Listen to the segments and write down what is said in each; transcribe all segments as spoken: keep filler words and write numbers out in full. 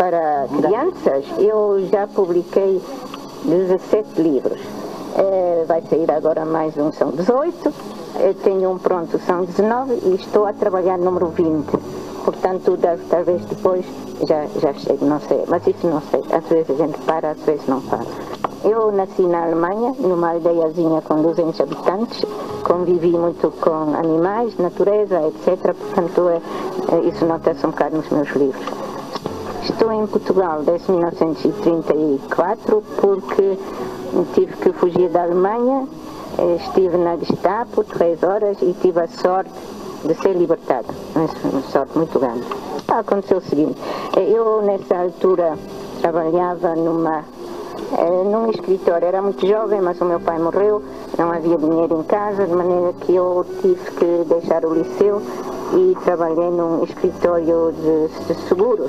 para crianças, eu já publiquei dezassete livros. É, vai sair agora mais um, são dezoito. Eu tenho um pronto, são dezenove, e estou a trabalhar no número vinte. Portanto, deve, talvez depois já, já chegue, não sei. Mas isso não sei. Às vezes a gente para, às vezes não para. Eu nasci na Alemanha, numa aldeiazinha com duzentos habitantes. Convivi muito com animais, natureza, etcétera. Portanto, é, é, isso nota-se um bocado nos meus livros. Estou em Portugal desde mil novecentos e trinta e quatro porque tive que fugir da Alemanha. Estive na Gestapo três horas e tive a sorte de ser libertada. Uma sorte muito grande. Aconteceu o seguinte, eu nessa altura trabalhava numa, num escritório, era muito jovem, mas o meu pai morreu, não havia dinheiro em casa, de maneira que eu tive que deixar o liceu e trabalhei num escritório de, de seguros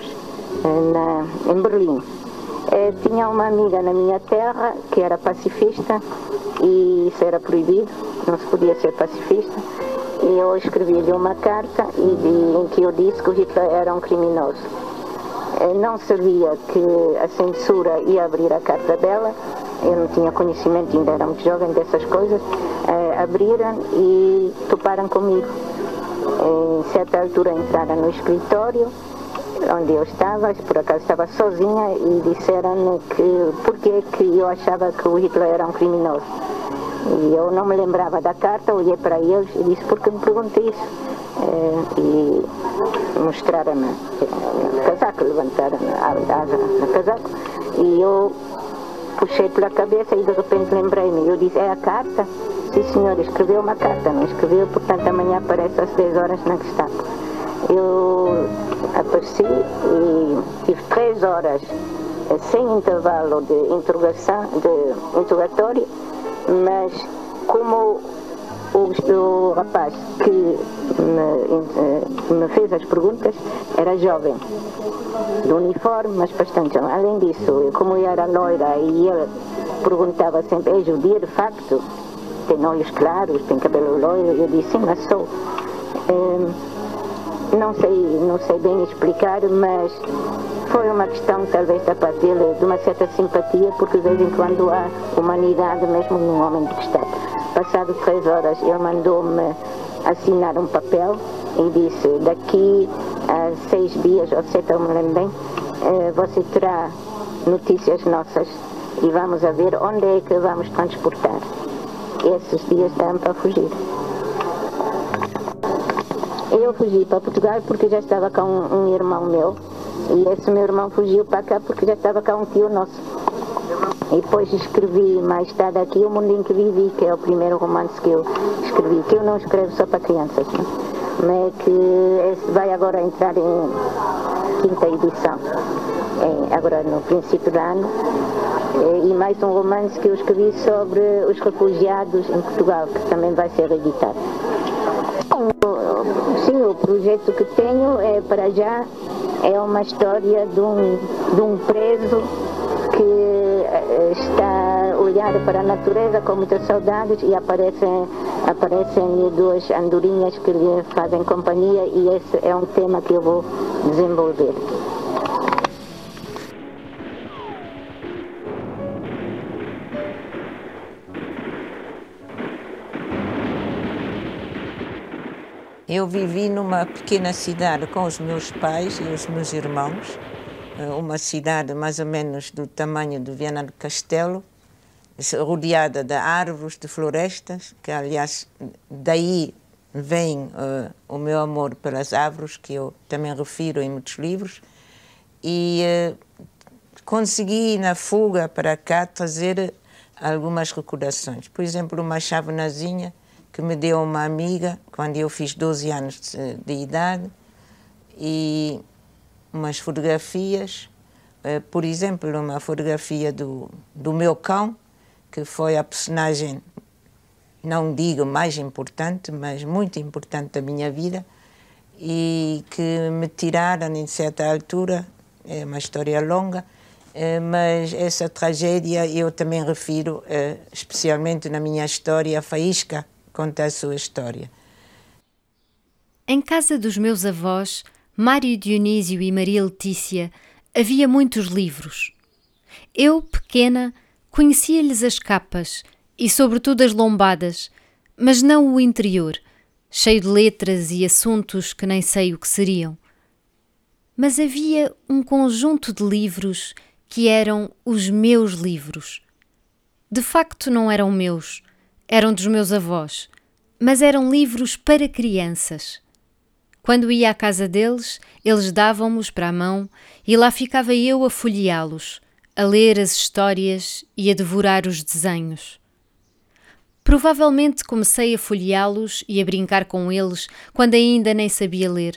na, em Berlim. Tinha uma amiga na minha terra que era pacifista e isso era proibido, não se podia ser pacifista. E eu escrevi-lhe uma carta e, e, em que eu disse que o Hitler era um criminoso. Eu não sabia que a censura ia abrir a carta dela, eu não tinha conhecimento, ainda era muito jovem dessas coisas. É, abriram e toparam comigo. Em certa altura entraram no escritório onde eu estava, por acaso estava sozinha, e disseram que porque que eu achava que o Hitler era um criminoso. E eu não me lembrava da carta, olhei para eles e disse, porque me perguntei isso? É, e mostraram-me o casaco, levantaram a asa no casaco, e eu puxei pela cabeça e de repente lembrei-me. Eu disse, é a carta? Sim, senhor, escreveu uma carta, não escreveu, portanto amanhã aparece às dez horas na Gestapo. Eu apareci e tive três horas sem intervalo de interrogação, de interrogatório, mas como o, o rapaz que me, me fez as perguntas era jovem, de uniforme, mas bastante jovem. Além disso, como eu era loira e ele perguntava sempre, é judia de facto? Tem olhos claros, tem cabelo loiro? Eu disse, sim, mas sou. É, Não sei, não sei bem explicar, mas foi uma questão talvez da parte dele de uma certa simpatia, porque de vez em quando há humanidade mesmo num homem de Gestapo. Passado três horas ele mandou-me assinar um papel e disse, daqui a seis dias ou sete, eu me lembro bem, você terá notícias nossas e vamos a ver onde é que vamos transportar. Esses dias dão para fugir. Eu fugi para Portugal porque já estava cá um, um irmão meu, e esse meu irmão fugiu para cá porque já estava cá um tio nosso. E depois escrevi mais tarde aqui O Mundo em que Vivi, que é o primeiro romance que eu escrevi, que eu não escrevo só para crianças, né? Mas que vai agora entrar em quinta edição, em, agora no princípio do ano. E mais um romance que eu escrevi sobre os refugiados em Portugal, que também vai ser editado. Sim, o projeto que tenho é, para já, é uma história de um, de um preso que está a olhar para a natureza com muitas saudades e aparecem, aparecem duas andorinhas que lhe fazem companhia, e esse é um tema que eu vou desenvolver. Eu vivi numa pequena cidade com os meus pais e os meus irmãos, uma cidade mais ou menos do tamanho de Viana do Castelo, rodeada de árvores, de florestas, que aliás daí vem uh, o meu amor pelas árvores, que eu também refiro em muitos livros, e uh, consegui na fuga para cá trazer algumas recordações. Por exemplo, uma chávenazinha que me deu uma amiga quando eu fiz doze anos de, de idade, e umas fotografias, uh, por exemplo, uma fotografia do, do meu cão, que foi a personagem, não digo mais importante, mas muito importante da minha vida, e que me tiraram em certa altura, é uma história longa, uh, mas essa tragédia eu também refiro, uh, especialmente na minha história, a Faísca conta a sua história. Em casa dos meus avós, Mário Dionísio e Maria Letícia havia muitos livros. Eu, pequena, conhecia-lhes as capas e sobretudo as lombadas, mas não o interior, cheio de letras e assuntos que nem sei o que seriam. Mas havia um conjunto de livros que eram os meus livros. De facto não eram meus, eram dos meus avós, mas eram livros para crianças. Quando ia à casa deles, eles davam-me-os para a mão e lá ficava eu a folheá-los, a ler as histórias e a devorar os desenhos. Provavelmente comecei a folheá-los e a brincar com eles quando ainda nem sabia ler.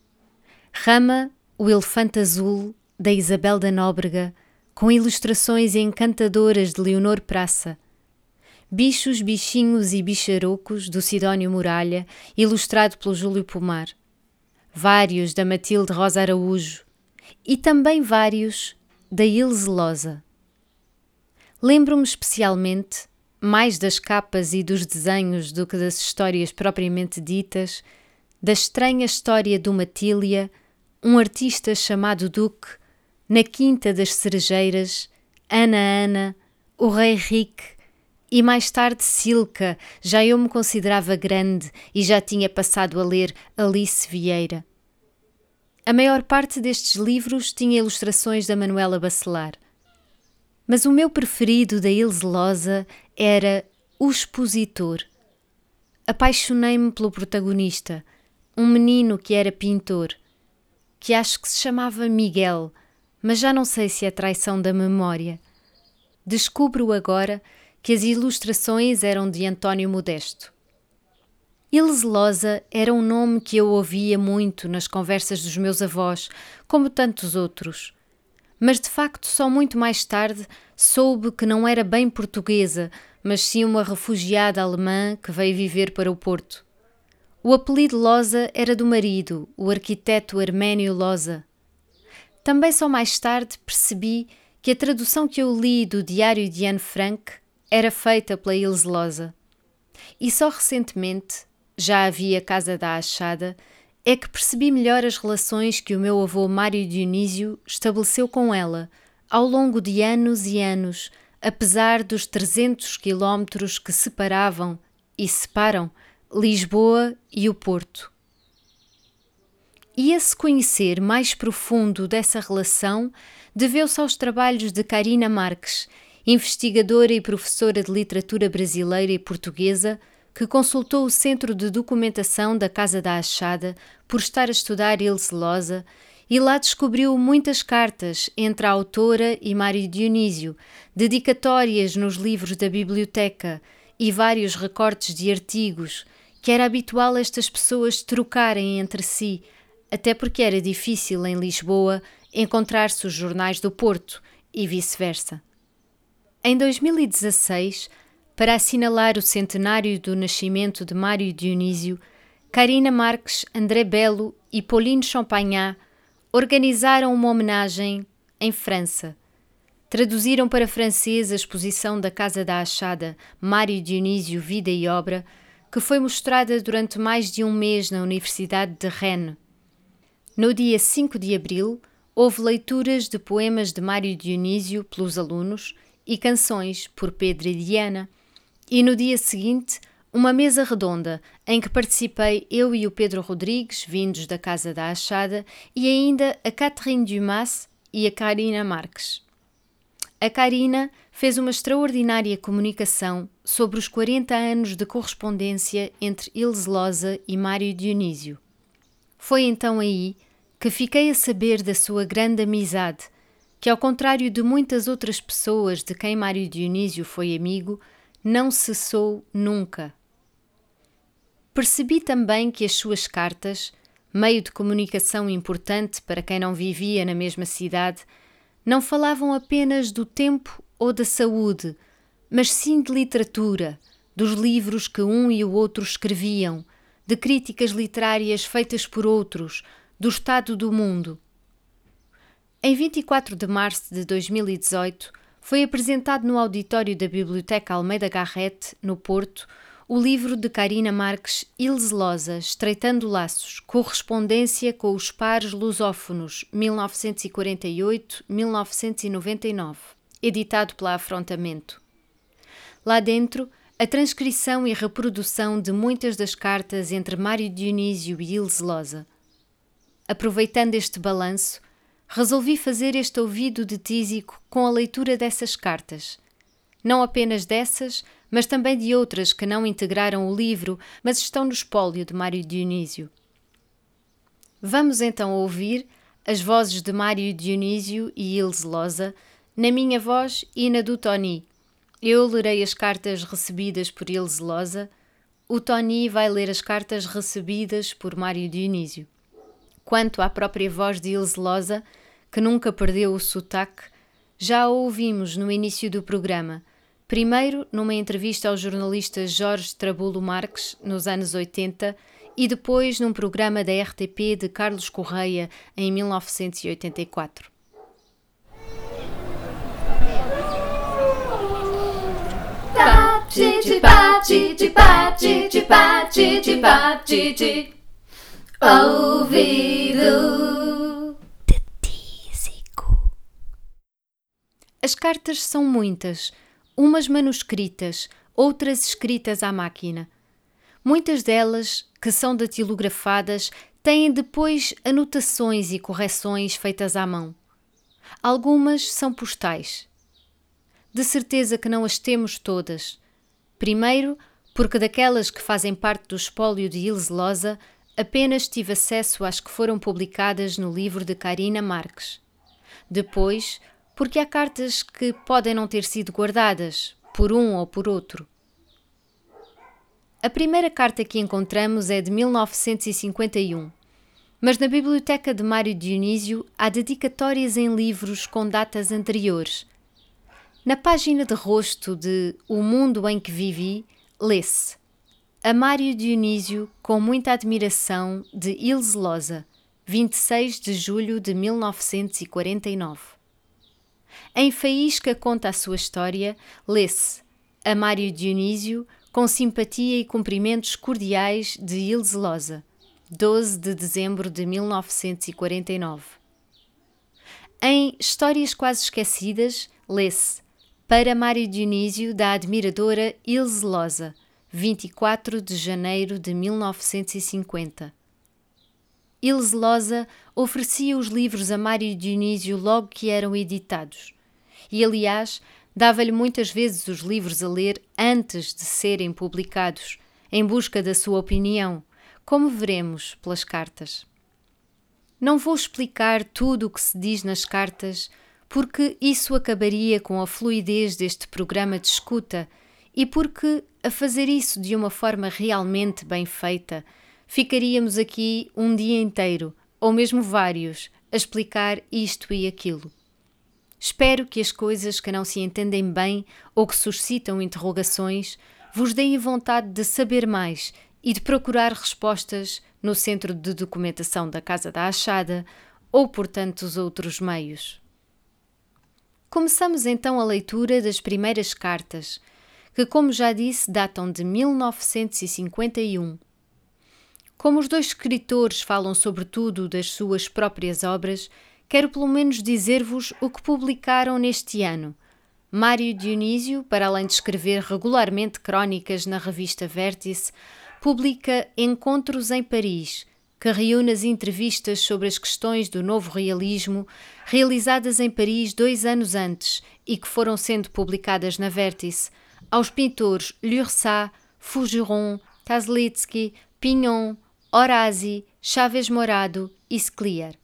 Rama, o elefante azul, da Isabel da Nóbrega, com ilustrações encantadoras de Leonor Praça. Bichos, bichinhos e bicharocos, do Sidónio Muralha, ilustrado pelo Júlio Pomar. Vários da Matilde Rosa Araújo e também vários da Ilse Loza. Lembro-me especialmente, mais das capas e dos desenhos do que das histórias propriamente ditas, da estranha história de uma Tília, um artista chamado Duque, na Quinta das Cerejeiras, Ana Ana, o Rei Rique e mais tarde Silca, já eu me considerava grande e já tinha passado a ler Alice Vieira. A maior parte destes livros tinha ilustrações da Manuela Bacelar. Mas o meu preferido da Ilse Loza era O Expositor. Apaixonei-me pelo protagonista, um menino que era pintor, que acho que se chamava Miguel, mas já não sei se é traição da memória. Descubro agora que as ilustrações eram de António Modesto. Ilse Loza era um nome que eu ouvia muito nas conversas dos meus avós, como tantos outros. Mas de facto só muito mais tarde soube que não era bem portuguesa, mas sim uma refugiada alemã que veio viver para o Porto. O apelido Loza era do marido, o arquiteto Herménio Loza. Também só mais tarde percebi que a tradução que eu li do Diário de Anne Frank era feita pela Ilse Loza. E só recentemente, já havia Casa da Achada, é que percebi melhor as relações que o meu avô Mário Dionísio estabeleceu com ela, ao longo de anos e anos, apesar dos trezentos quilómetros que separavam, e separam, Lisboa e o Porto. E esse conhecer mais profundo dessa relação deveu-se aos trabalhos de Carina Marques, investigadora e professora de literatura brasileira e portuguesa, que consultou o Centro de Documentação da Casa da Achada por estar a estudar Ilse Loza e lá descobriu muitas cartas entre a autora e Mário Dionísio, dedicatórias nos livros da biblioteca e vários recortes de artigos que era habitual estas pessoas trocarem entre si, até porque era difícil em Lisboa encontrar-se os jornais do Porto e vice-versa. Em dois mil e dezasseis, para assinalar o centenário do nascimento de Mário Dionísio, Carina Marques, André Belo e Pauline Champagnat organizaram uma homenagem em França. Traduziram para francês a exposição da Casa da Achada, Mário Dionísio, Vida e Obra, que foi mostrada durante mais de um mês na Universidade de Rennes. No dia cinco de abril, houve leituras de poemas de Mário Dionísio pelos alunos e canções por Pedro e Diana, e no dia seguinte, uma mesa redonda em que participei eu e o Pedro Rodrigues, vindos da Casa da Achada, e ainda a Catherine Dumas e a Carina Marques. A Carina fez uma extraordinária comunicação sobre os quarenta anos de correspondência entre Ilse Loza e Mário Dionísio. Foi então aí que fiquei a saber da sua grande amizade, que ao contrário de muitas outras pessoas de quem Mário Dionísio foi amigo, não cessou nunca. Percebi também que as suas cartas, meio de comunicação importante para quem não vivia na mesma cidade, não falavam apenas do tempo ou da saúde, mas sim de literatura, dos livros que um e o outro escreviam, de críticas literárias feitas por outros, do estado do mundo. Em vinte e quatro de março de dois mil e dezoito, foi apresentado no auditório da Biblioteca Almeida Garrett, no Porto, o livro de Carina Marques Ilse Losa, Estreitando Laços, correspondência com os pares lusófonos, mil novecentos e quarenta e oito a mil novecentos e noventa e nove, editado pela Afrontamento. Lá dentro, a transcrição e reprodução de muitas das cartas entre Mário Dionísio e Ilse Losa. Aproveitando este balanço, resolvi fazer este ouvido de Tísico com a leitura dessas cartas. Não apenas dessas, mas também de outras que não integraram o livro, mas estão no espólio de Mário Dionísio. Vamos então ouvir as vozes de Mário Dionísio e Ilse Losa, na minha voz e na do Tony. Eu lerei as cartas recebidas por Ilse Losa, o Tony vai ler as cartas recebidas por Mário Dionísio. Quanto à própria voz de Ilse Losa, que nunca perdeu o sotaque, já a ouvimos no início do programa, primeiro numa entrevista ao jornalista Jorge Trabulo Marques, nos anos oitenta, e depois num programa da R T P de Carlos Correia, em mil novecentos e oitenta e quatro. Ouvido de Tísico. As cartas são muitas, umas manuscritas, outras escritas à máquina. Muitas delas, que são datilografadas, têm depois anotações e correções feitas à mão. Algumas são postais. De certeza que não as temos todas. Primeiro, porque daquelas que fazem parte do espólio de Ilse Losa, apenas tive acesso às que foram publicadas no livro de Carina Marques. Depois, porque há cartas que podem não ter sido guardadas, por um ou por outro. A primeira carta que encontramos é de mil novecentos e cinquenta e um, mas na biblioteca de Mário Dionísio há dedicatórias em livros com datas anteriores. Na página de rosto de O Mundo em que Vivi, lê-se: a Mário Dionísio, com muita admiração, de Ilse Losa, vinte e seis de julho de mil novecentos e quarenta e nove. Em faísca conta a sua história, lê-se: a Mário Dionísio, com simpatia e cumprimentos cordiais de Ilse Losa, doze de dezembro de mil novecentos e quarenta e nove. Em Histórias Quase Esquecidas, lê-se: para Mário Dionísio, da admiradora Ilse Losa, vinte e quatro de janeiro de mil novecentos e cinquenta. Ilse Losa oferecia os livros a Mário Dionísio logo que eram editados. E, aliás, dava-lhe muitas vezes os livros a ler antes de serem publicados, em busca da sua opinião, como veremos pelas cartas. Não vou explicar tudo o que se diz nas cartas, porque isso acabaria com a fluidez deste programa de escuta e porque, a fazer isso de uma forma realmente bem feita, ficaríamos aqui um dia inteiro, ou mesmo vários, a explicar isto e aquilo. Espero que as coisas que não se entendem bem ou que suscitam interrogações vos deem vontade de saber mais e de procurar respostas no Centro de Documentação da Casa da Achada ou por tantos outros meios. Começamos então a leitura das primeiras cartas, que, como já disse, datam de mil novecentos e cinquenta e um. Como os dois escritores falam sobretudo das suas próprias obras, quero pelo menos dizer-vos o que publicaram neste ano. Mário Dionísio, para além de escrever regularmente crónicas na revista Vértice, publica Encontros em Paris, que reúne as entrevistas sobre as questões do novo realismo realizadas em Paris dois anos antes e que foram sendo publicadas na Vértice, aos pintores Lurçat, Fougeron, Kazlitsky, Pignon, Horazi, Chaves Morado e Scliar.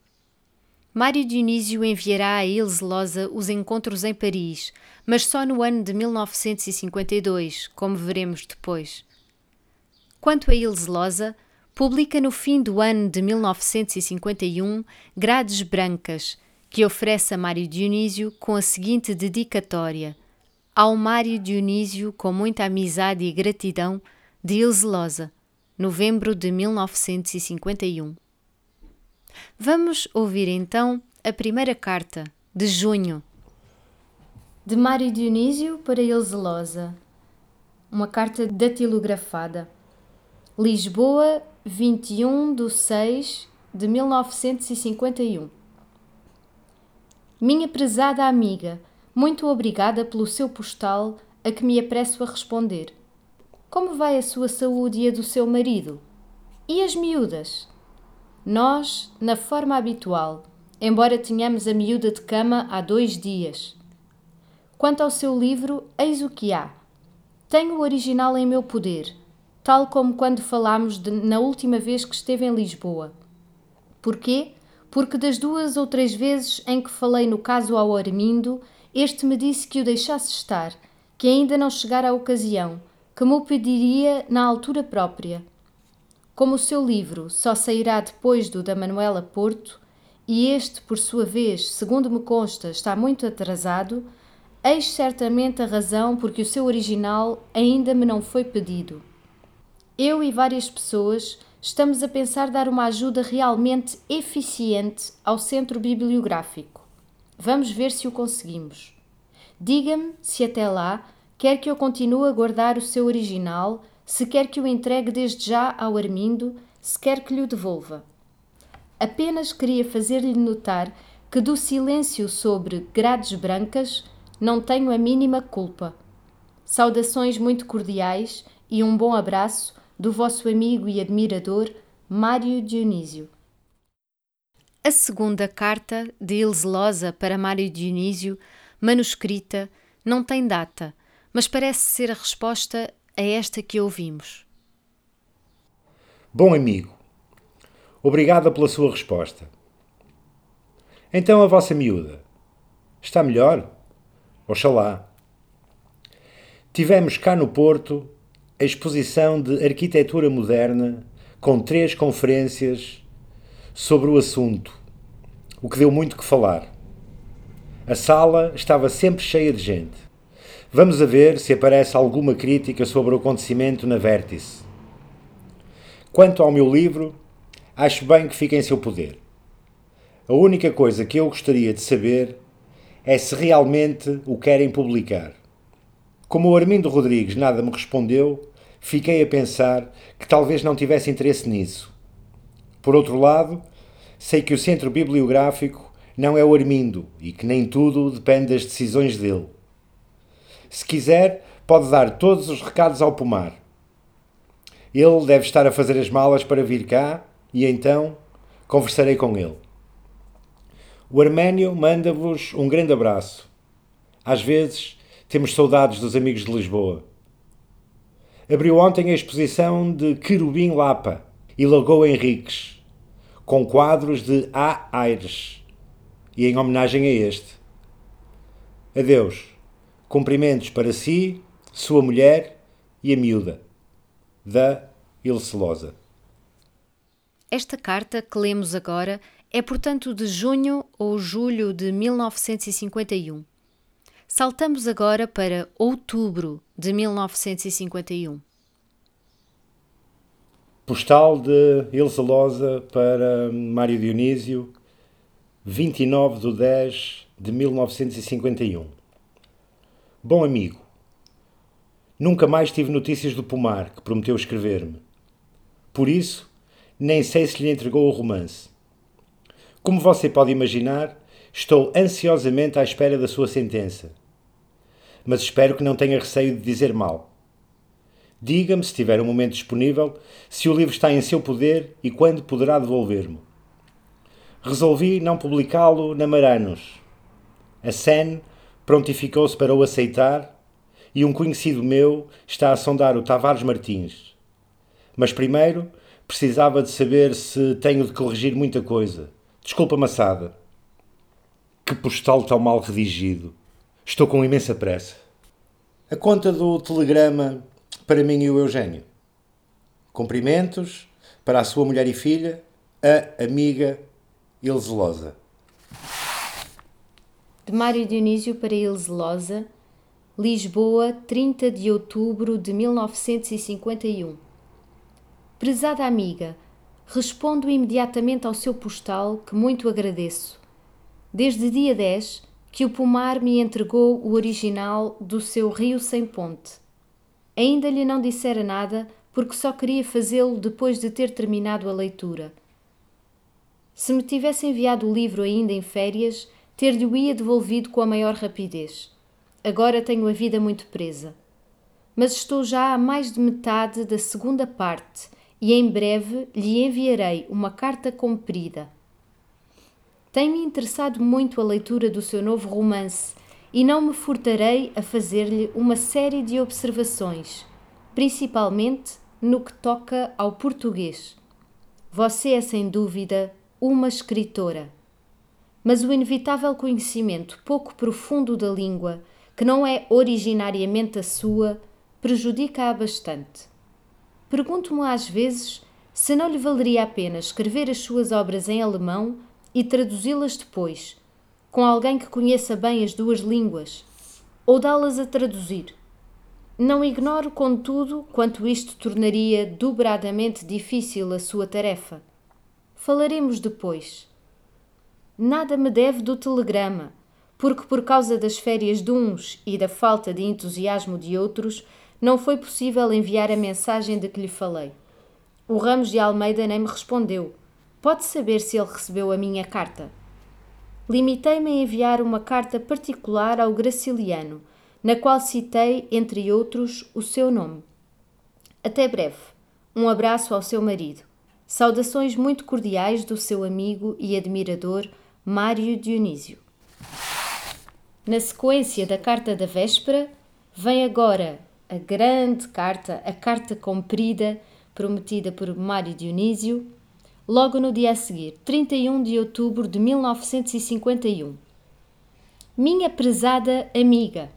Mário Dionísio enviará a Ilse Losa os Encontros em Paris, mas só no ano de mil novecentos e cinquenta e dois, como veremos depois. Quanto a Ilse Losa, publica no fim do ano de mil novecentos e cinquenta e um Grades Brancas, que oferece a Mário Dionísio com a seguinte dedicatória: ao Mário Dionísio, com muita amizade e gratidão, de Ilse Losa, novembro de mil novecentos e cinquenta e um. Vamos ouvir então a primeira carta, de junho. De Mário Dionísio para Ilse Losa. Uma carta datilografada. Lisboa, vinte e um de seis de mil novecentos e cinquenta e um. Minha prezada amiga, muito obrigada pelo seu postal a que me apresso a responder. Como vai a sua saúde e a do seu marido? E as miúdas? Nós, na forma habitual, embora tenhamos a miúda de cama há dois dias. Quanto ao seu livro, eis o que há. Tenho o original em meu poder, tal como quando falámos de, na última vez que esteve em Lisboa. Porquê? Porque das duas ou três vezes em que falei no caso ao Armindo, este me disse que o deixasse estar, que ainda não chegara a ocasião, que me o pediria na altura própria. Como o seu livro só sairá depois do da Manuela Porto, e este, por sua vez, segundo me consta, está muito atrasado, eis certamente a razão porque o seu original ainda me não foi pedido. Eu e várias pessoas estamos a pensar dar uma ajuda realmente eficiente ao centro bibliográfico. Vamos ver se o conseguimos. Diga-me se até lá quer que eu continue a guardar o seu original, se quer que o entregue desde já ao Armindo, se quer que lhe o devolva. Apenas queria fazer-lhe notar que do silêncio sobre grades brancas não tenho a mínima culpa. Saudações muito cordiais e um bom abraço do vosso amigo e admirador, Mário Dionísio. A segunda carta de Ilse Losa para Mário Dionísio, manuscrita, não tem data, mas parece ser a resposta a esta que ouvimos. Bom amigo, obrigada pela sua resposta. Então a vossa miúda, está melhor? Oxalá. Tivemos cá no Porto a exposição de arquitetura moderna com três conferências sobre o assunto, o que deu muito que falar. A sala estava sempre cheia de gente. Vamos a ver se aparece alguma crítica sobre o acontecimento na Vértice. Quanto ao meu livro, acho bem que fique em seu poder. A única coisa que eu gostaria de saber é se realmente o querem publicar. Como o Armindo Rodrigues nada me respondeu, fiquei a pensar que talvez não tivesse interesse nisso. Por outro lado, sei que o centro bibliográfico não é o Armindo e que nem tudo depende das decisões dele. Se quiser, pode dar todos os recados ao Pomar. Ele deve estar a fazer as malas para vir cá e então conversarei com ele. O Arménio manda-vos um grande abraço. Às vezes temos saudades dos amigos de Lisboa. Abriu ontem a exposição de Querubim Lapa e Lagoa Henriques, com quadros de A. Aires, e em homenagem a este. Adeus. Cumprimentos para si, sua mulher e a miúda. Da Ilse Losa. Esta carta que lemos agora é, portanto, de junho ou julho de mil novecentos e cinquenta e um. Saltamos agora para outubro de mil novecentos e cinquenta e um. Postal de Ilse Losa para Mário Dionísio, vinte e nove de dez de mil novecentos e cinquenta e um. Bom amigo, nunca mais tive notícias do Pomar, que prometeu escrever-me. Por isso, nem sei se lhe entregou o romance. Como você pode imaginar, estou ansiosamente à espera da sua sentença. Mas espero que não tenha receio de dizer mal. Diga-me, se tiver um momento disponível, se o livro está em seu poder e quando poderá devolver-me. Resolvi não publicá-lo na Maranos. A S E N prontificou-se para o aceitar e um conhecido meu está a sondar o Tavares Martins. Mas primeiro precisava de saber se tenho de corrigir muita coisa. Desculpa, maçada. Que postal tão mal redigido. Estou com imensa pressa. A conta do telegrama para mim e o Eugênio. Cumprimentos para a sua mulher e filha, a amiga Ilse Losa. De Mário Dionísio para Ilse Losa, Lisboa, trinta de outubro de mil novecentos e cinquenta e um. Prezada amiga, respondo imediatamente ao seu postal, que muito agradeço. Desde dia dez, que o Pomar me entregou o original do seu Rio Sem Ponte. Ainda lhe não dissera nada, porque só queria fazê-lo depois de ter terminado a leitura. Se me tivesse enviado o livro ainda em férias, ter-lhe-o-ia devolvido com a maior rapidez. Agora tenho a vida muito presa. Mas estou já a mais de metade da segunda parte e em breve lhe enviarei uma carta comprida. Tem-me interessado muito a leitura do seu novo romance e não me furtarei a fazer-lhe uma série de observações, principalmente no que toca ao português. Você é, sem dúvida, uma escritora. Mas o inevitável conhecimento pouco profundo da língua, que não é originariamente a sua, prejudica-a bastante. Pergunto-me às vezes se não lhe valeria a pena escrever as suas obras em alemão e traduzi-las depois, com alguém que conheça bem as duas línguas, ou dá-las a traduzir. Não ignoro, contudo, quanto isto tornaria dobradamente difícil a sua tarefa. Falaremos depois. Nada me deve do telegrama, porque por causa das férias de uns e da falta de entusiasmo de outros, não foi possível enviar a mensagem de que lhe falei. O Ramos de Almeida nem me respondeu. Pode saber se ele recebeu a minha carta. Limitei-me a enviar uma carta particular ao Graciliano, na qual citei, entre outros, o seu nome. Até breve. Um abraço ao seu marido. Saudações muito cordiais do seu amigo e admirador, Mário Dionísio. Na sequência da carta da véspera, vem agora a grande carta, a carta comprida, prometida por Mário Dionísio, logo no dia a seguir, trinta e um de outubro de mil novecentos e cinquenta e um. Minha prezada amiga,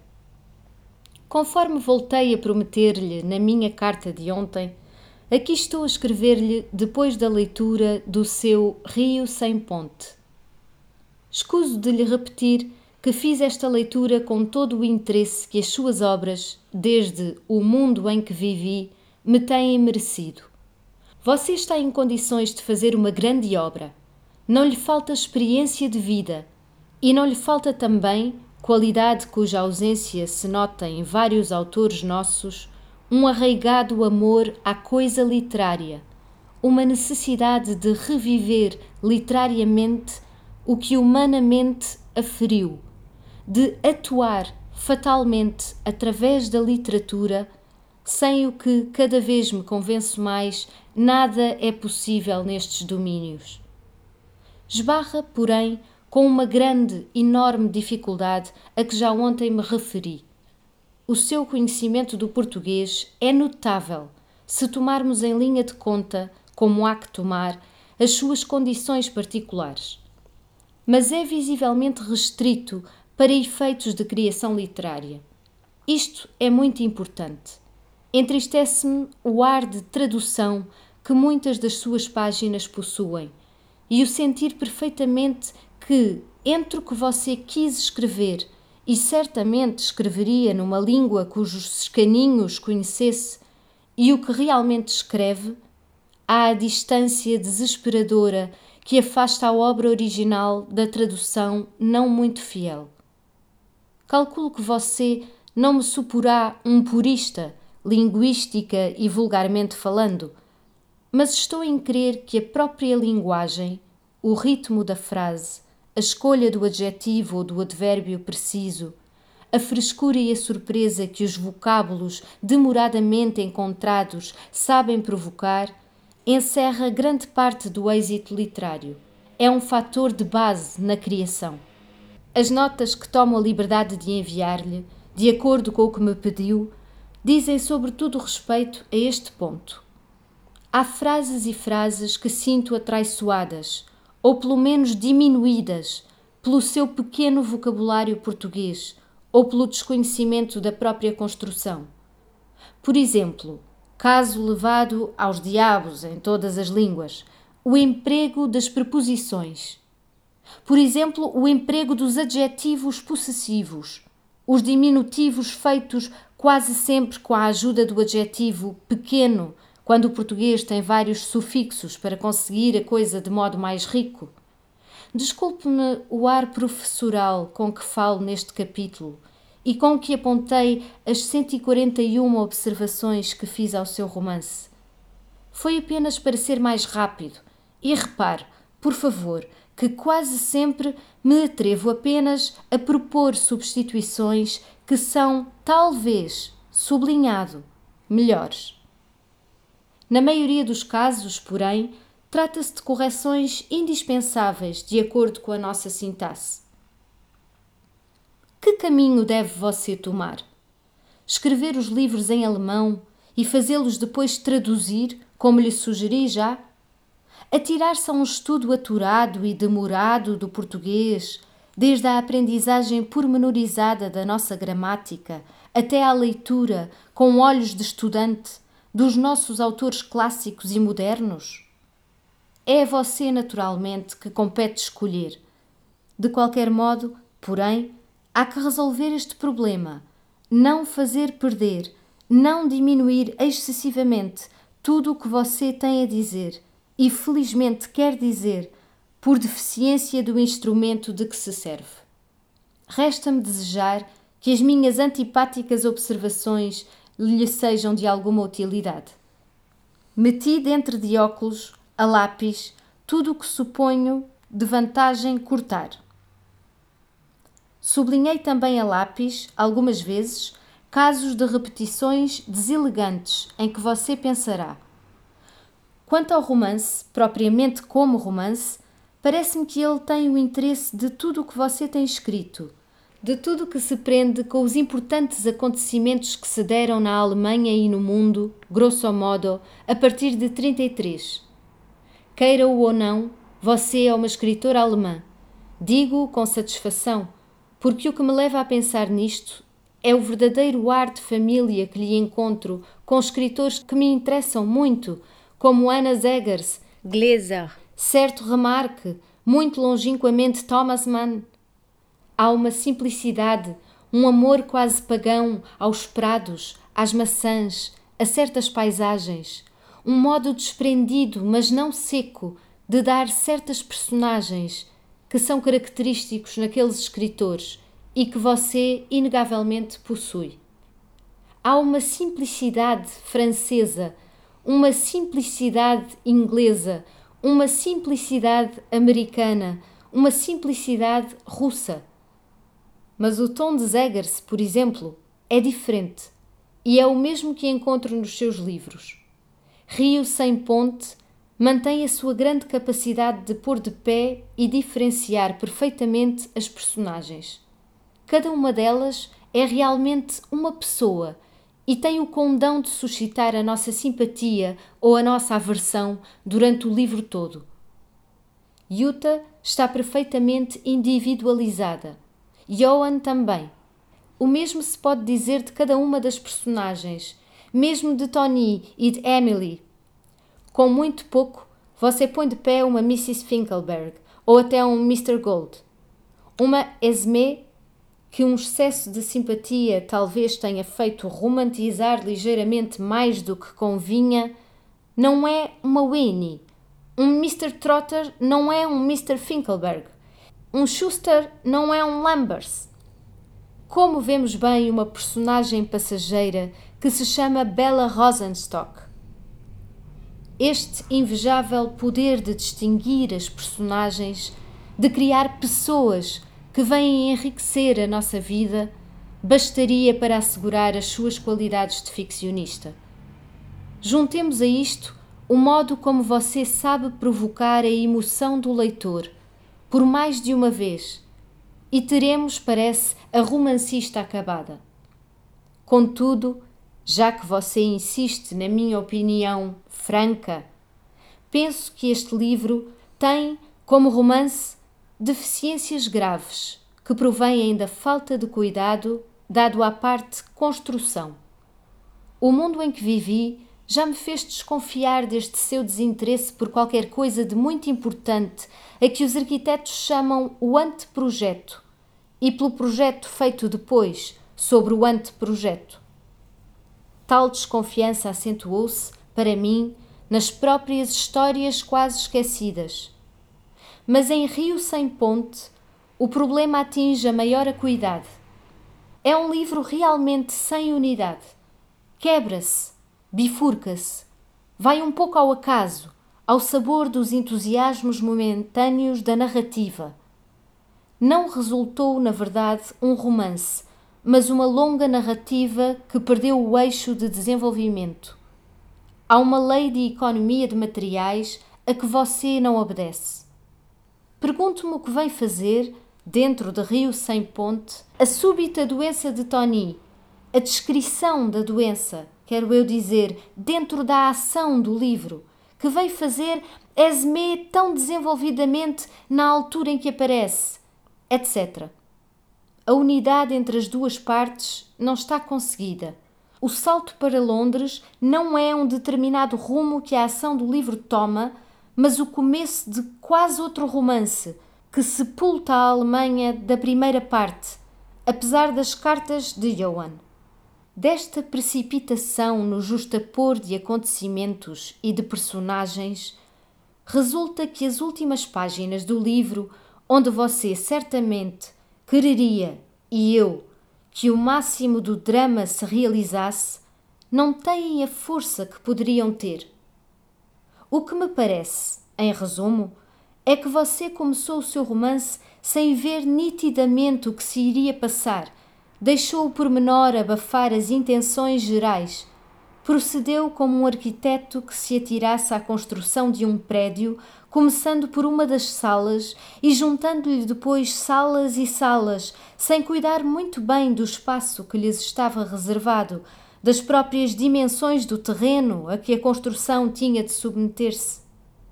conforme voltei a prometer-lhe na minha carta de ontem, aqui estou a escrever-lhe depois da leitura do seu Rio Sem Ponte. Escuso de lhe repetir que fiz esta leitura com todo o interesse que as suas obras, desde O Mundo em que Vivi, me têm merecido. Você está em condições de fazer uma grande obra. Não lhe falta experiência de vida e não lhe falta também, qualidade cuja ausência se nota em vários autores nossos, um arraigado amor à coisa literária, uma necessidade de reviver literariamente o que humanamente aferiu, de atuar fatalmente através da literatura, sem o que cada vez me convenço mais, nada é possível nestes domínios. Esbarra, porém, com uma grande, enorme dificuldade a que já ontem me referi. O seu conhecimento do português é notável, se tomarmos em linha de conta, como há que tomar, as suas condições particulares. Mas é visivelmente restrito para efeitos de criação literária. Isto é muito importante. Entristece-me o ar de tradução que muitas das suas páginas possuem e o sentir perfeitamente que, entre o que você quis escrever e certamente escreveria numa língua cujos escaninhos conhecesse, e o que realmente escreve, há a distância desesperadora que afasta a obra original da tradução não muito fiel. Calculo que você não me suporá um purista, linguística e vulgarmente falando, mas estou em crer que a própria linguagem, o ritmo da frase, a escolha do adjetivo ou do advérbio preciso, a frescura e a surpresa que os vocábulos demoradamente encontrados sabem provocar, encerra grande parte do êxito literário. É um fator de base na criação. As notas que tomo a liberdade de enviar-lhe, de acordo com o que me pediu, dizem sobretudo respeito a este ponto. Há frases e frases que sinto atraiçoadas, ou pelo menos diminuídas, pelo seu pequeno vocabulário português ou pelo desconhecimento da própria construção. Por exemplo, caso levado aos diabos em todas as línguas, o emprego das preposições. Por exemplo, o emprego dos adjetivos possessivos, os diminutivos feitos quase sempre com a ajuda do adjetivo pequeno, quando o português tem vários sufixos para conseguir a coisa de modo mais rico. Desculpe-me o ar professoral com que falo neste capítulo e com que apontei as cento e quarenta e uma observações que fiz ao seu romance. Foi apenas para ser mais rápido. E repare, por favor, que quase sempre me atrevo apenas a propor substituições que são, talvez, sublinhado, melhores. Na maioria dos casos, porém, trata-se de correções indispensáveis de acordo com a nossa sintaxe. Que caminho deve você tomar? Escrever os livros em alemão e fazê-los depois traduzir, como lhe sugeri já? Atirar-se a um estudo aturado e demorado do português, desde a aprendizagem pormenorizada da nossa gramática até à leitura, com olhos de estudante, dos nossos autores clássicos e modernos? É a você, naturalmente, que compete escolher. De qualquer modo, porém, há que resolver este problema, não fazer perder, não diminuir excessivamente tudo o que você tem a dizer e felizmente quer dizer por deficiência do instrumento de que se serve. Resta-me desejar que as minhas antipáticas observações lhe sejam de alguma utilidade. Meti dentro de óculos, a lápis, tudo o que suponho de vantagem cortar. Sublinhei também a lápis, algumas vezes, casos de repetições deselegantes em que você pensará. Quanto ao romance, propriamente como romance, parece-me que ele tem o interesse de tudo o que você tem escrito, de tudo o que se prende com os importantes acontecimentos que se deram na Alemanha e no mundo, grosso modo, a partir de trinta e três. Queira-o ou não, você é uma escritora alemã. Digo-o com satisfação, porque o que me leva a pensar nisto é o verdadeiro ar de família que lhe encontro com escritores que me interessam muito, como Anna Zegers, Gläser, certo remarque, muito longínquamente Thomas Mann. Há uma simplicidade, um amor quase pagão aos prados, às maçãs, a certas paisagens, um modo desprendido, mas não seco, de dar certas personagens que são característicos naqueles escritores e que você, inegavelmente, possui. Há uma simplicidade francesa, uma simplicidade inglesa, uma simplicidade americana, uma simplicidade russa. Mas o tom de Zegers, por exemplo, é diferente e é o mesmo que encontro nos seus livros. Rio Sem Ponte mantém a sua grande capacidade de pôr de pé e diferenciar perfeitamente as personagens. Cada uma delas é realmente uma pessoa e tem o condão de suscitar a nossa simpatia ou a nossa aversão durante o livro todo. Jutta está perfeitamente individualizada. Johan também. O mesmo se pode dizer de cada uma das personagens, mesmo de Tony e de Emily. Com muito pouco, você põe de pé uma missus Finkelberg ou até um mister Gold. Uma Esmé que um excesso de simpatia talvez tenha feito romantizar ligeiramente mais do que convinha, não é uma Winnie. Um mister Trotter não é um mister Finkelberg. Um Schuster não é um Lambers. Como vemos bem uma personagem passageira que se chama Bella Rosenstock. Este invejável poder de distinguir as personagens, de criar pessoas que vêm enriquecer a nossa vida, bastaria para assegurar as suas qualidades de ficcionista. Juntemos a isto o modo como você sabe provocar a emoção do leitor, por mais de uma vez, e teremos, parece, a romancista acabada. Contudo, já que você insiste na minha opinião franca, penso que este livro tem, como romance, deficiências graves que provêm da falta de cuidado dado à parte construção. O mundo em que vivi já me fez desconfiar deste seu desinteresse por qualquer coisa de muito importante a que os arquitetos chamam o anteprojeto e pelo projeto feito depois sobre o anteprojeto. Tal desconfiança acentuou-se, para mim, nas próprias histórias quase esquecidas. Mas em Rio Sem Ponte, o problema atinge a maior acuidade. É um livro realmente sem unidade. Quebra-se, bifurca-se, vai um pouco ao acaso, ao sabor dos entusiasmos momentâneos da narrativa. Não resultou, na verdade, um romance, mas uma longa narrativa que perdeu o eixo de desenvolvimento. Há uma lei de economia de materiais a que você não obedece. Pergunto-me o que vem fazer, dentro de Rio Sem Ponte, a súbita doença de Tony, a descrição da doença, quero eu dizer, dentro da ação do livro, que veio fazer Esmé tão desenvolvidamente na altura em que aparece, etcétera. A unidade entre as duas partes não está conseguida. O salto para Londres não é um determinado rumo que a ação do livro toma, mas o começo de quase outro romance, que sepulta a Alemanha da primeira parte, apesar das cartas de Johann. Desta precipitação no justapor de acontecimentos e de personagens, resulta que as últimas páginas do livro, onde você certamente quereria, e eu, que o máximo do drama se realizasse, não têm a força que poderiam ter. O que me parece, em resumo, é que você começou o seu romance sem ver nitidamente o que se iria passar, deixou o pormenor abafar as intenções gerais, procedeu como um arquiteto que se atirasse à construção de um prédio, começando por uma das salas e juntando-lhe depois salas e salas, sem cuidar muito bem do espaço que lhes estava reservado, das próprias dimensões do terreno a que a construção tinha de submeter-se.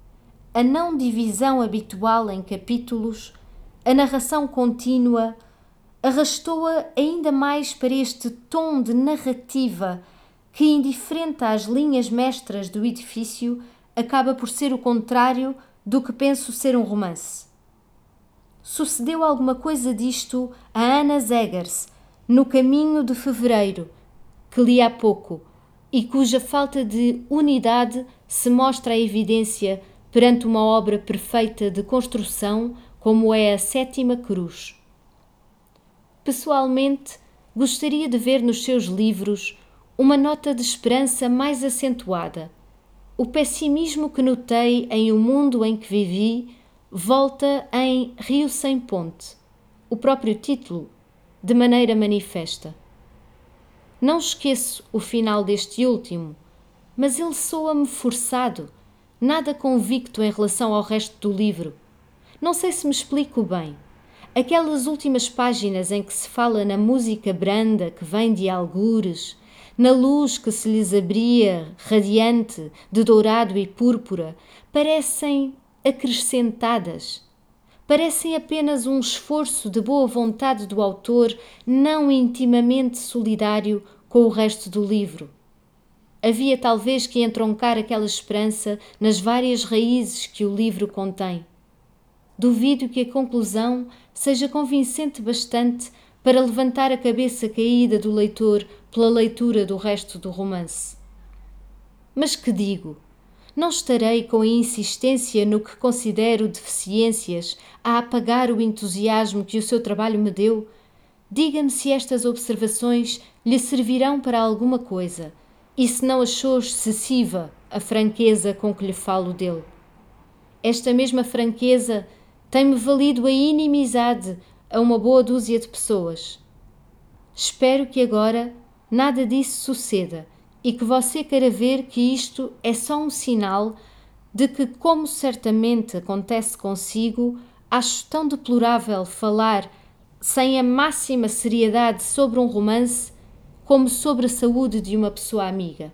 A não divisão habitual em capítulos, a narração contínua, arrastou-a ainda mais para este tom de narrativa que, indiferente às linhas mestras do edifício, acaba por ser o contrário do que penso ser um romance. Sucedeu alguma coisa disto a Anna Zegers, no Caminho de Fevereiro, que li há pouco, e cuja falta de unidade se mostra a evidência perante uma obra perfeita de construção como é a Sétima Cruz. Pessoalmente, gostaria de ver nos seus livros uma nota de esperança mais acentuada. O pessimismo que notei em O Mundo em que Vivi volta em Rio Sem Ponte, o próprio título, de maneira manifesta. Não esqueço o final deste último, mas ele soa-me forçado, nada convicto em relação ao resto do livro. Não sei se me explico bem. Aquelas últimas páginas em que se fala na música branda que vem de algures, na luz que se lhes abria, radiante, de dourado e púrpura, parecem acrescentadas. Parecem apenas um esforço de boa vontade do autor, não intimamente solidário com o resto do livro. Havia talvez que entroncar aquela esperança nas várias raízes que o livro contém. Duvido que a conclusão seja convincente bastante para levantar a cabeça caída do leitor pela leitura do resto do romance. Mas que digo? Não estarei com a insistência no que considero deficiências a apagar o entusiasmo que o seu trabalho me deu? Diga-me se estas observações lhe servirão para alguma coisa e se não achou excessiva a franqueza com que lhe falo dele. Esta mesma franqueza tem-me valido a inimizade a uma boa dúzia de pessoas. Espero que agora nada disso suceda e que você queira ver que isto é só um sinal de que, como certamente acontece consigo, acho tão deplorável falar sem a máxima seriedade sobre um romance como sobre a saúde de uma pessoa amiga.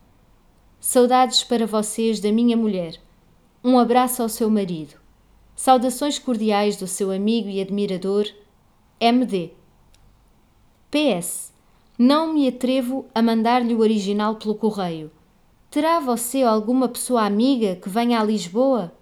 Saudades para vocês da minha mulher. Um abraço ao seu marido. Saudações cordiais do seu amigo e admirador, M D P S. Não me atrevo a mandar-lhe o original pelo correio. Terá você alguma pessoa amiga que venha a Lisboa?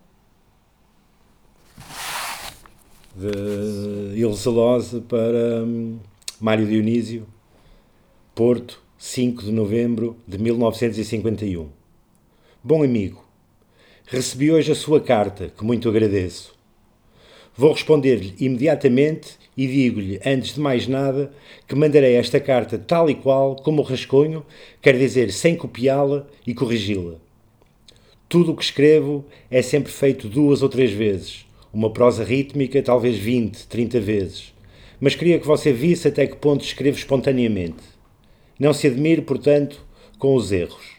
De Ilse Lose para um, Mário Dionísio, Porto, cinco de novembro de mil novecentos e cinquenta e um. Bom amigo, recebi hoje a sua carta, que muito agradeço. Vou responder-lhe imediatamente e digo-lhe, antes de mais nada, que mandarei esta carta tal e qual como o rascunho, quer dizer, sem copiá-la e corrigi-la. Tudo o que escrevo é sempre feito duas ou três vezes, uma prosa rítmica talvez vinte, trinta vezes, mas queria que você visse até que ponto escrevo espontaneamente. Não se admire, portanto, com os erros.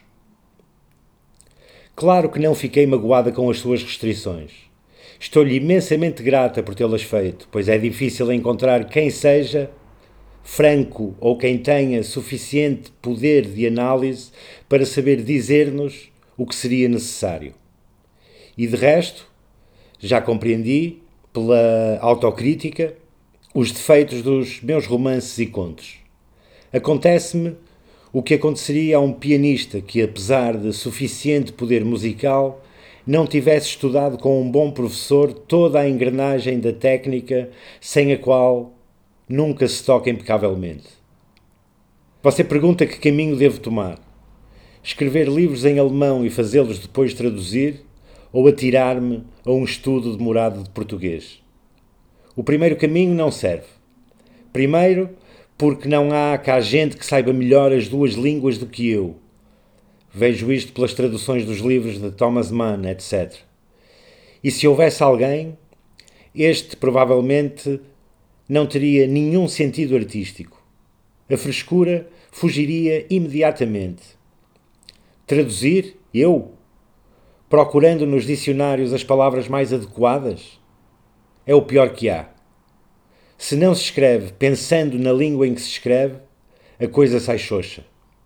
Claro que não fiquei magoada com as suas restrições. Estou-lhe imensamente grata por tê-las feito, pois é difícil encontrar quem seja franco ou quem tenha suficiente poder de análise para saber dizer-nos o que seria necessário. E de resto, já compreendi, pela autocrítica, os defeitos dos meus romances e contos. Acontece-me o que aconteceria a um pianista que, apesar de suficiente poder musical, não tivesse estudado com um bom professor toda a engrenagem da técnica sem a qual nunca se toca impecavelmente. Você pergunta que caminho devo tomar? Escrever livros em alemão e fazê-los depois traduzir ou atirar-me a um estudo demorado de português? O primeiro caminho não serve. Primeiro, porque não há cá gente que saiba melhor as duas línguas do que eu. Vejo isto pelas traduções dos livros de Thomas Mann, etcétera. E se houvesse alguém, este provavelmente não teria nenhum sentido artístico. A frescura fugiria imediatamente. Traduzir, eu, procurando nos dicionários as palavras mais adequadas, é o pior que há. Se não se escreve pensando na língua em que se escreve, a coisa sai xoxa.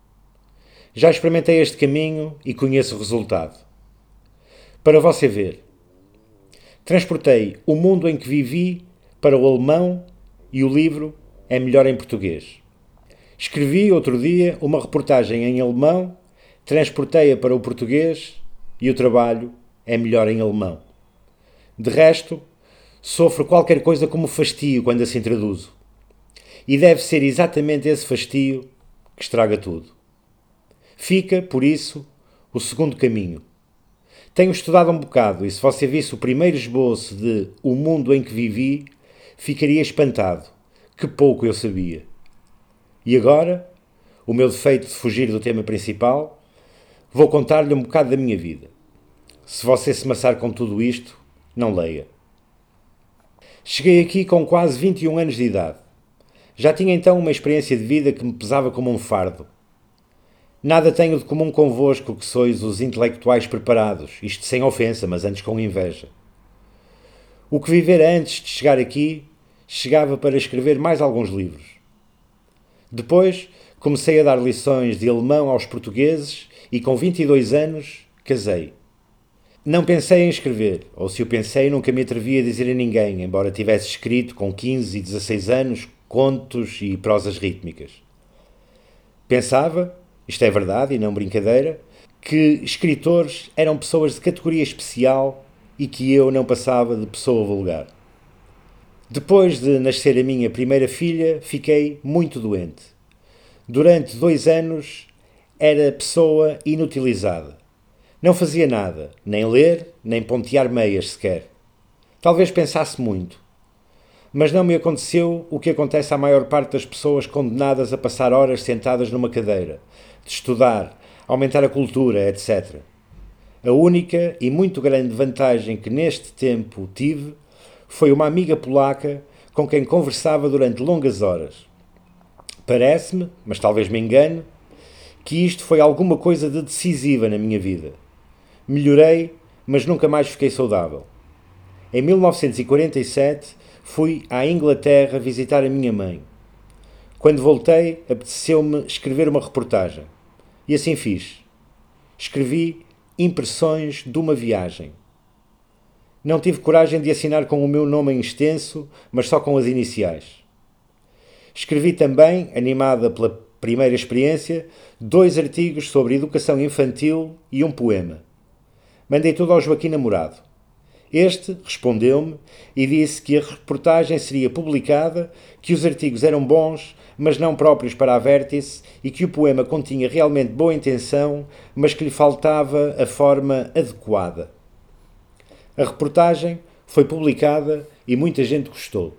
Já experimentei este caminho e conheço o resultado. Para você ver, transportei o mundo em que vivi para o alemão e o livro é melhor em português. Escrevi outro dia uma reportagem em alemão, transportei-a para o português e o trabalho é melhor em alemão. De resto, sofro qualquer coisa como fastio quando assim traduzo. E deve ser exatamente esse fastio que estraga tudo. Fica, por isso, o segundo caminho. Tenho estudado um bocado e se você visse o primeiro esboço de O Mundo em que Vivi, ficaria espantado. Que pouco eu sabia. E agora, o meu defeito de fugir do tema principal, vou contar-lhe um bocado da minha vida. Se você se maçar com tudo isto, não leia. Cheguei aqui com quase vinte e um anos de idade. Já tinha então uma experiência de vida que me pesava como um fardo. Nada tenho de comum convosco que sois os intelectuais preparados, isto sem ofensa, mas antes com inveja. O que vivera antes de chegar aqui, chegava para escrever mais alguns livros. Depois comecei a dar lições de alemão aos portugueses e com vinte e dois anos casei. Não pensei em escrever, ou se o pensei nunca me atrevi a dizer a ninguém, embora tivesse escrito com quinze e dezasseis anos contos e prosas rítmicas. Pensava, isto é verdade e não brincadeira, que escritores eram pessoas de categoria especial e que eu não passava de pessoa vulgar. Depois de nascer a minha primeira filha, fiquei muito doente. Durante dois anos era pessoa inutilizada. Não fazia nada, nem ler, nem pontear meias sequer. Talvez pensasse muito. Mas não me aconteceu o que acontece à maior parte das pessoas condenadas a passar horas sentadas numa cadeira, de estudar, aumentar a cultura, etcétera. A única e muito grande vantagem que neste tempo tive foi uma amiga polaca com quem conversava durante longas horas. Parece-me, mas talvez me engane, que isto foi alguma coisa de decisiva na minha vida. Melhorei, mas nunca mais fiquei saudável. Em mil novecentos e quarenta e sete fui à Inglaterra visitar a minha mãe. Quando voltei, apeteceu-me escrever uma reportagem. E assim fiz. Escrevi Impressões de uma Viagem. Não tive coragem de assinar com o meu nome em extenso, mas só com as iniciais. Escrevi também, animada pela primeira experiência, dois artigos sobre educação infantil e um poema. Mandei tudo ao Joaquim Namorado. Este respondeu-me e disse que a reportagem seria publicada, que os artigos eram bons, mas não próprios para a Vértice, e que o poema continha realmente boa intenção, mas que lhe faltava a forma adequada. A reportagem foi publicada e muita gente gostou.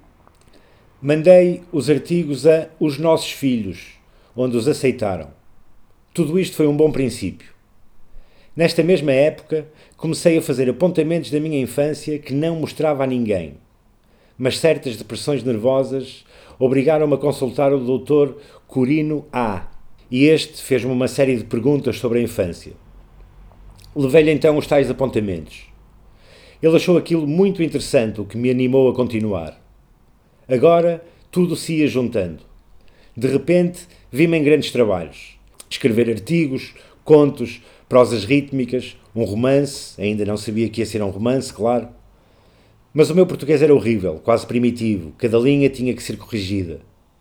Mandei os artigos a Os Nossos Filhos, onde os aceitaram. Tudo isto foi um bom princípio. Nesta mesma época, comecei a fazer apontamentos da minha infância que não mostrava a ninguém, mas certas depressões nervosas obrigaram-me a consultar o doutor Corino A, e este fez-me uma série de perguntas sobre a infância. Levei-lhe então os tais apontamentos. Ele achou aquilo muito interessante, o que me animou a continuar. Agora, tudo se ia juntando. De repente, vi-me em grandes trabalhos. Escrever artigos, contos, prosas rítmicas, um romance, ainda não sabia que ia ser um romance, claro. Mas o meu português era horrível, quase primitivo, cada linha tinha que ser corrigida.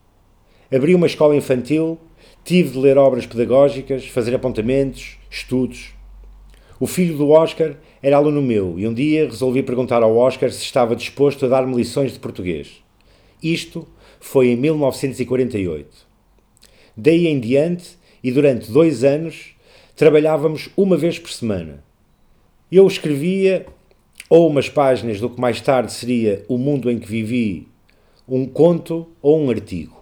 Abri uma escola infantil, tive de ler obras pedagógicas, fazer apontamentos, estudos. O filho do Oscar era aluno meu e um dia resolvi perguntar ao Oscar se estava disposto a dar-me lições de português. Isto foi em mil novecentos e quarenta e oito. Daí em diante, e durante dois anos, trabalhávamos uma vez por semana. Eu escrevia ou umas páginas do que mais tarde seria O Mundo em que Vivi, um conto ou um artigo.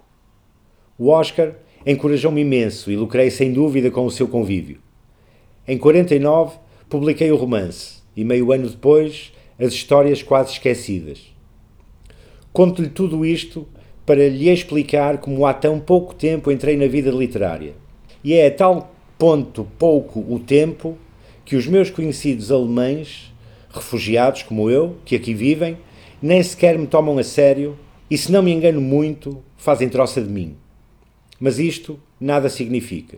O Oscar encorajou-me imenso e lucrei sem dúvida com o seu convívio. Em quarenta e nove publiquei o romance e meio ano depois as histórias quase esquecidas. Conto-lhe tudo isto para lhe explicar como há tão pouco tempo entrei na vida literária. E é a tal ponto pouco o tempo que os meus conhecidos alemães, refugiados como eu, que aqui vivem, nem sequer me tomam a sério e, se não me engano muito, fazem troça de mim. Mas isto nada significa.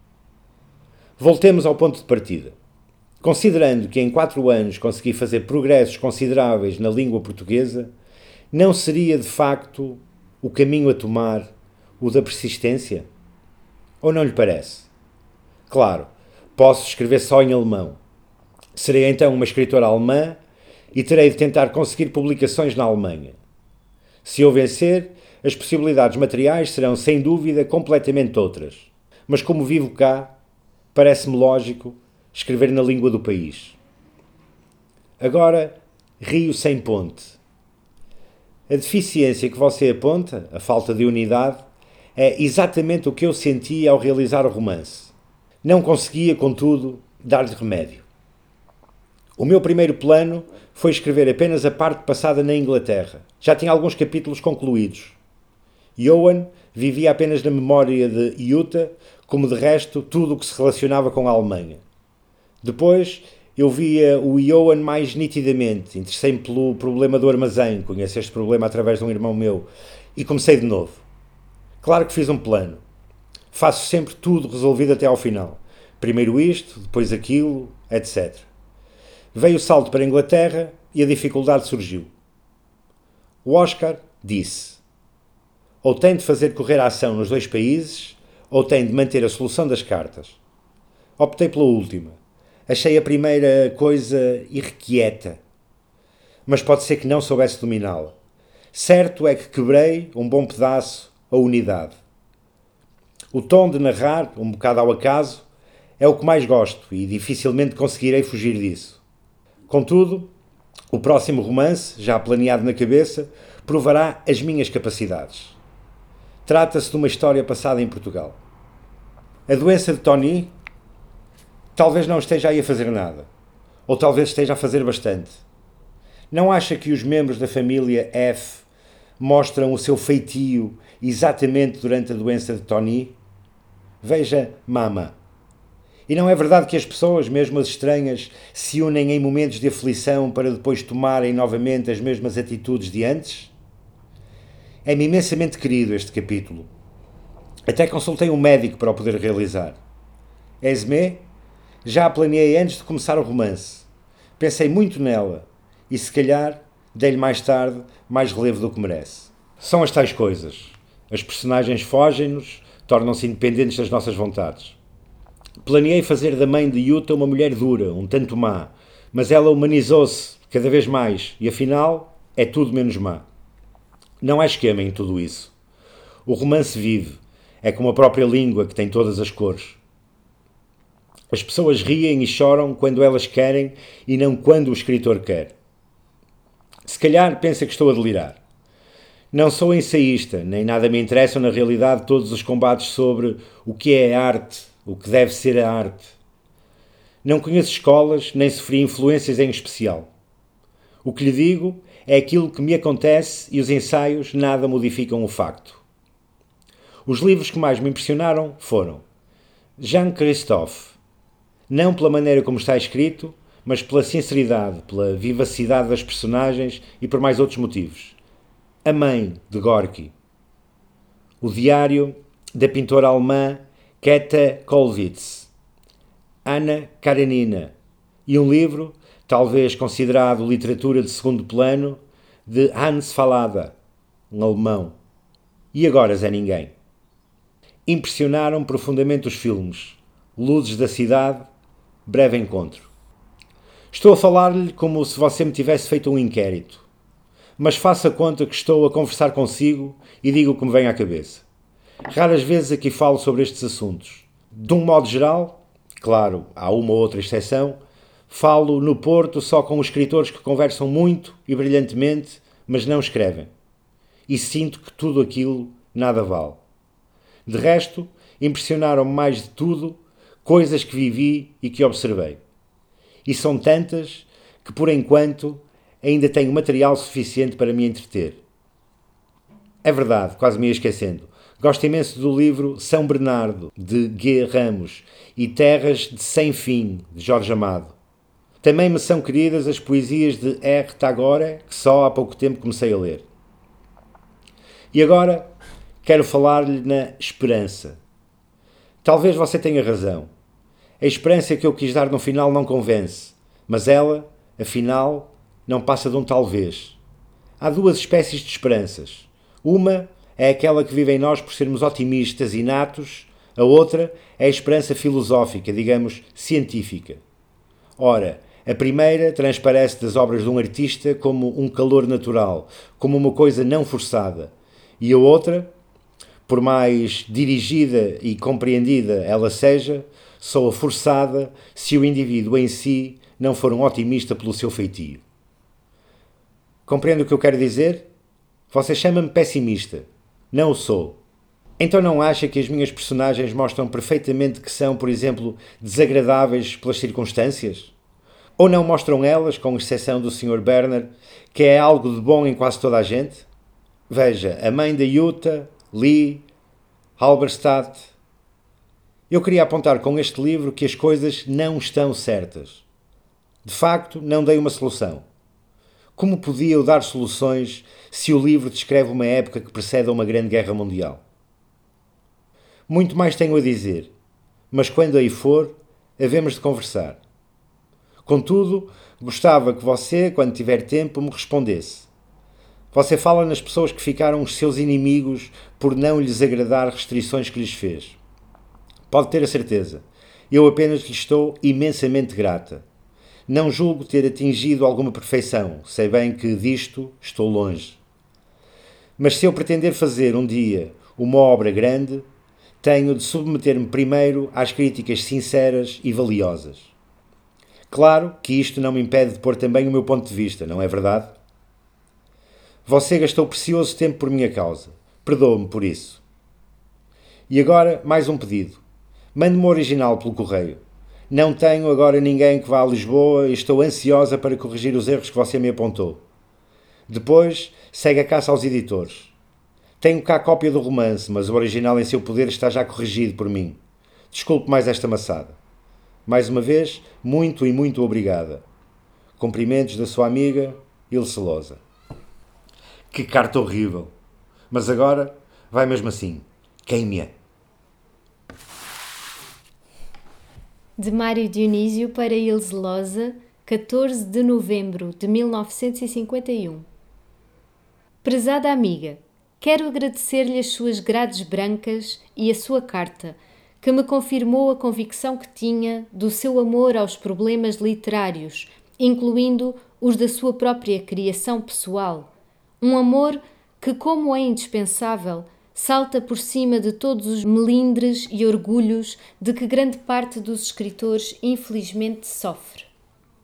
Voltemos ao ponto de partida. Considerando que em quatro anos consegui fazer progressos consideráveis na língua portuguesa, não seria de facto o caminho a tomar o da persistência? Ou não lhe parece? Claro, posso escrever só em alemão. Serei então uma escritora alemã e terei de tentar conseguir publicações na Alemanha. Se eu vencer, as possibilidades materiais serão sem dúvida completamente outras. Mas como vivo cá, parece-me lógico escrever na língua do país. Agora, rio sem ponte. A deficiência que você aponta, a falta de unidade, é exatamente o que eu sentia ao realizar o romance. Não conseguia, contudo, dar-lhe remédio. O meu primeiro plano foi escrever apenas a parte passada na Inglaterra. Já tinha alguns capítulos concluídos. Johan vivia apenas na memória de Jutta, como de resto tudo o que se relacionava com a Alemanha. Depois eu via o Johan mais nitidamente, interessei-me pelo problema do armazém, conheço este problema através de um irmão meu, e comecei de novo. Claro que fiz um plano. Faço sempre tudo resolvido até ao final. Primeiro isto, depois aquilo, etcétera. Veio o salto para a Inglaterra e a dificuldade surgiu. O Oscar disse: ou tem de fazer correr a ação nos dois países, ou tem de manter a solução das cartas. Optei pela última. Achei a primeira coisa irrequieta, mas pode ser que não soubesse dominá-la. Certo é que quebrei um bom pedaço a unidade. O tom de narrar, um bocado ao acaso, é o que mais gosto e dificilmente conseguirei fugir disso. Contudo, o próximo romance, já planeado na cabeça, provará as minhas capacidades. Trata-se de uma história passada em Portugal. A doença de Tony talvez não esteja aí a fazer nada, ou talvez esteja a fazer bastante. Não acha que os membros da família F mostram o seu feitio exatamente durante a doença de Tony? Veja Mama. E não é verdade que as pessoas, mesmo as estranhas, se unem em momentos de aflição para depois tomarem novamente as mesmas atitudes de antes? É-me imensamente querido este capítulo. Até consultei um médico para o poder realizar. Esme, já a planeei antes de começar o romance. Pensei muito nela e, se calhar, dei-lhe mais tarde mais relevo do que merece. São as tais coisas. As personagens fogem-nos, tornam-se independentes das nossas vontades. Planeei fazer da mãe de Jutta uma mulher dura, um tanto má, mas ela humanizou-se cada vez mais e, afinal, é tudo menos má. Não há esquema em tudo isso. O romance vive, é como a própria língua que tem todas as cores. As pessoas riem e choram quando elas querem e não quando o escritor quer. Se calhar pensa que estou a delirar. Não sou ensaísta, nem nada me interessam na realidade todos os combates sobre o que é a arte, o que deve ser a arte. Não conheço escolas, nem sofri influências em especial. O que lhe digo é aquilo que me acontece e os ensaios nada modificam o facto. Os livros que mais me impressionaram foram Jean Christophe, não pela maneira como está escrito, mas pela sinceridade, pela vivacidade das personagens e por mais outros motivos. A Mãe, de Gorky. O Diário da pintora alemã Käthe Kollwitz. Anna Karenina. E um livro, talvez considerado literatura de segundo plano, de Hans Fallada, um alemão. E Agora Zé Ninguém. Impressionaram profundamente os filmes Luzes da Cidade, Breve Encontro. Estou a falar-lhe como se você me tivesse feito um inquérito, mas faça conta que estou a conversar consigo e digo o que me vem à cabeça. Raras vezes aqui falo sobre estes assuntos. De um modo geral, claro, há uma ou outra exceção, falo no Porto só com os escritores que conversam muito e brilhantemente, mas não escrevem. E sinto que tudo aquilo nada vale. De resto, impressionaram-me mais de tudo coisas que vivi e que observei. E são tantas que, por enquanto, ainda tenho material suficiente para me entreter. É verdade, quase me ia esquecendo. Gosto imenso do livro São Bernardo, de G. Ramos, e Terras de Sem Fim, de Jorge Amado. Também me são queridas as poesias de R. Tagore, que só há pouco tempo comecei a ler. E agora quero falar-lhe na esperança. Talvez você tenha razão. A esperança que eu quis dar no final não convence, mas ela, afinal, não passa de um talvez. Há duas espécies de esperanças. Uma é aquela que vive em nós por sermos otimistas inatos, a outra é a esperança filosófica, digamos, científica. Ora, a primeira transparece das obras de um artista como um calor natural, como uma coisa não forçada, e a outra, por mais dirigida e compreendida ela seja, soa forçada se o indivíduo em si não for um otimista pelo seu feitio. Compreende o que eu quero dizer? Você chama-me pessimista. Não o sou. Então não acha que as minhas personagens mostram perfeitamente que são, por exemplo, desagradáveis pelas circunstâncias? Ou não mostram elas, com exceção do senhor Berner, que é algo de bom em quase toda a gente? Veja, a mãe da Jutta, Lee, Halberstadt. Eu queria apontar com este livro que as coisas não estão certas. De facto, não dei uma solução. Como podia eu dar soluções se o livro descreve uma época que precede a uma grande guerra mundial? Muito mais tenho a dizer, mas quando aí for, havemos de conversar. Contudo, gostava que você, quando tiver tempo, me respondesse. Você fala nas pessoas que ficaram os seus inimigos por não lhes agradar restrições que lhes fez. Pode ter a certeza, eu apenas lhe estou imensamente grata. Não julgo ter atingido alguma perfeição, sei bem que disto estou longe. Mas se eu pretender fazer um dia uma obra grande, tenho de submeter-me primeiro às críticas sinceras e valiosas. Claro que isto não me impede de pôr também o meu ponto de vista, não é verdade? Você gastou precioso tempo por minha causa. Perdoe-me por isso. E agora, mais um pedido. Mande-me o original pelo correio. Não tenho agora ninguém que vá a Lisboa e estou ansiosa para corrigir os erros que você me apontou. Depois, segue a caça aos editores. Tenho cá a cópia do romance, mas o original em seu poder está já corrigido por mim. Desculpe mais esta maçada. Mais uma vez, muito e muito obrigada. Cumprimentos da sua amiga, Ilse Lousa. Que carta horrível. Mas agora, vai mesmo assim. Queime-a. De Mário Dionísio para Ilse Lousa, catorze de novembro de mil novecentos e cinquenta e um. Prezada amiga, quero agradecer-lhe as suas grades brancas e a sua carta, que me confirmou a convicção que tinha do seu amor aos problemas literários, incluindo os da sua própria criação pessoal. Um amor que, como é indispensável, salta por cima de todos os melindres e orgulhos de que grande parte dos escritores infelizmente sofre.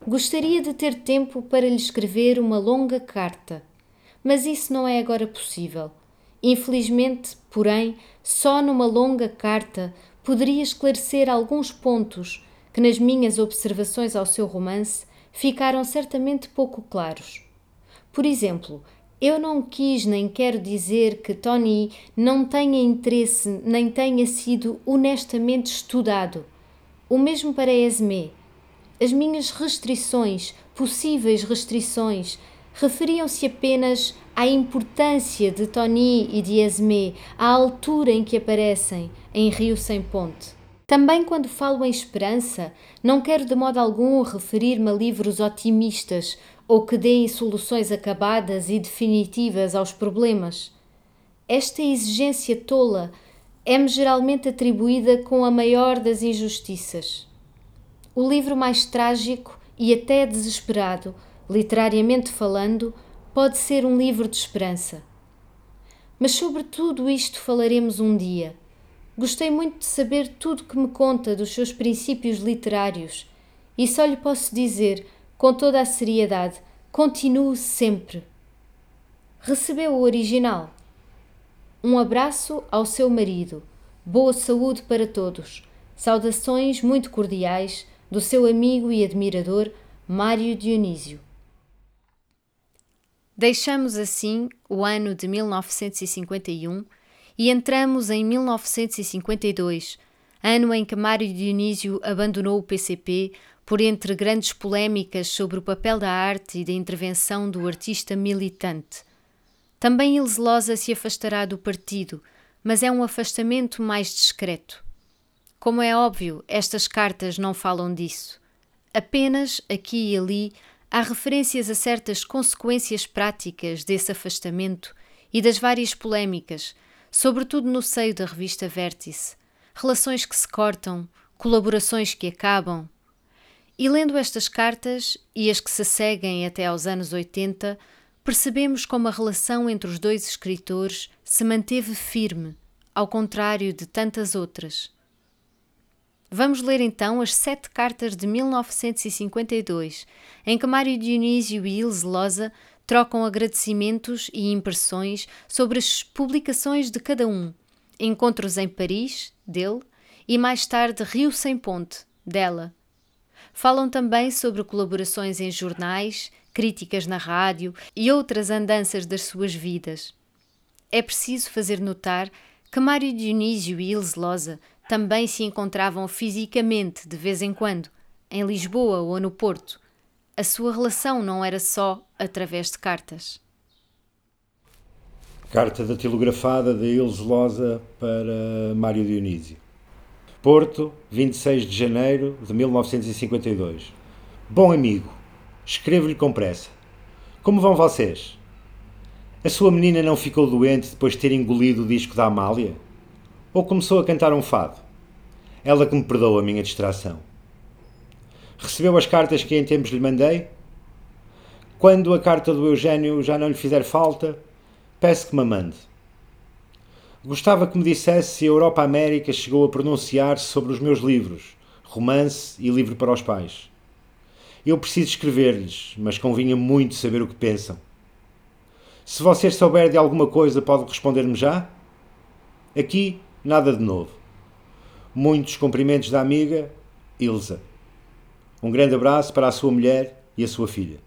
Gostaria de ter tempo para lhe escrever uma longa carta, mas isso não é agora possível. Infelizmente, porém, só numa longa carta poderia esclarecer alguns pontos que, nas minhas observações ao seu romance, ficaram certamente pouco claros. Por exemplo, eu não quis nem quero dizer que Tony não tenha interesse nem tenha sido honestamente estudado. O mesmo para Esmé. As minhas restrições, possíveis restrições, referiam-se apenas à importância de Tony e de Esmé, à altura em que aparecem em Rio Sem Ponte. Também quando falo em esperança, não quero de modo algum referir-me a livros otimistas ou que deem soluções acabadas e definitivas aos problemas. Esta exigência tola é-me geralmente atribuída com a maior das injustiças. O livro mais trágico e até desesperado, literariamente falando, pode ser um livro de esperança. Mas sobre tudo isto falaremos um dia. Gostei muito de saber tudo que me conta dos seus princípios literários e só lhe posso dizer, com toda a seriedade, continue sempre. Recebeu o original. Um abraço ao seu marido. Boa saúde para todos. Saudações muito cordiais do seu amigo e admirador Mário Dionísio. Deixamos assim o ano de mil novecentos e cinquenta e um e entramos em mil novecentos e cinquenta e dois, ano em que Mário Dionísio abandonou o P C P por entre grandes polémicas sobre o papel da arte e da intervenção do artista militante. Também Ilse Losa se afastará do partido, mas é um afastamento mais discreto. Como é óbvio, estas cartas não falam disso. Apenas, aqui e ali, há referências a certas consequências práticas desse afastamento e das várias polémicas, sobretudo no seio da revista Vértice, relações que se cortam, colaborações que acabam. E lendo estas cartas, e as que se seguem até aos anos oitenta, percebemos como a relação entre os dois escritores se manteve firme, ao contrário de tantas outras. Vamos ler então as sete cartas de mil novecentos e cinquenta e dois, em que Mário Dionísio e Ilse Losa trocam agradecimentos e impressões sobre as publicações de cada um, encontros em Paris, dele, e mais tarde Rio Sem Ponte, dela. Falam também sobre colaborações em jornais, críticas na rádio e outras andanças das suas vidas. É preciso fazer notar que Mário Dionísio e Ilse Losa também se encontravam fisicamente de vez em quando, em Lisboa ou no Porto. A sua relação não era só através de cartas. Carta datilografada de Ilse Losa para Mário Dionísio. Porto, vinte e seis de janeiro de mil novecentos e cinquenta e dois. Bom amigo, escrevo-lhe com pressa. Como vão vocês? A sua menina não ficou doente depois de ter engolido o disco da Amália? Ou começou a cantar um fado? Ela que me perdoa a minha distração. Recebeu as cartas que em tempos lhe mandei? Quando a carta do Eugênio já não lhe fizer falta, peço que me mande. Gostava que me dissesse se a Europa América chegou a pronunciar-se sobre os meus livros, romance e livro para os pais. Eu preciso escrever-lhes, mas convinha muito saber o que pensam. Se você souber de alguma coisa, pode responder-me já? Aqui, nada de novo. Muitos cumprimentos da amiga, Ilsa. Um grande abraço para a sua mulher e a sua filha.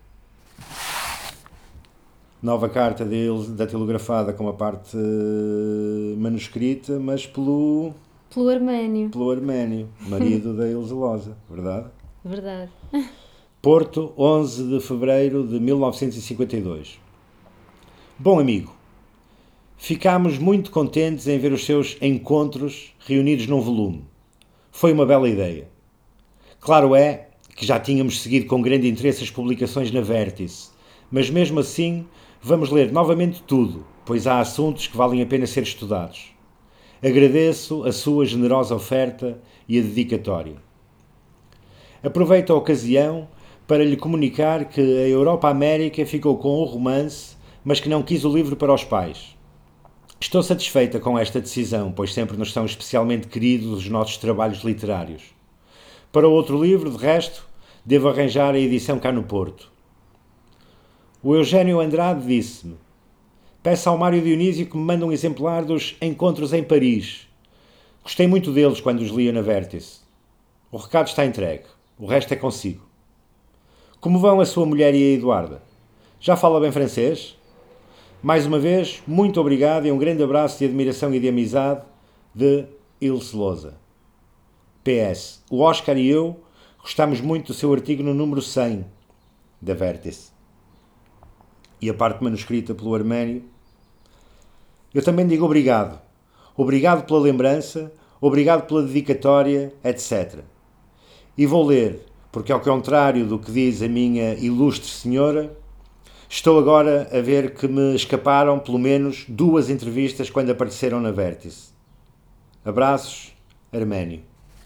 Nova carta de Ilse, datilografada com a parte uh, manuscrita, mas pelo... Pelo Arménio. Pelo Arménio, marido da Ilse Losa, verdade? Verdade. Porto, onze de fevereiro de mil novecentos e cinquenta e dois. Bom amigo, ficámos muito contentes em ver os seus encontros reunidos num volume. Foi uma bela ideia. Claro é que já tínhamos seguido com grande interesse as publicações na Vértice, mas mesmo assim vamos ler novamente tudo, pois há assuntos que valem a pena ser estudados. Agradeço a sua generosa oferta e a dedicatória. Aproveito a ocasião para lhe comunicar que a Europa América ficou com o romance, mas que não quis o livro para os pais. Estou satisfeita com esta decisão, pois sempre nos são especialmente queridos os nossos trabalhos literários. Para o outro livro, de resto, devo arranjar a edição cá no Porto. O Eugênio Andrade disse-me: peça ao Mário Dionísio que me mande um exemplar dos Encontros em Paris. Gostei muito deles quando os lia na Vértice. O recado está entregue. O resto é consigo. Como vão a sua mulher e a Eduarda? Já fala bem francês? Mais uma vez, muito obrigado e um grande abraço de admiração e de amizade de Ilse Lousa. P S. O Oscar e eu gostamos muito do seu artigo no número cem da Vértice. E a parte manuscrita pelo Arménio. Eu também digo obrigado. Obrigado pela lembrança, obrigado pela dedicatória, etcétera. E vou ler, porque ao contrário do que diz a minha ilustre senhora, estou agora a ver que me escaparam pelo menos duas entrevistas quando apareceram na Vértice. Abraços, Arménio.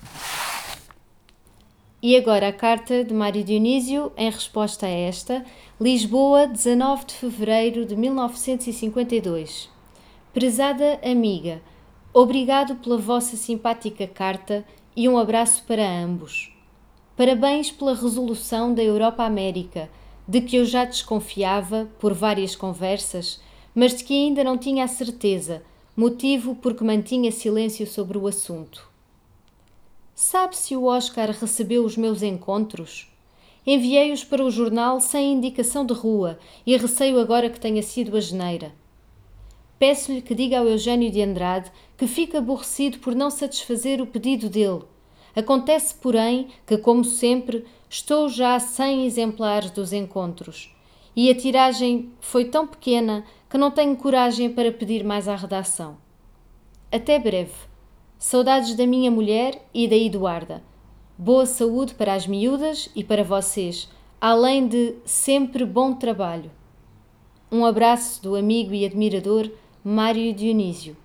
E agora a carta de Mário Dionísio em resposta a esta. Lisboa, dezanove de fevereiro de mil novecentos e cinquenta e dois. Prezada amiga, obrigado pela vossa simpática carta e um abraço para ambos. Parabéns pela resolução da Europa-América, de que eu já desconfiava por várias conversas, mas de que ainda não tinha a certeza, motivo porque mantinha silêncio sobre o assunto. Sabe se o Oscar recebeu os meus encontros? Enviei-os para o jornal sem indicação de rua e receio agora que tenha sido a geneira. Peço-lhe que diga ao Eugênio de Andrade que fica aborrecido por não satisfazer o pedido dele. Acontece, porém, que, como sempre, estou já a cem exemplares dos encontros e a tiragem foi tão pequena que não tenho coragem para pedir mais à redação. Até breve. Saudades da minha mulher e da Eduarda. Boa saúde para as miúdas e para vocês, além de sempre bom trabalho. Um abraço do amigo e admirador Mário Dionísio.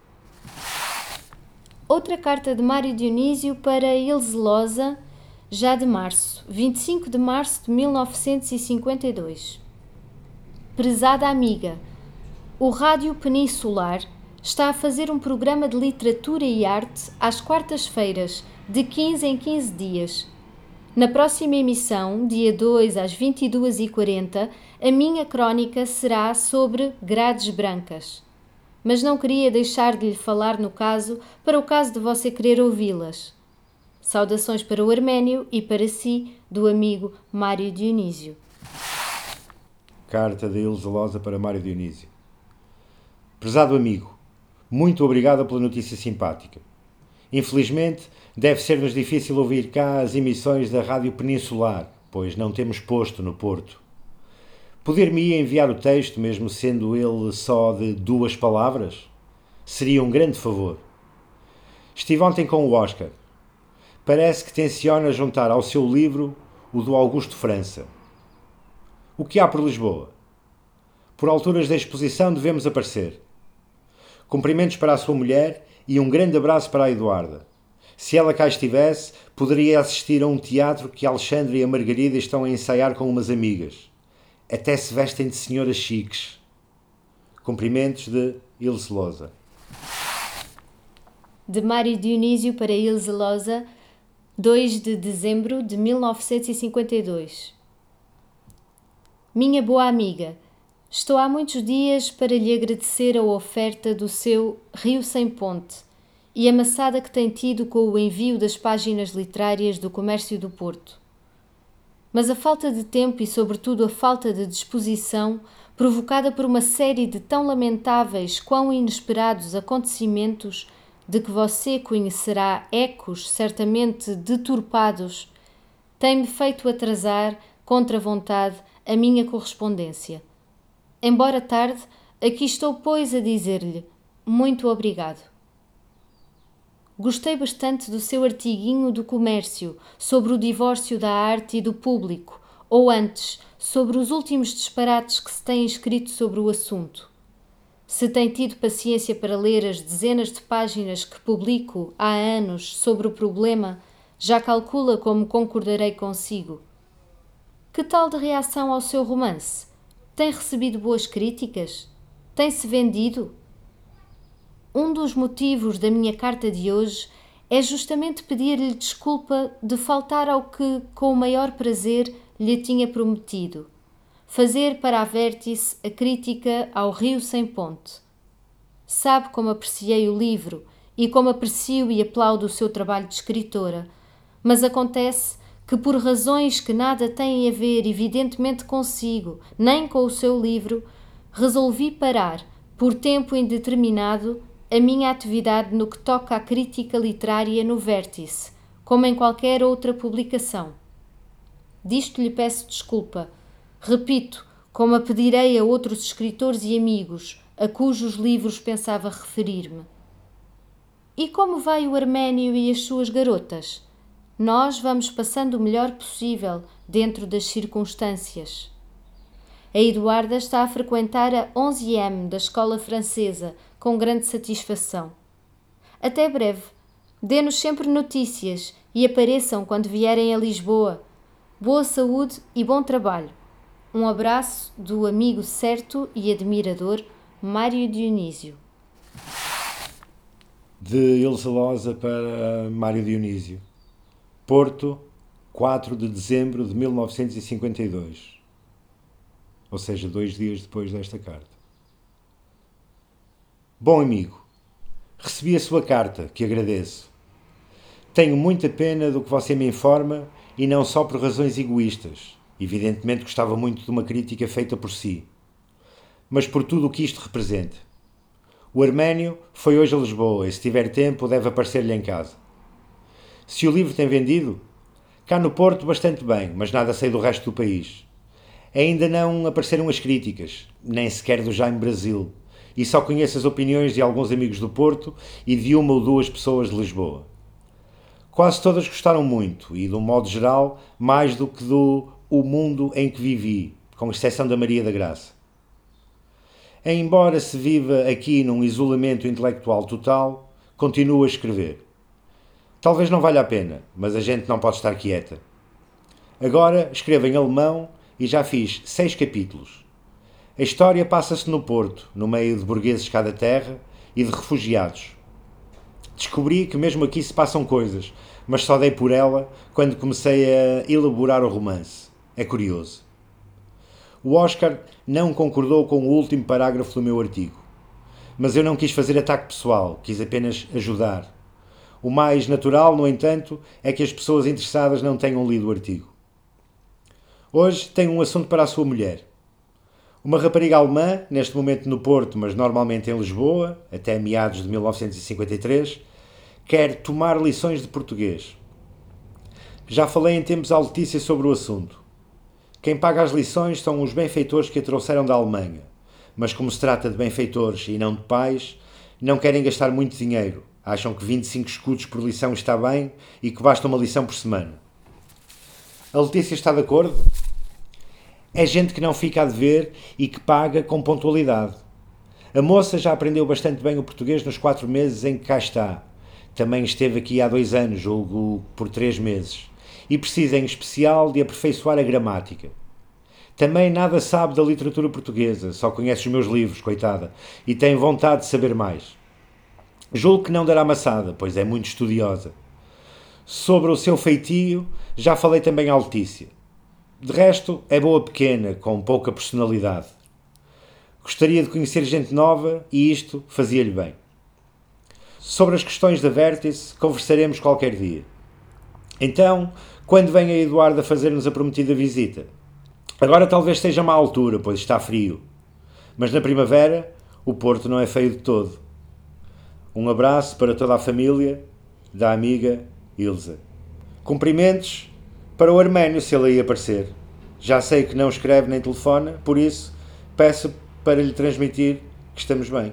Outra carta de Mário Dionísio para Ilse Lousa, já de março, vinte e cinco de março de mil novecentos e cinquenta e dois. Prezada amiga, o Rádio Peninsular está a fazer um programa de literatura e arte às quartas-feiras, de quinze em quinze dias. Na próxima emissão, dia dois às vinte e duas e quarenta, a minha crónica será sobre grades brancas. Mas não queria deixar de lhe falar no caso, para o caso de você querer ouvi-las. Saudações para o Arménio e para si, do amigo Mário Dionísio. Carta de Ilse Lousa para Mário Dionísio. Prezado amigo, muito obrigado pela notícia simpática. Infelizmente, deve ser-nos difícil ouvir cá as emissões da Rádio Peninsular, pois não temos posto no Porto. Poder-me enviar o texto, mesmo sendo ele só de duas palavras? Seria um grande favor. Estive ontem com o Oscar. Parece que tenciona juntar ao seu livro o do Augusto França. O que há por Lisboa? Por alturas da exposição devemos aparecer. Cumprimentos para a sua mulher e um grande abraço para a Eduarda. Se ela cá estivesse, poderia assistir a um teatro que Alexandre e a Margarida estão a ensaiar com umas amigas. Até se vestem de senhoras chiques. Cumprimentos de Ilse Lousa. De Mário Dionísio para Ilse Lousa, dois de dezembro de mil novecentos e cinquenta e dois. Minha boa amiga, estou há muitos dias para lhe agradecer a oferta do seu Rio Sem Ponte e a maçada que tem tido com o envio das páginas literárias do Comércio do Porto. Mas a falta de tempo e, sobretudo, a falta de disposição, provocada por uma série de tão lamentáveis quão inesperados acontecimentos, de que você conhecerá ecos certamente deturpados, tem-me feito atrasar, contra a vontade, a minha correspondência. Embora tarde, aqui estou, pois, a dizer-lhe muito obrigado. Gostei bastante do seu artiguinho do Comércio sobre o divórcio da arte e do público, ou antes, sobre os últimos disparates que se têm escrito sobre o assunto. Se tem tido paciência para ler as dezenas de páginas que publico há anos sobre o problema, já calcula como concordarei consigo. Que tal de reação ao seu romance? Tem recebido boas críticas? Tem-se vendido? Um dos motivos da minha carta de hoje é justamente pedir-lhe desculpa de faltar ao que, com o maior prazer, lhe tinha prometido: fazer para a Vértice a crítica ao Rio Sem Ponte. Sabe como apreciei o livro e como aprecio e aplaudo o seu trabalho de escritora, mas acontece que, por razões que nada têm a ver evidentemente consigo, nem com o seu livro, resolvi parar, por tempo indeterminado, a minha atividade no que toca à crítica literária no Vértice, como em qualquer outra publicação. Disto lhe peço desculpa. Repito, como a pedirei a outros escritores e amigos, a cujos livros pensava referir-me. E como vai o Arménio e as suas garotas? Nós vamos passando o melhor possível, dentro das circunstâncias. A Eduarda está a frequentar a onze M da escola francesa, com grande satisfação. Até breve. Dê-nos sempre notícias e apareçam quando vierem a Lisboa. Boa saúde e bom trabalho. Um abraço do amigo certo e admirador Mário Dionísio. De Ilse Losa para Mário Dionísio. Porto, quatro de dezembro de mil novecentos e cinquenta e dois. Ou seja, dois dias depois desta carta. Bom amigo, recebi a sua carta, que agradeço. Tenho muita pena do que você me informa e não só por razões egoístas. Evidentemente gostava muito de uma crítica feita por si, mas por tudo o que isto representa. O Arménio foi hoje a Lisboa e, se tiver tempo, deve aparecer-lhe em casa. Se o livro tem vendido, cá no Porto bastante bem, mas nada sei do resto do país. Ainda não apareceram as críticas, nem sequer do Jaime Brasil, e só conheço as opiniões de alguns amigos do Porto e de uma ou duas pessoas de Lisboa. Quase todas gostaram muito e, de um modo geral, mais do que do O Mundo em que Vivi, com exceção da Maria da Graça. Embora se viva aqui num isolamento intelectual total, continuo a escrever. Talvez não valha a pena, mas a gente não pode estar quieta. Agora escrevo em alemão e já fiz seis capítulos. A história passa-se no Porto, no meio de burgueses cá da terra e de refugiados. Descobri que mesmo aqui se passam coisas, mas só dei por ela quando comecei a elaborar o romance. É curioso. O Oscar não concordou com o último parágrafo do meu artigo. Mas eu não quis fazer ataque pessoal, quis apenas ajudar. O mais natural, no entanto, é que as pessoas interessadas não tenham lido o artigo. Hoje tenho um assunto para a sua mulher. Uma rapariga alemã, neste momento no Porto, mas normalmente em Lisboa, até meados de mil novecentos e cinquenta e três, quer tomar lições de português. Já falei em tempos à Letícia sobre o assunto. Quem paga as lições são os benfeitores que a trouxeram da Alemanha, mas como se trata de benfeitores e não de pais, não querem gastar muito dinheiro. Acham que vinte e cinco escudos por lição está bem e que basta uma lição por semana. A Letícia está de acordo? É gente que não fica a dever e que paga com pontualidade. A moça já aprendeu bastante bem o português nos quatro meses em que cá está. Também esteve aqui há dois anos, julgo por três meses. E precisa em especial de aperfeiçoar a gramática. Também nada sabe da literatura portuguesa, só conhece os meus livros, coitada, e tem vontade de saber mais. Julgo que não dará maçada, pois é muito estudiosa. Sobre o seu feitio, já falei também à Letícia. De resto, é boa pequena, com pouca personalidade. Gostaria de conhecer gente nova e isto fazia-lhe bem. Sobre as questões da Vértice, conversaremos qualquer dia. Então, quando vem a Eduarda fazer-nos a prometida visita? Agora talvez seja má altura, pois está frio. Mas na primavera, o Porto não é feio de todo. Um abraço para toda a família da amiga Ilse. Cumprimentos para o Arménio, se ele aí aparecer. Já sei que não escreve nem telefona, por isso peço para lhe transmitir que estamos bem.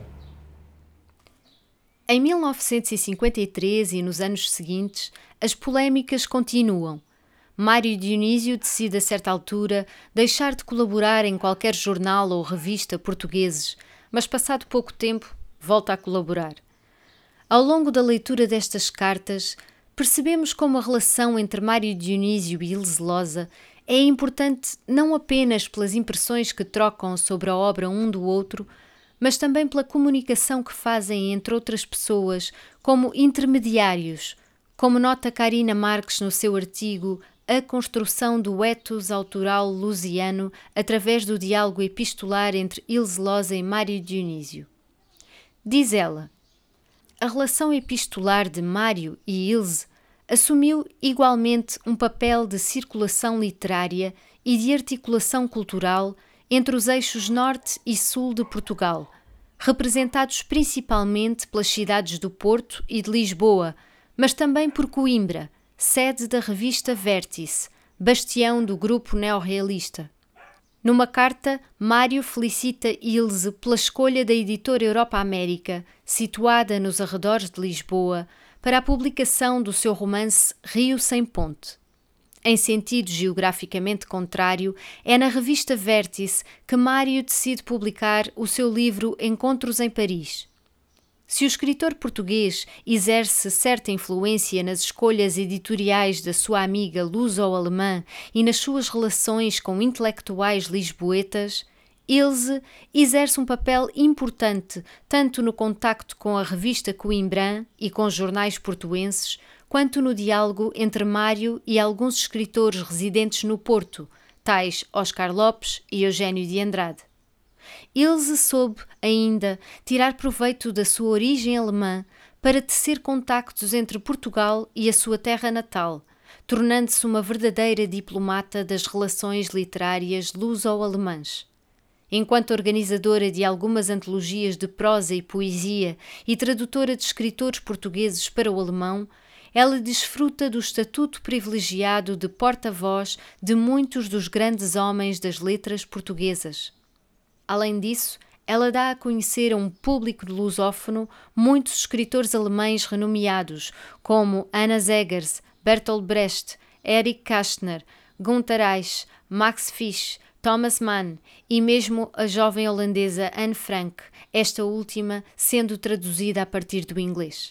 Em mil novecentos e cinquenta e três e nos anos seguintes, as polémicas continuam. Mário Dionísio decide a certa altura deixar de colaborar em qualquer jornal ou revista portugueses, mas passado pouco tempo volta a colaborar. Ao longo da leitura destas cartas, percebemos como a relação entre Mário Dionísio e Ilse Losa é importante não apenas pelas impressões que trocam sobre a obra um do outro, mas também pela comunicação que fazem entre outras pessoas como intermediários, como nota Karina Marques no seu artigo A Construção do Ethos Autoral Lusiano através do diálogo epistolar entre Ilse Loza e Mário Dionísio. Diz ela: a relação epistolar de Mário e Ilse assumiu igualmente um papel de circulação literária e de articulação cultural entre os eixos norte e sul de Portugal, representados principalmente pelas cidades do Porto e de Lisboa, mas também por Coimbra, sede da revista Vértice, bastião do grupo neorrealista. Numa carta, Mário felicita Ilse pela escolha da editora Europa América, situada nos arredores de Lisboa, para a publicação do seu romance Rio Sem Ponte. Em sentido geograficamente contrário, é na revista Vértice que Mário decide publicar o seu livro Encontros em Paris. Se o escritor português exerce certa influência nas escolhas editoriais da sua amiga luso-alemã e nas suas relações com intelectuais lisboetas, Ilse exerce um papel importante tanto no contacto com a revista Coimbra e com jornais portuenses, quanto no diálogo entre Mário e alguns escritores residentes no Porto, tais Oscar Lopes e Eugênio de Andrade. Ilse soube, ainda, tirar proveito da sua origem alemã para tecer contactos entre Portugal e a sua terra natal, tornando-se uma verdadeira diplomata das relações literárias luso-alemãs. Enquanto organizadora de algumas antologias de prosa e poesia e tradutora de escritores portugueses para o alemão, ela desfruta do estatuto privilegiado de porta-voz de muitos dos grandes homens das letras portuguesas. Além disso, ela dá a conhecer a um público lusófono muitos escritores alemães renomeados, como Anna Zegers, Bertolt Brecht, Erich Kästner, Günter Eich, Max Frisch, Thomas Mann e mesmo a jovem holandesa Anne Frank, esta última sendo traduzida a partir do inglês.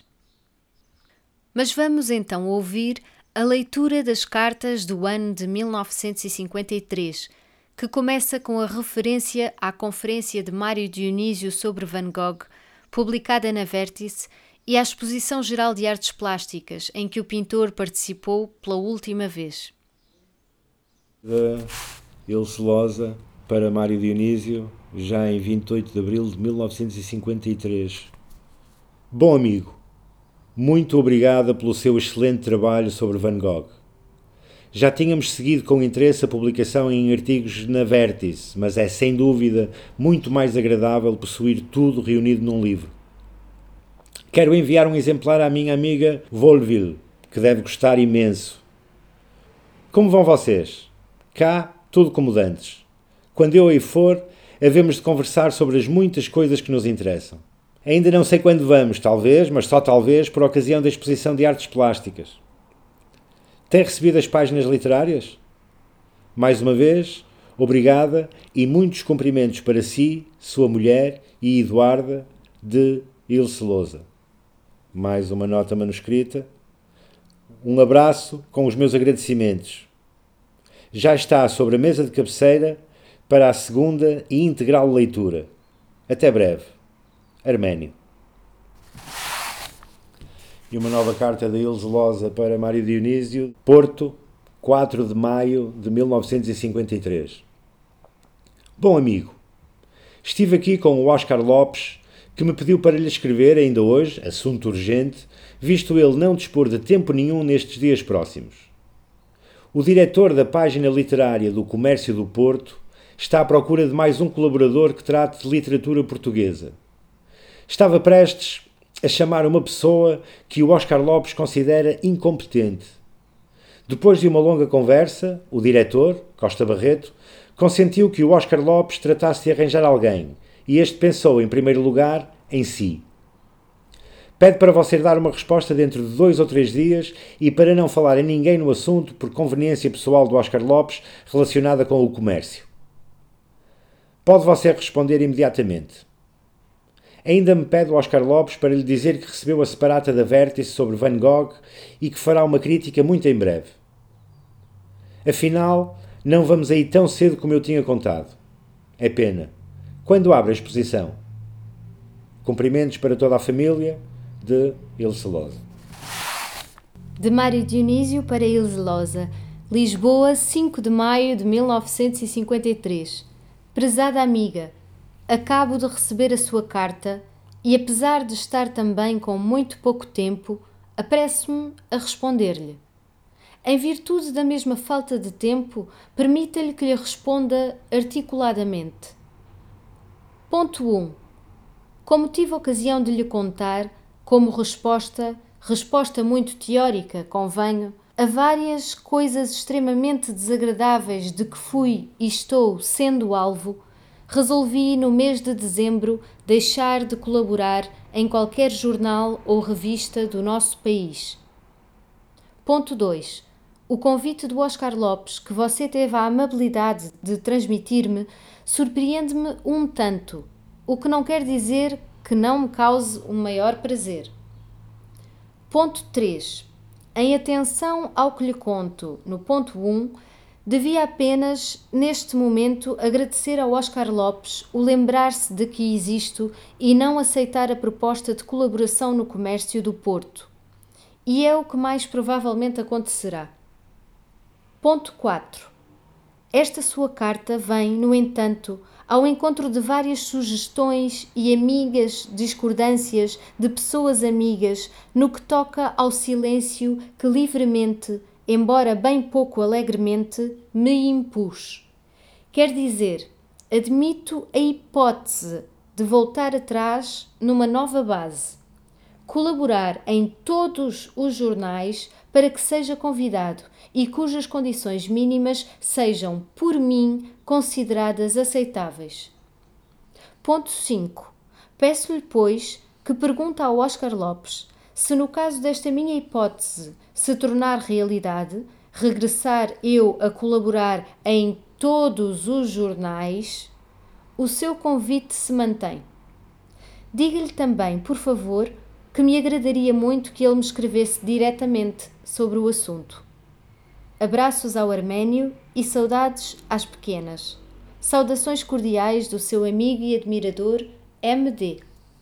Mas vamos então ouvir a leitura das cartas do ano de mil novecentos e cinquenta e três, que começa com a referência à Conferência de Mário Dionísio sobre Van Gogh, publicada na Vértice, e à Exposição Geral de Artes Plásticas, em que o pintor participou pela última vez. Da Ilse Loza para Mário Dionísio, já em vinte e oito de abril de mil novecentos e cinquenta e três. Bom amigo, muito obrigada pelo seu excelente trabalho sobre Van Gogh. Já tínhamos seguido com interesse a publicação em artigos na Vértice, mas é sem dúvida muito mais agradável possuir tudo reunido num livro. Quero enviar um exemplar à minha amiga Volville, que deve gostar imenso. Como vão vocês? Cá, tudo como dantes. Quando eu aí for, havemos de conversar sobre as muitas coisas que nos interessam. Ainda não sei quando vamos, talvez, mas só talvez, por ocasião da exposição de artes plásticas. Tem recebido as páginas literárias? Mais uma vez, obrigada e muitos cumprimentos para si, sua mulher e Eduarda, de Ilse Loza. Mais uma nota manuscrita. Um abraço com os meus agradecimentos. Já está sobre a mesa de cabeceira para a segunda e integral leitura. Até breve. Arménio. E uma nova carta da Ilse Loza para Mário Dionísio, Porto, quatro de maio de mil novecentos e cinquenta e três. Bom amigo, estive aqui com o Oscar Lopes, que me pediu para lhe escrever ainda hoje, assunto urgente, visto ele não dispor de tempo nenhum nestes dias próximos. O diretor da página literária do Comércio do Porto está à procura de mais um colaborador que trate de literatura portuguesa. Estava prestes a chamar uma pessoa que o Oscar Lopes considera incompetente. Depois de uma longa conversa, o diretor, Costa Barreto, consentiu que o Oscar Lopes tratasse de arranjar alguém, e este pensou, em primeiro lugar, em si. Pede para você dar uma resposta dentro de dois ou três dias e para não falar a ninguém no assunto por conveniência pessoal do Oscar Lopes relacionada com o comércio. Pode você responder imediatamente. Ainda me pede o Oscar Lopes para lhe dizer que recebeu a separata da Vértice sobre Van Gogh e que fará uma crítica muito em breve. Afinal, não vamos aí tão cedo como eu tinha contado. É pena. Quando abre a exposição? Cumprimentos para toda a família, de Ilse Loza. De Mário Dionísio para Ilse Losa. Lisboa, cinco de maio de mil novecentos e cinquenta e três. Prezada amiga, acabo de receber a sua carta e, apesar de estar também com muito pouco tempo, apresso-me a responder-lhe. Em virtude da mesma falta de tempo, permita-lhe que lhe responda articuladamente. Ponto um. Como tive ocasião de lhe contar, como resposta, resposta muito teórica, convenho, a várias coisas extremamente desagradáveis de que fui e estou sendo alvo, resolvi no mês de dezembro deixar de colaborar em qualquer jornal ou revista do nosso país. Ponto dois. O convite do Oscar Lopes, que você teve a amabilidade de transmitir-me, surpreende-me um tanto, o que não quer dizer que não me cause o maior prazer. Ponto três. Em atenção ao que lhe conto no ponto um, devia apenas, neste momento, agradecer ao Oscar Lopes o lembrar-se de que existo e não aceitar a proposta de colaboração no comércio do Porto. E é o que mais provavelmente acontecerá. Ponto quatro. Esta sua carta vem, no entanto, ao encontro de várias sugestões e amigas discordâncias de pessoas amigas no que toca ao silêncio que livremente, embora bem pouco alegremente, me impus. Quer dizer, admito a hipótese de voltar atrás numa nova base. Colaborar em todos os jornais para que seja convidado e cujas condições mínimas sejam, por mim, consideradas aceitáveis. Ponto cinco. Peço-lhe, pois, que pergunte ao Oscar Lopes se, no caso desta minha hipótese se tornar realidade, regressar eu a colaborar em todos os jornais, o seu convite se mantém. Diga-lhe também, por favor, que me agradaria muito que ele me escrevesse diretamente sobre o assunto. Abraços ao Arménio e saudades às pequenas. Saudações cordiais do seu amigo e admirador M D.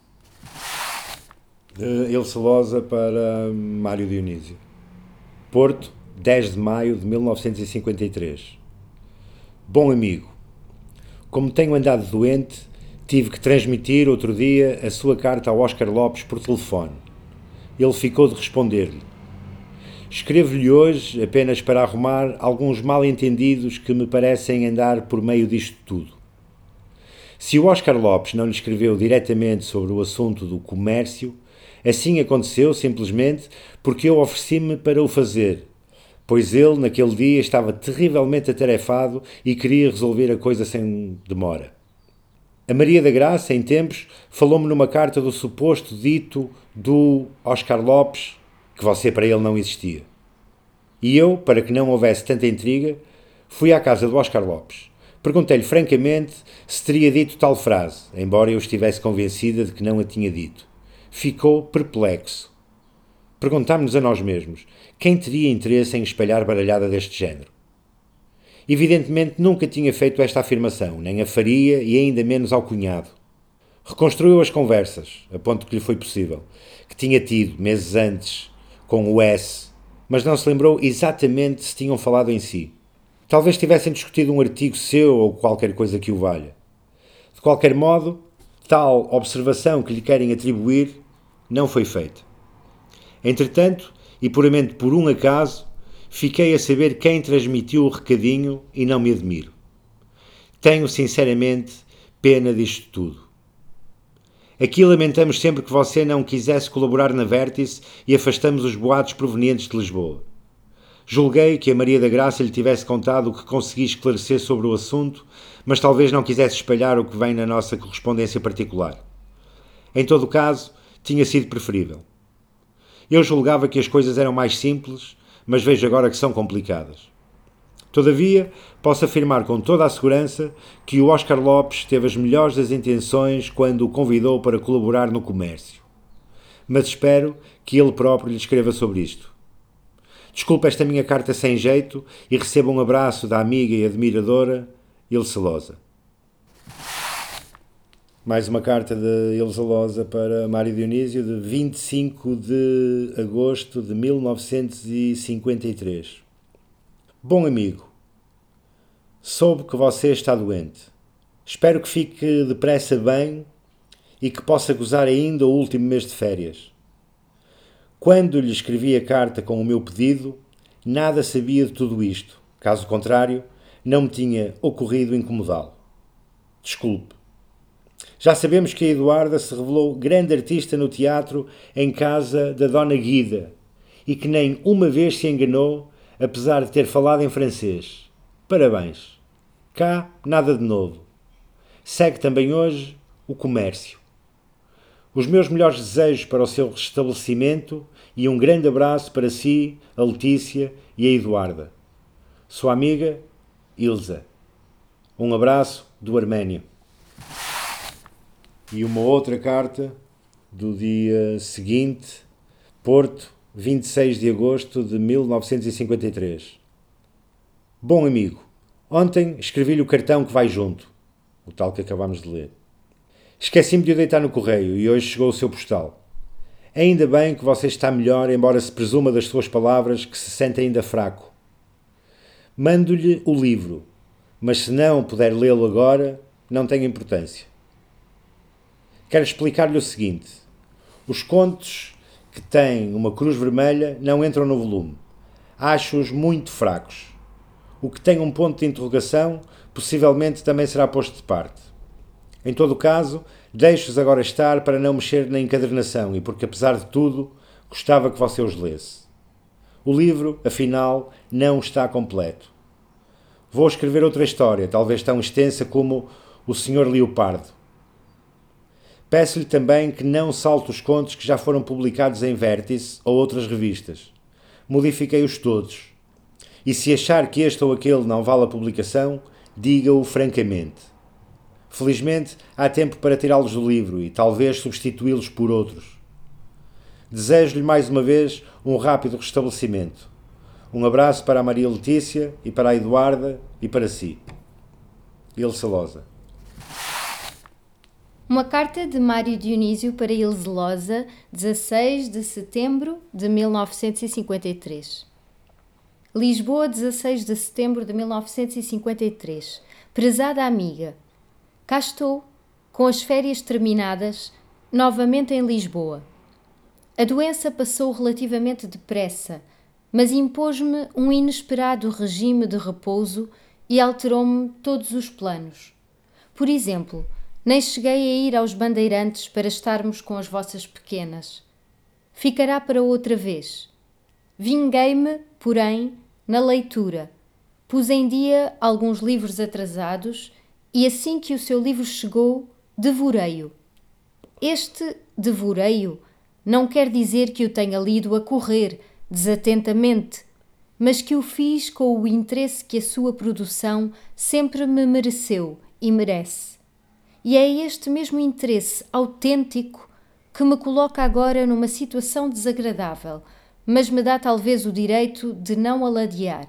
De Ilse Losa para Mário Dionísio. Porto, dez de maio de mil novecentos e cinquenta e três. Bom amigo, como tenho andado doente, tive que transmitir outro dia a sua carta ao Oscar Lopes por telefone. Ele ficou de responder-lhe. Escrevo-lhe hoje apenas para arrumar alguns mal-entendidos que me parecem andar por meio disto tudo. Se o Oscar Lopes não lhe escreveu diretamente sobre o assunto do comércio, assim aconteceu simplesmente porque eu ofereci-me para o fazer, pois ele, naquele dia, estava terrivelmente atarefado e queria resolver a coisa sem demora. A Maria da Graça, em tempos, falou-me numa carta do suposto dito do Oscar Lopes, que você para ele não existia. E eu, para que não houvesse tanta intriga, fui à casa do Oscar Lopes. Perguntei-lhe francamente se teria dito tal frase, embora eu estivesse convencida de que não a tinha dito. Ficou perplexo. Perguntámos-nos a nós mesmos quem teria interesse em espalhar baralhada deste género. Evidentemente nunca tinha feito esta afirmação, nem a faria e ainda menos ao cunhado. Reconstruiu as conversas, a ponto que lhe foi possível, que tinha tido, meses antes, com o S, mas não se lembrou exatamente se tinham falado em si. Talvez tivessem discutido um artigo seu ou qualquer coisa que o valha. De qualquer modo, tal observação que lhe querem atribuir não foi feita. Entretanto, e puramente por um acaso, fiquei a saber quem transmitiu o recadinho e não me admiro. Tenho, sinceramente, pena disto tudo. Aqui lamentamos sempre que você não quisesse colaborar na Vértice e afastamos os boatos provenientes de Lisboa. Julguei que a Maria da Graça lhe tivesse contado o que consegui esclarecer sobre o assunto, mas talvez não quisesse espalhar o que vem na nossa correspondência particular. Em todo o caso, tinha sido preferível. Eu julgava que as coisas eram mais simples, mas vejo agora que são complicadas. Todavia, posso afirmar com toda a segurança que o Oscar Lopes teve as melhores das intenções quando o convidou para colaborar no comércio. Mas espero que ele próprio lhe escreva sobre isto. Desculpe esta minha carta sem jeito e receba um abraço da amiga e admiradora Ilse Losa. Mais uma carta de Ilza Loza para Mário Dionísio, de vinte e cinco de agosto de mil novecentos e cinquenta e três. Bom amigo, soube que você está doente. Espero que fique depressa bem e que possa gozar ainda o último mês de férias. Quando lhe escrevi a carta com o meu pedido, nada sabia de tudo isto. Caso contrário, não me tinha ocorrido incomodá-lo. Desculpe. Já sabemos que a Eduarda se revelou grande artista no teatro em casa da Dona Guida e que nem uma vez se enganou, apesar de ter falado em francês. Parabéns. Cá, nada de novo. Segue também hoje o comércio. Os meus melhores desejos para o seu restabelecimento e um grande abraço para si, a Letícia e a Eduarda. Sua amiga, Ilza. Um abraço do Arménio. E uma outra carta do dia seguinte, Porto, vinte e seis de agosto de mil novecentos e cinquenta e três. Bom amigo, ontem escrevi-lhe o cartão que vai junto, o tal que acabámos de ler. Esqueci-me de o deitar no correio e hoje chegou o seu postal. Ainda bem que você está melhor, embora se presuma das suas palavras que se sente ainda fraco. Mando-lhe o livro, mas se não puder lê-lo agora, não tem importância. Quero explicar-lhe o seguinte. Os contos que têm uma cruz vermelha não entram no volume. Acho-os muito fracos. O que tem um ponto de interrogação possivelmente também será posto de parte. Em todo o caso, deixo-os agora estar para não mexer na encadernação e porque, apesar de tudo, gostava que você os lesse. O livro, afinal, não está completo. Vou escrever outra história, talvez tão extensa como O senhor Leopardo. Peço-lhe também que não salte os contos que já foram publicados em Vértice ou outras revistas. Modifiquei-os todos. E se achar que este ou aquele não vale a publicação, diga-o francamente. Felizmente, há tempo para tirá-los do livro e talvez substituí-los por outros. Desejo-lhe mais uma vez um rápido restabelecimento. Um abraço para a Maria Letícia e para a Eduarda e para si. Ilza Loza. Uma carta de Mário Dionísio para Ilza Loza, dezasseis de setembro de mil novecentos e cinquenta e três. Lisboa, dezasseis de setembro de mil novecentos e cinquenta e três. Prezada amiga, cá estou, com as férias terminadas, novamente em Lisboa. A doença passou relativamente depressa, mas impôs-me um inesperado regime de repouso e alterou-me todos os planos. Por exemplo, nem cheguei a ir aos Bandeirantes para estarmos com as vossas pequenas. Ficará para outra vez. Vinguei-me, porém, na leitura. Pus em dia alguns livros atrasados e assim que o seu livro chegou, devorei-o. Este devorei-o não quer dizer que o tenha lido a correr, desatentamente, mas que o fiz com o interesse que a sua produção sempre me mereceu e merece. E é este mesmo interesse autêntico que me coloca agora numa situação desagradável, mas me dá talvez o direito de não aladear.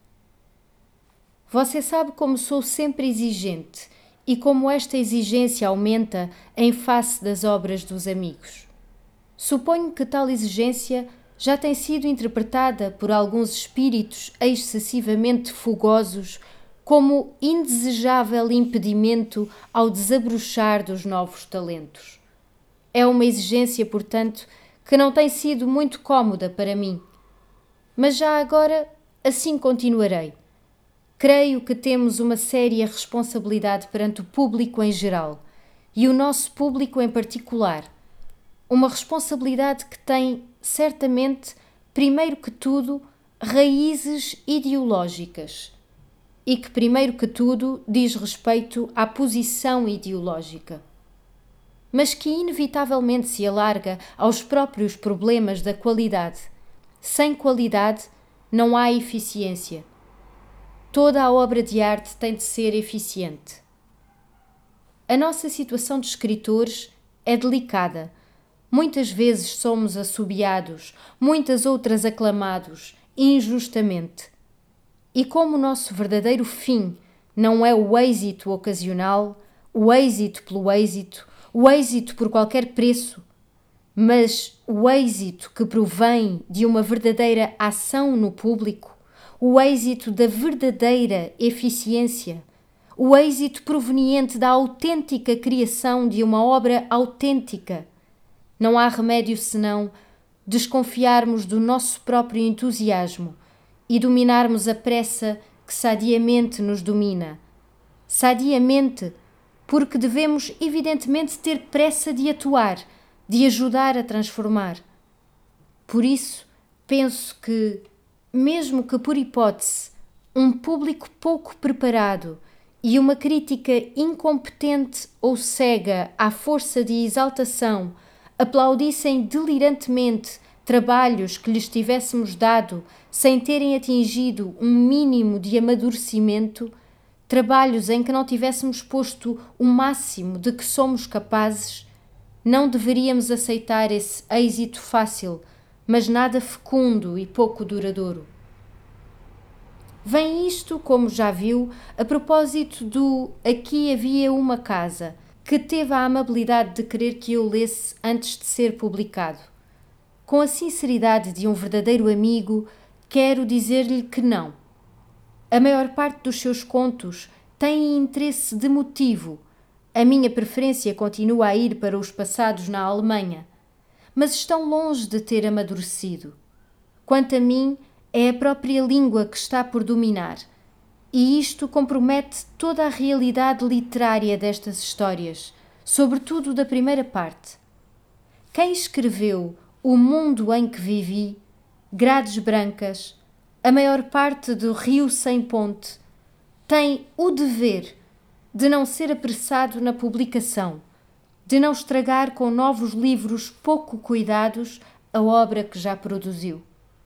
Você sabe como sou sempre exigente e como esta exigência aumenta em face das obras dos amigos. Suponho que tal exigência já tem sido interpretada por alguns espíritos excessivamente fogosos como indesejável impedimento ao desabrochar dos novos talentos. É uma exigência, portanto, que não tem sido muito cômoda para mim. Mas já agora assim continuarei. Creio que temos uma séria responsabilidade perante o público em geral e o nosso público em particular. Uma responsabilidade que tem, certamente, primeiro que tudo, raízes ideológicas e que, primeiro que tudo, diz respeito à posição ideológica, mas que inevitavelmente se alarga aos próprios problemas da qualidade. Sem qualidade não há eficiência. Toda a obra de arte tem de ser eficiente. A nossa situação de escritores é delicada. Muitas vezes somos assobiados, muitas outras aclamados, injustamente. E como o nosso verdadeiro fim não é o êxito ocasional, o êxito pelo êxito, o êxito por qualquer preço, mas o êxito que provém de uma verdadeira ação no público, o êxito da verdadeira eficiência, o êxito proveniente da autêntica criação de uma obra autêntica. Não há remédio senão desconfiarmos do nosso próprio entusiasmo e dominarmos a pressa que sadiamente nos domina. Sadiamente, porque devemos evidentemente ter pressa de atuar, de ajudar a transformar. Por isso, penso que, mesmo que por hipótese, um público pouco preparado e uma crítica incompetente ou cega à força de exaltação aplaudissem delirantemente trabalhos que lhes tivéssemos dado sem terem atingido um mínimo de amadurecimento, trabalhos em que não tivéssemos posto o máximo de que somos capazes, não deveríamos aceitar esse êxito fácil, mas nada fecundo e pouco duradouro. Vem isto, como já viu, a propósito do Aqui Havia Uma Casa, que teve a amabilidade de querer que eu lesse antes de ser publicado. Com a sinceridade de um verdadeiro amigo, quero dizer-lhe que não. A maior parte dos seus contos tem interesse de motivo. A minha preferência continua a ir para os passados na Alemanha, mas estão longe de ter amadurecido. Quanto a mim, é a própria língua que está por dominar, e isto compromete toda a realidade literária destas histórias, sobretudo da primeira parte. Quem escreveu O Mundo em que Vivi, Grades Brancas, a maior parte do Rio Sem Ponte, tem o dever de não ser apressado na publicação, de não estragar com novos livros pouco cuidados a obra que já produziu.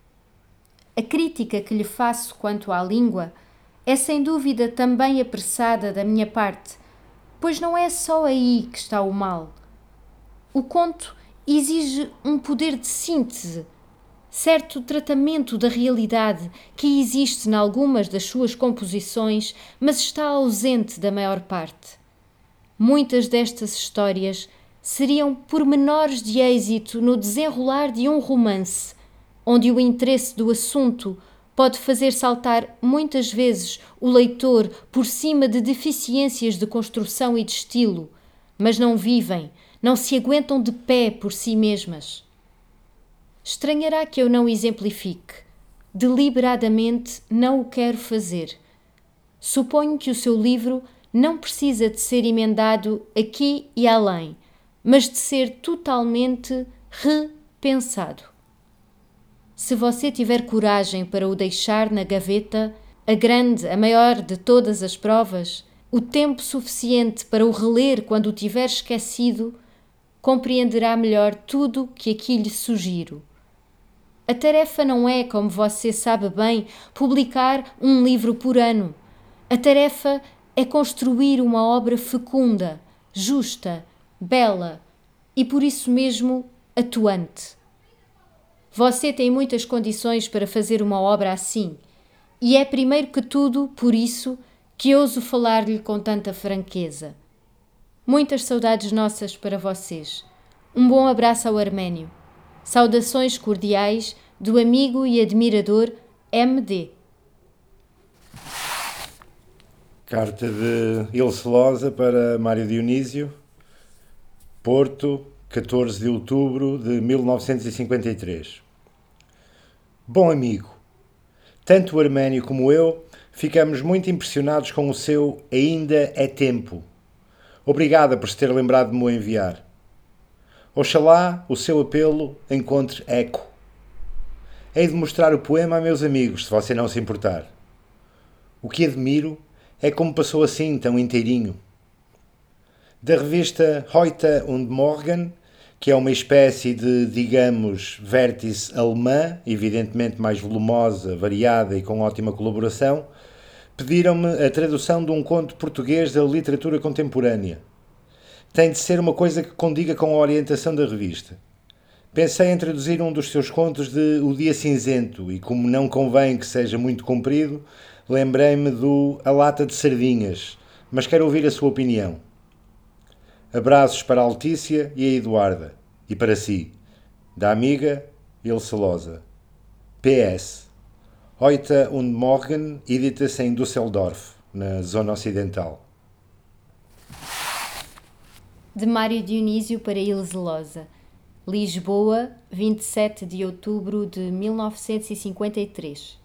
A crítica que lhe faço quanto à língua é sem dúvida também apressada da minha parte, pois não é só aí que está o mal. O conto exige um poder de síntese, certo tratamento da realidade que existe em algumas das suas composições, mas está ausente da maior parte. Muitas destas histórias seriam pormenores de êxito no desenrolar de um romance, onde o interesse do assunto pode fazer saltar muitas vezes o leitor por cima de deficiências de construção e de estilo, mas não vivem, não se aguentam de pé por si mesmas. Estranhará que eu não exemplifique. Deliberadamente não o quero fazer. Suponho que o seu livro não precisa de ser emendado aqui e além, mas de ser totalmente repensado. Se você tiver coragem para o deixar na gaveta, a grande, a maior de todas as provas, o tempo suficiente para o reler quando o tiver esquecido, compreenderá melhor tudo que aqui lhe sugiro. A tarefa não é, como você sabe bem, publicar um livro por ano. A tarefa é construir uma obra fecunda, justa, bela e, por isso mesmo, atuante. Você tem muitas condições para fazer uma obra assim, e é primeiro que tudo, por isso, que ouso falar-lhe com tanta franqueza. Muitas saudades nossas para vocês. Um bom abraço ao Arménio. Saudações cordiais do amigo e admirador M D. Carta de Ilse Losa para Mário Dionísio, Porto, catorze de outubro de mil novecentos e cinquenta e três. Bom amigo, tanto o Arménio como eu ficamos muito impressionados com o seu Ainda é Tempo. Obrigada por se ter lembrado de me o enviar. Oxalá o seu apelo encontre eco. Hei de mostrar o poema a meus amigos, se você não se importar. O que admiro é como passou assim tão inteirinho. Da revista Heute und Morgen, que é uma espécie de, digamos, vértice alemã, evidentemente mais volumosa, variada e com ótima colaboração, pediram-me a tradução de um conto português da literatura contemporânea. Tem de ser uma coisa que condiga com a orientação da revista. Pensei em traduzir um dos seus contos de O Dia Cinzento e, como não convém que seja muito comprido, lembrei-me do A Lata de Sardinhas, mas quero ouvir a sua opinião. Abraços para a Letícia e a Eduarda. E para si, da amiga Ilse Loza. P S. Heute und morgen edita-se em Düsseldorf, na zona ocidental. De Mário Dionísio para Ilse Loza. Lisboa, vinte e sete de outubro de mil novecentos e cinquenta e três.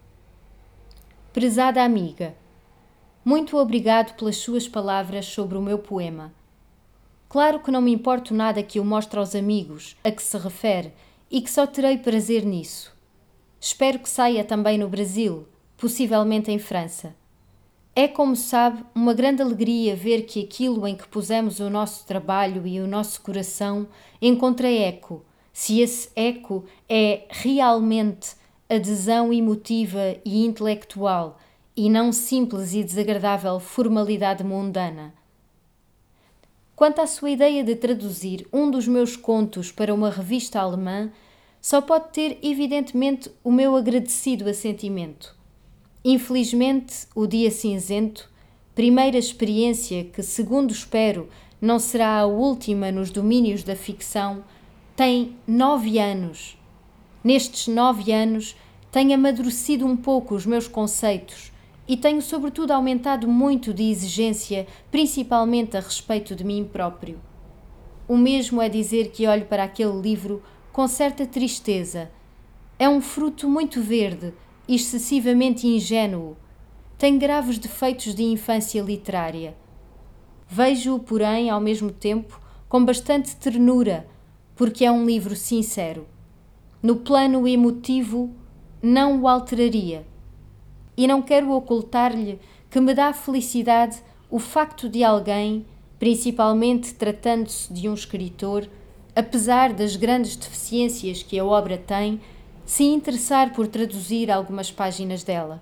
Prezada amiga, muito obrigado pelas suas palavras sobre o meu poema. Claro que não me importo nada que eu mostre aos amigos a que se refere e que só terei prazer nisso. Espero que saia também no Brasil, possivelmente em França. É, como sabe, uma grande alegria ver que aquilo em que pusemos o nosso trabalho e o nosso coração encontra eco, se esse eco é realmente adesão emotiva e intelectual e não simples e desagradável formalidade mundana. Quanto à sua ideia de traduzir um dos meus contos para uma revista alemã, só pode ter, evidentemente, o meu agradecido assentimento. Infelizmente, o Dia Cinzento, primeira experiência que, segundo espero, não será a última nos domínios da ficção, tem nove anos. Nestes nove anos, tenho amadurecido um pouco os meus conceitos e tenho, sobretudo, aumentado muito de exigência, principalmente a respeito de mim próprio. O mesmo é dizer que olho para aquele livro com certa tristeza. É um fruto muito verde, excessivamente ingênuo. Tem graves defeitos de infância literária. Vejo-o, porém, ao mesmo tempo, com bastante ternura, porque é um livro sincero. No plano emotivo, não o alteraria. E não quero ocultar-lhe que me dá felicidade o facto de alguém, principalmente tratando-se de um escritor, apesar das grandes deficiências que a obra tem, se interessar por traduzir algumas páginas dela.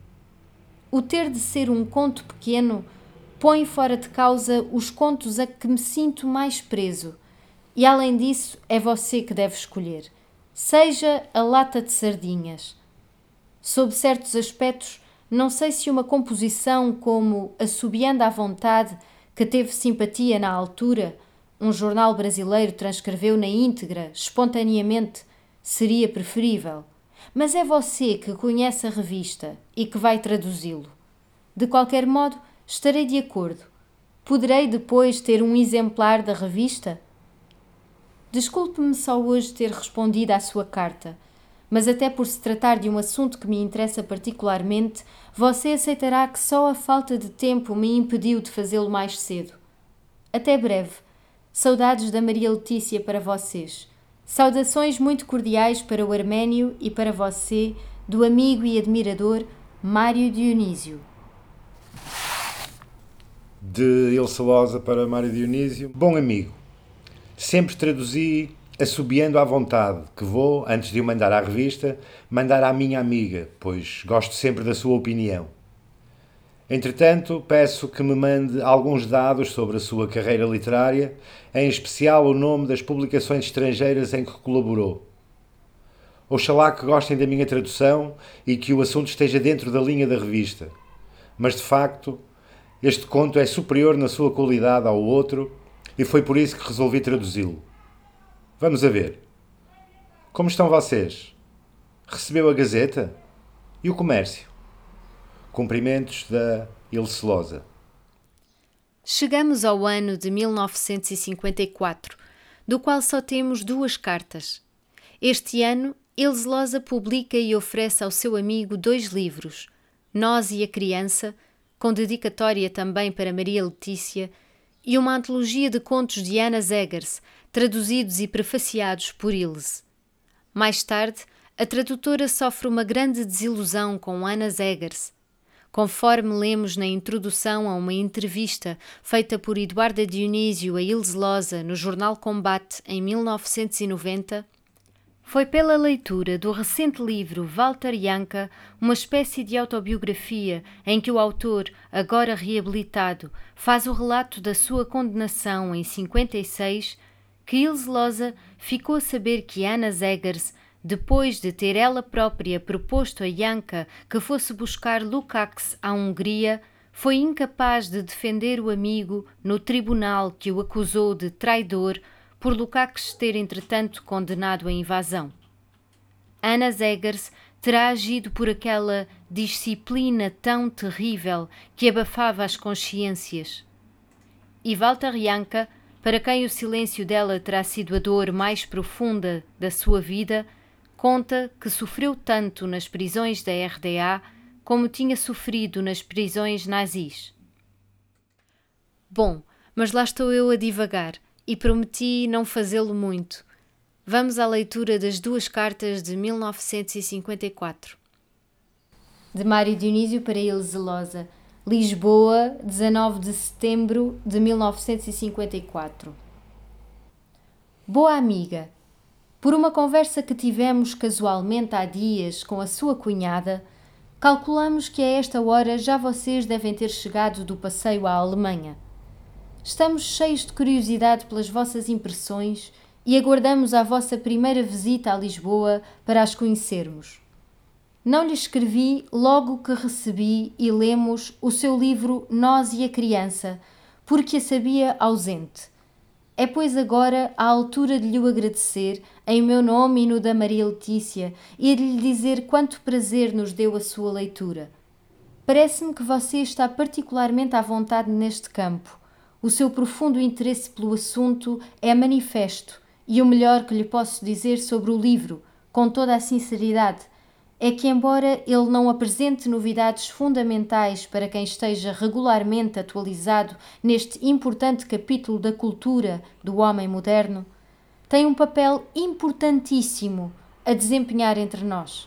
O ter de ser um conto pequeno põe fora de causa os contos a que me sinto mais preso, e além disso é você que deve escolher, seja a lata de sardinhas. Sob certos aspectos, não sei se uma composição como Assobiando à Vontade, que teve simpatia na altura, um jornal brasileiro transcreveu na íntegra, espontaneamente, seria preferível. Mas é você que conhece a revista e que vai traduzi-lo. De qualquer modo, estarei de acordo. Poderei depois ter um exemplar da revista? Desculpe-me só hoje ter respondido à sua carta, mas até por se tratar de um assunto que me interessa particularmente, você aceitará que só a falta de tempo me impediu de fazê-lo mais cedo. Até breve. Saudades da Maria Letícia para vocês. Saudações muito cordiais para o Arménio e para você, do amigo e admirador Mário Dionísio. De Ilse Loza para Mário Dionísio. Bom amigo, sempre traduzi assobiando à vontade, que vou, antes de o mandar à revista, mandar à minha amiga, pois gosto sempre da sua opinião. Entretanto, peço que me mande alguns dados sobre a sua carreira literária, em especial o nome das publicações estrangeiras em que colaborou. Oxalá que gostem da minha tradução e que o assunto esteja dentro da linha da revista. Mas, de facto, este conto é superior na sua qualidade ao outro e foi por isso que resolvi traduzi-lo. Vamos a ver. Como estão vocês? Recebeu a Gazeta? E o comércio? Cumprimentos da Ilse Loza. Chegamos ao ano de mil novecentos e cinquenta e quatro, do qual só temos duas cartas. Este ano, Ilse Loza publica e oferece ao seu amigo dois livros, Nós e a Criança, com dedicatória também para Maria Letícia, e uma antologia de contos de Anna Zegers, traduzidos e prefaciados por Ilse. Mais tarde, a tradutora sofre uma grande desilusão com Anna Zegers. Conforme lemos na introdução a uma entrevista feita por Eduarda Dionísio a Ilse Loza no jornal Combate em mil novecentos e noventa, foi pela leitura do recente livro Walter Janka, uma espécie de autobiografia em que o autor, agora reabilitado, faz o relato da sua condenação em cinquenta e seis, que Ilse Loza ficou a saber que Anna Zegers, depois de ter ela própria proposto a Janka que fosse buscar Lukács à Hungria, foi incapaz de defender o amigo no tribunal que o acusou de traidor por Lukács ter entretanto condenado a invasão. Anna Zegers terá agido por aquela disciplina tão terrível que abafava as consciências. E Walter Janka, para quem o silêncio dela terá sido a dor mais profunda da sua vida, conta que sofreu tanto nas prisões da R D A como tinha sofrido nas prisões nazis. Bom, mas lá estou eu a divagar e prometi não fazê-lo muito. Vamos à leitura das duas cartas de mil novecentos e cinquenta e quatro. De Mário Dionísio para Ilse Losa, Lisboa, dezanove de setembro de mil novecentos e cinquenta e quatro. Boa amiga, por uma conversa que tivemos casualmente há dias com a sua cunhada, calculamos que a esta hora já vocês devem ter chegado do passeio à Alemanha. Estamos cheios de curiosidade pelas vossas impressões e aguardamos a vossa primeira visita a Lisboa para as conhecermos. Não lhe escrevi logo que recebi e lemos o seu livro Nós e a Criança, porque a sabia ausente. É, pois, agora a altura de lhe agradecer, em meu nome e no da Maria Letícia, e de lhe dizer quanto prazer nos deu a sua leitura. Parece-me que você está particularmente à vontade neste campo. O seu profundo interesse pelo assunto é manifesto, e o melhor que lhe posso dizer sobre o livro, com toda a sinceridade, é que, embora ele não apresente novidades fundamentais para quem esteja regularmente atualizado neste importante capítulo da cultura do homem moderno, tem um papel importantíssimo a desempenhar entre nós.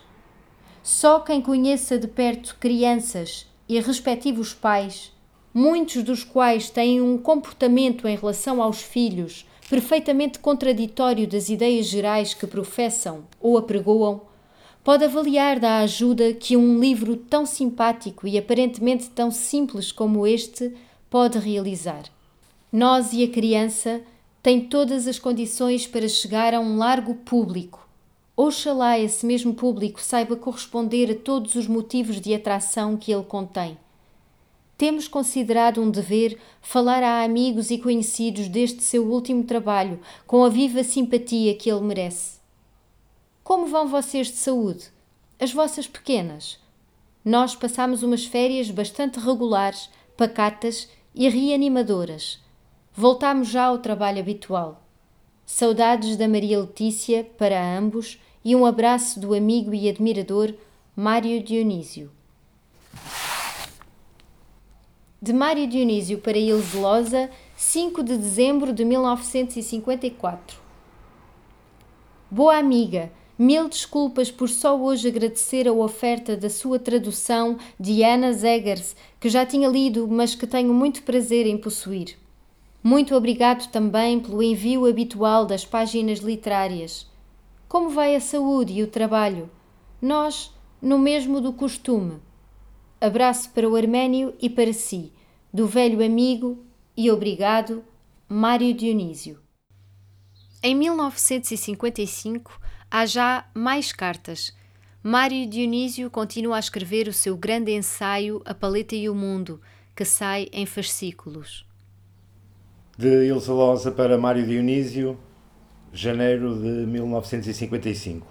Só quem conheça de perto crianças e respectivos pais, muitos dos quais têm um comportamento em relação aos filhos perfeitamente contraditório das ideias gerais que professam ou apregoam, pode avaliar da ajuda que um livro tão simpático e aparentemente tão simples como este pode realizar. Nós e a Criança têm todas as condições para chegar a um largo público. Oxalá esse mesmo público saiba corresponder a todos os motivos de atração que ele contém. Temos considerado um dever falar a amigos e conhecidos deste seu último trabalho com a viva simpatia que ele merece. Como vão vocês de saúde? As vossas pequenas? Nós passamos umas férias bastante regulares, pacatas e reanimadoras. Voltámos já ao trabalho habitual. Saudades da Maria Letícia para ambos e um abraço do amigo e admirador Mário Dionísio. De Mário Dionísio para Ilse Losa, cinco de dezembro de mil novecentos e cinquenta e quatro. Boa amiga, mil desculpas por só hoje agradecer a oferta da sua tradução de Anna Zegers, que já tinha lido, mas que tenho muito prazer em possuir. Muito obrigado também pelo envio habitual das páginas literárias. Como vai a saúde e o trabalho? Nós, no mesmo do costume. Abraço para o Arménio e para si, do velho amigo e obrigado, Mário Dionísio. Em mil novecentos e cinquenta e cinco, há já mais cartas. Mário Dionísio continua a escrever o seu grande ensaio A Paleta e o Mundo, que sai em fascículos. De Ilse Losa para Mário Dionísio, janeiro de mil novecentos e cinquenta e cinco.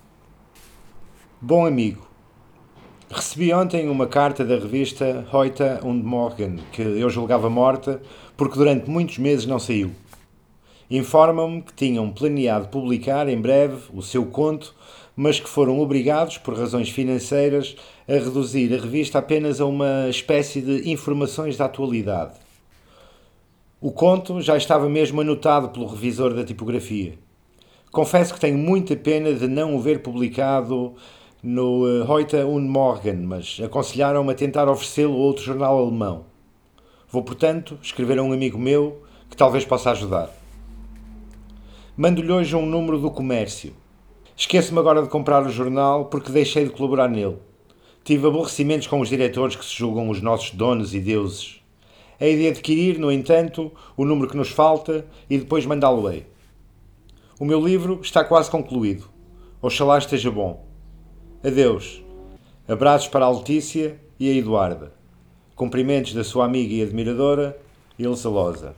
Bom amigo, recebi ontem uma carta da revista Heute und Morgen, que eu julgava morta porque durante muitos meses não saiu. Informam-me que tinham planeado publicar em breve o seu conto, mas que foram obrigados, por razões financeiras, a reduzir a revista apenas a uma espécie de informações da atualidade. O conto já estava mesmo anotado pelo revisor da tipografia. Confesso que tenho muita pena de não o ver publicado no Heute und Morgen, mas aconselharam-me a tentar oferecê-lo a outro jornal alemão. Vou, portanto, escrever a um amigo meu que talvez possa ajudar. Mando-lhe hoje um número do Comércio. Esqueço-me agora de comprar o jornal porque deixei de colaborar nele. Tive aborrecimentos com os diretores que se julgam os nossos donos e deuses. Hei de adquirir, no entanto, o número que nos falta e depois mandá-lo-ei. O meu livro está quase concluído. Oxalá esteja bom. Adeus. Abraços para a Letícia e a Eduarda. Cumprimentos da sua amiga e admiradora, Ilse Loza.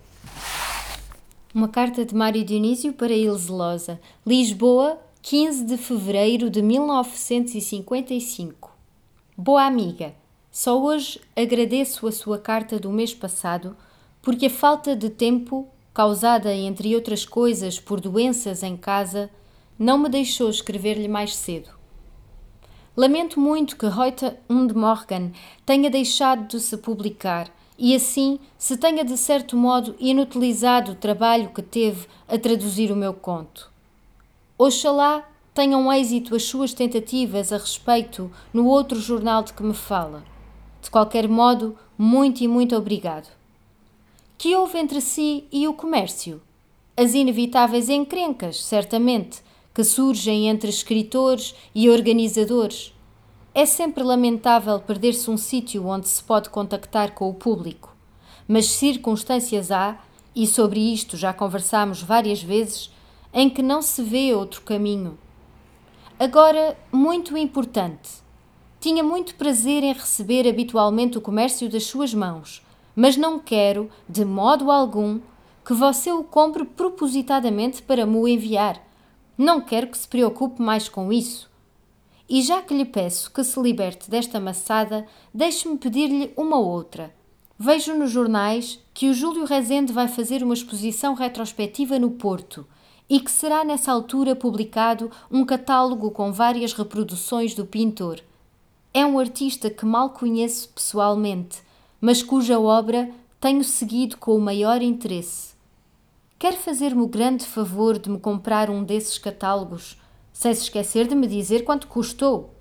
Uma carta de Mário Dionísio para Ilse Loza. Lisboa, quinze de fevereiro de mil novecentos e cinquenta e cinco. Boa amiga, só hoje agradeço a sua carta do mês passado, porque a falta de tempo, causada, entre outras coisas, por doenças em casa, não me deixou escrever-lhe mais cedo. Lamento muito que Heute und Morgen tenha deixado de se publicar e assim se tenha de certo modo inutilizado o trabalho que teve a traduzir o meu conto. Oxalá tenham êxito as suas tentativas a respeito no outro jornal de que me fala. De qualquer modo, muito e muito obrigado. Que houve entre si e o comércio? As inevitáveis encrencas, certamente, que surgem entre escritores e organizadores. É sempre lamentável perder-se um sítio onde se pode contactar com o público, mas circunstâncias há, e sobre isto já conversámos várias vezes, em que não se vê outro caminho. Agora, muito importante, tinha muito prazer em receber habitualmente o comércio das suas mãos, mas não quero, de modo algum, que você o compre propositadamente para me o enviar. Não quero que se preocupe mais com isso. E já que lhe peço que se liberte desta maçada, deixe-me pedir-lhe uma outra. Vejo nos jornais que o Júlio Rezende vai fazer uma exposição retrospectiva no Porto e que será nessa altura publicado um catálogo com várias reproduções do pintor. É um artista que mal conheço pessoalmente, mas cuja obra tenho seguido com o maior interesse. Quer fazer-me o grande favor de me comprar um desses catálogos, sem se esquecer de me dizer quanto custou?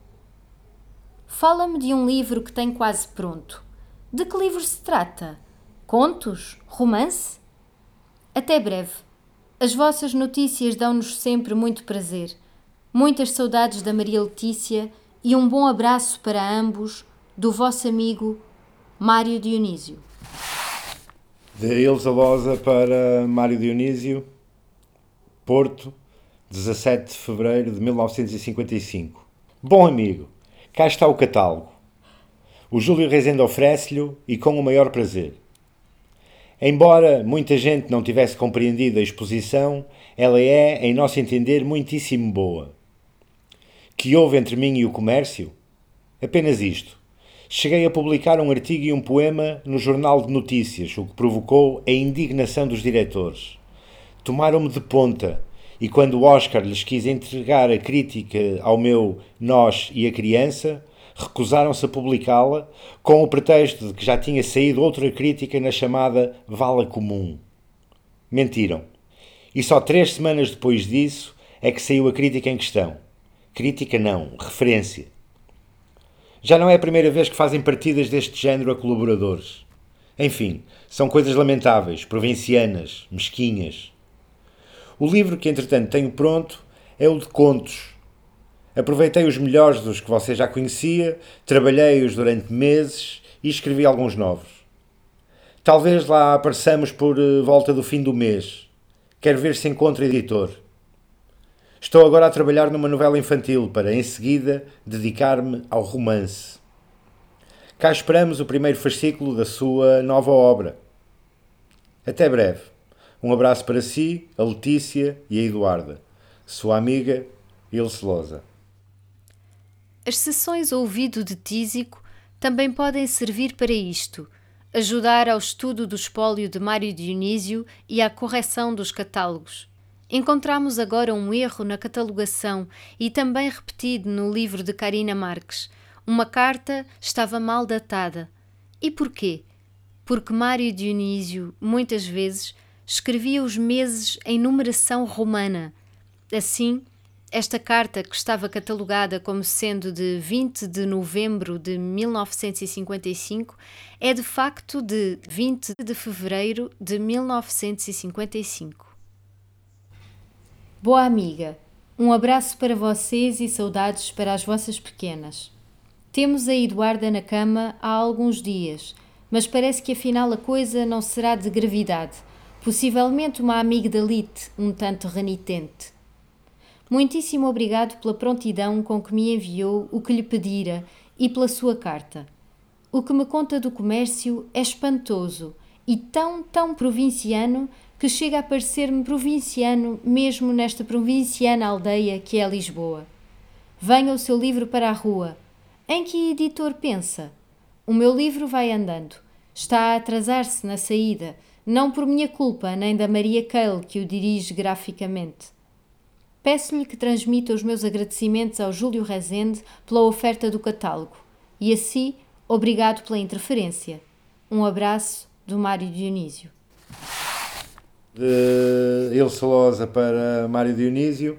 Fala-me de um livro que tem quase pronto. De que livro se trata? Contos? Romance? Até breve. As vossas notícias dão-nos sempre muito prazer. Muitas saudades da Maria Letícia e um bom abraço para ambos, do vosso amigo Mário Dionísio. De Ilse Loza para Mário Dionísio, Porto, dezassete de fevereiro de mil novecentos e cinquenta e cinco. Bom amigo, cá está o catálogo. O Júlio Rezende oferece-lhe e com o maior prazer. Embora muita gente não tivesse compreendido a exposição, ela é, em nosso entender, muitíssimo boa. Que houve entre mim e o comércio? Apenas isto. Cheguei a publicar um artigo e um poema no Jornal de Notícias, o que provocou a indignação dos diretores. Tomaram-me de ponta e quando o Oscar lhes quis entregar a crítica ao meu Nós e a Criança, recusaram-se a publicá-la com o pretexto de que já tinha saído outra crítica na chamada Vala Comum. Mentiram. E só três semanas depois disso é que saiu a crítica em questão. Crítica não, referência. Já não é a primeira vez que fazem partidas deste género a colaboradores. Enfim, são coisas lamentáveis, provincianas, mesquinhas. O livro que, entretanto, tenho pronto é o de contos. Aproveitei os melhores dos que você já conhecia, trabalhei-os durante meses e escrevi alguns novos. Talvez lá apareçamos por volta do fim do mês. Quero ver se encontro editor. Estou agora a trabalhar numa novela infantil para, em seguida, dedicar-me ao romance. Cá esperamos o primeiro fascículo da sua nova obra. Até breve. Um abraço para si, a Letícia e a Eduarda. Sua amiga, Ilse Loza. As sessões ouvido de Tísico também podem servir para isto, ajudar ao estudo do espólio de Mário Dionísio e à correção dos catálogos. Encontramos agora um erro na catalogação e também repetido no livro de Carina Marques. Uma carta estava mal datada. E porquê? Porque Mário Dionísio, muitas vezes, escrevia os meses em numeração romana. Assim, esta carta, que estava catalogada como sendo de vinte de novembro de mil novecentos e cinquenta e cinco, é de facto de vinte de fevereiro de mil novecentos e cinquenta e cinco. Boa amiga, um abraço para vocês e saudades para as vossas pequenas. Temos a Eduarda na cama há alguns dias, mas parece que afinal a coisa não será de gravidade, possivelmente uma amigdalite um tanto renitente. Muitíssimo obrigado pela prontidão com que me enviou o que lhe pedira e pela sua carta. O que me conta do comércio é espantoso e tão, tão provinciano que chega a parecer-me provinciano mesmo nesta provinciana aldeia que é Lisboa. Venha o seu livro para a rua. Em que editor pensa? O meu livro vai andando. Está a atrasar-se na saída, não por minha culpa nem da Maria Cale que o dirige graficamente. Peço-lhe que transmita os meus agradecimentos ao Júlio Rezende pela oferta do catálogo. E assim, obrigado pela interferência. Um abraço do Mário Dionísio. De Ilse Lousa para Mário Dionísio.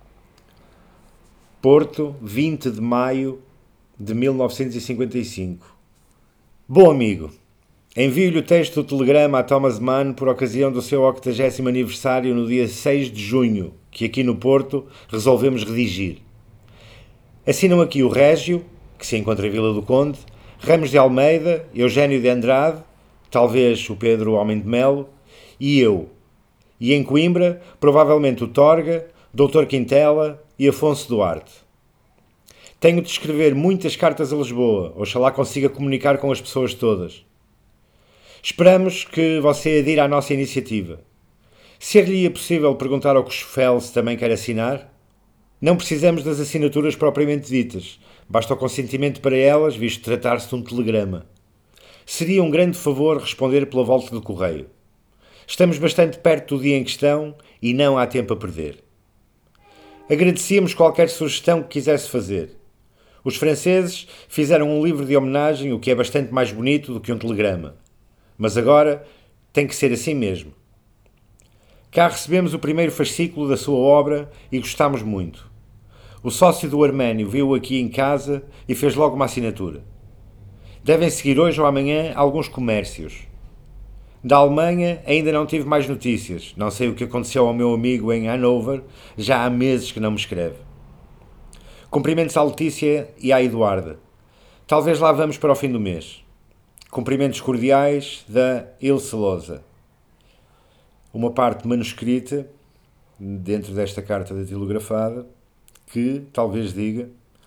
Porto, vinte de maio de mil novecentos e cinquenta e cinco. Bom amigo, envio-lhe o texto do telegrama a Thomas Mann por ocasião do seu octagésimo aniversário no dia seis de junho, que aqui no Porto resolvemos redigir. Assinam aqui o Régio, que se encontra em Vila do Conde, Ramos de Almeida, Eugénio de Andrade, talvez o Pedro Homem de Melo, e eu. E em Coimbra, provavelmente o Torga, doutor Quintela e Afonso Duarte. Tenho de escrever muitas cartas a Lisboa, oxalá consiga comunicar com as pessoas todas. Esperamos que você adira à nossa iniciativa. Ser-lhe possível perguntar ao Cochofel se também quer assinar? Não precisamos das assinaturas propriamente ditas, basta o consentimento para elas, visto tratar-se de um telegrama. Seria um grande favor responder pela volta do correio. Estamos bastante perto do dia em questão e não há tempo a perder. Agradecíamos qualquer sugestão que quisesse fazer. Os franceses fizeram um livro de homenagem, o que é bastante mais bonito do que um telegrama. Mas agora tem que ser assim mesmo. Cá recebemos o primeiro fascículo da sua obra e gostámos muito. O sócio do Arménio viu-o aqui em casa e fez logo uma assinatura. Devem seguir hoje ou amanhã alguns comércios. Da Alemanha ainda não tive mais notícias. Não sei o que aconteceu ao meu amigo em Hanover, já há meses que não me escreve. Cumprimentos à Letícia e à Eduarda. Talvez lá vamos para o fim do mês. Cumprimentos cordiais da Ilse Lousa. Uma parte manuscrita, dentro desta carta datilografada, que talvez diga: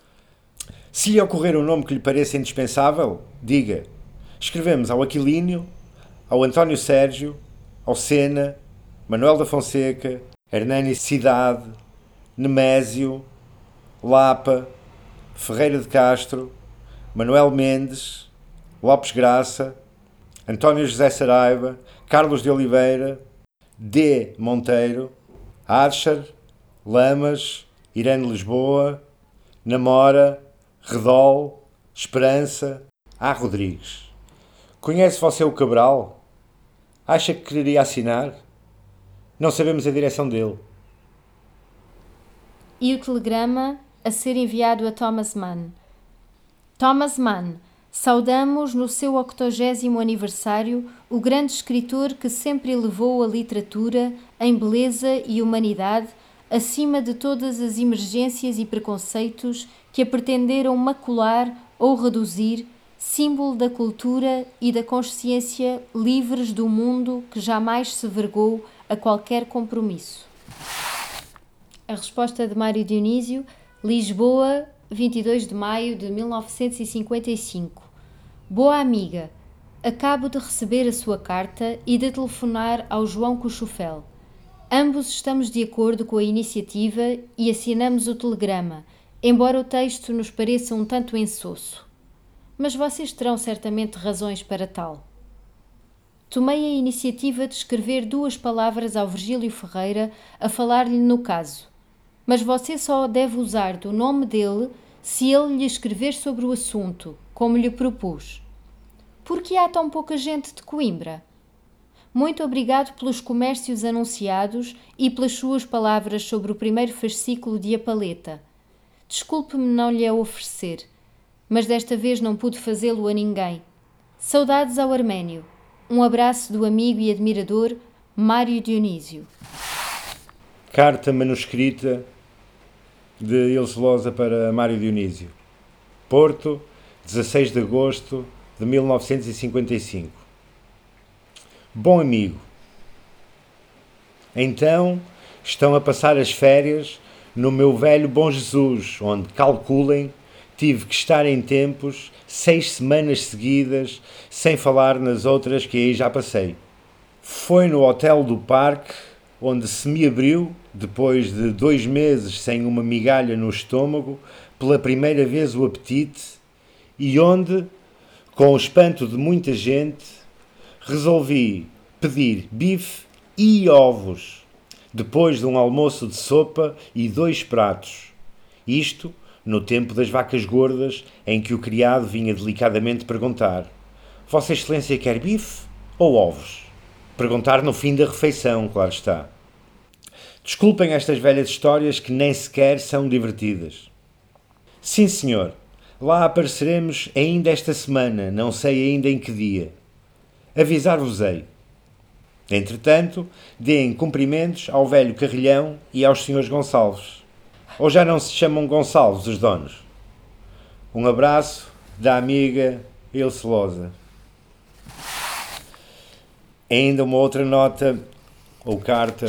se lhe ocorrer um nome que lhe pareça indispensável, diga. Escrevemos ao Aquilínio, ao António Sérgio, ao Sena, Manuel da Fonseca, Hernani Cidade, Nemésio, Lapa, Ferreira de Castro, Manuel Mendes, Lopes Graça, António José Saraiva, Carlos de Oliveira, D. Monteiro, Archer, Lamas, Irene Lisboa, Namora, Redol, Esperança, A. Rodrigues. Conhece você o Cabral? Acha que quereria assinar? Não sabemos a direção dele. E o telegrama a ser enviado a Thomas Mann. Thomas Mann, saudamos no seu octogésimo aniversário o grande escritor que sempre elevou a literatura em beleza e humanidade acima de todas as emergências e preconceitos que a pretenderam macular ou reduzir, símbolo da cultura e da consciência livres do mundo que jamais se vergou a qualquer compromisso. A resposta de Mário Dionísio, Lisboa, vinte e dois de maio de mil novecentos e cinquenta e cinco. Boa amiga, acabo de receber a sua carta e de telefonar ao João Cochofel. Ambos estamos de acordo com a iniciativa e assinamos o telegrama, embora o texto nos pareça um tanto insosso. Mas vocês terão certamente razões para tal. Tomei a iniciativa de escrever duas palavras ao Virgílio Ferreira a falar-lhe no caso, mas você só deve usar do nome dele se ele lhe escrever sobre o assunto, como lhe propus. Por que há tão pouca gente de Coimbra? Muito obrigado pelos comércios anunciados e pelas suas palavras sobre o primeiro fascículo de A Paleta. Desculpe-me não lhe a oferecer, mas desta vez não pude fazê-lo a ninguém. Saudades ao Arménio. Um abraço do amigo e admirador Mário Dionísio. Carta manuscrita de Ilse Lousa para Mário Dionísio. Porto, dezasseis de agosto de mil novecentos e cinquenta e cinco. Bom amigo, então estão a passar as férias no meu velho Bom Jesus, onde, calculem, tive que estar em tempos seis semanas seguidas sem falar nas outras que aí já passei. Foi no Hotel do Parque onde se me abriu, depois de dois meses sem uma migalha no estômago, pela primeira vez o apetite e onde, com o espanto de muita gente, resolvi pedir bife e ovos, depois de um almoço de sopa e dois pratos. Isto no tempo das vacas gordas, em que o criado vinha delicadamente perguntar: Vossa Excelência quer bife ou ovos? Perguntar no fim da refeição, claro está. Desculpem estas velhas histórias que nem sequer são divertidas. Sim, senhor, lá apareceremos ainda esta semana, não sei ainda em que dia. Avisar-vos-ei. Entretanto, deem cumprimentos ao velho Carrilhão e aos senhores Gonçalves. Ou já não se chamam Gonçalves os donos? Um abraço da amiga Ilse Loza. Ainda uma outra nota ou carta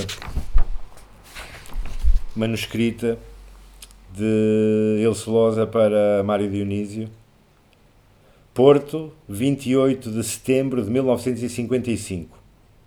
manuscrita de Ilse Loza para Mário Dionísio. Porto, vinte e oito de setembro de mil novecentos e cinquenta e cinco.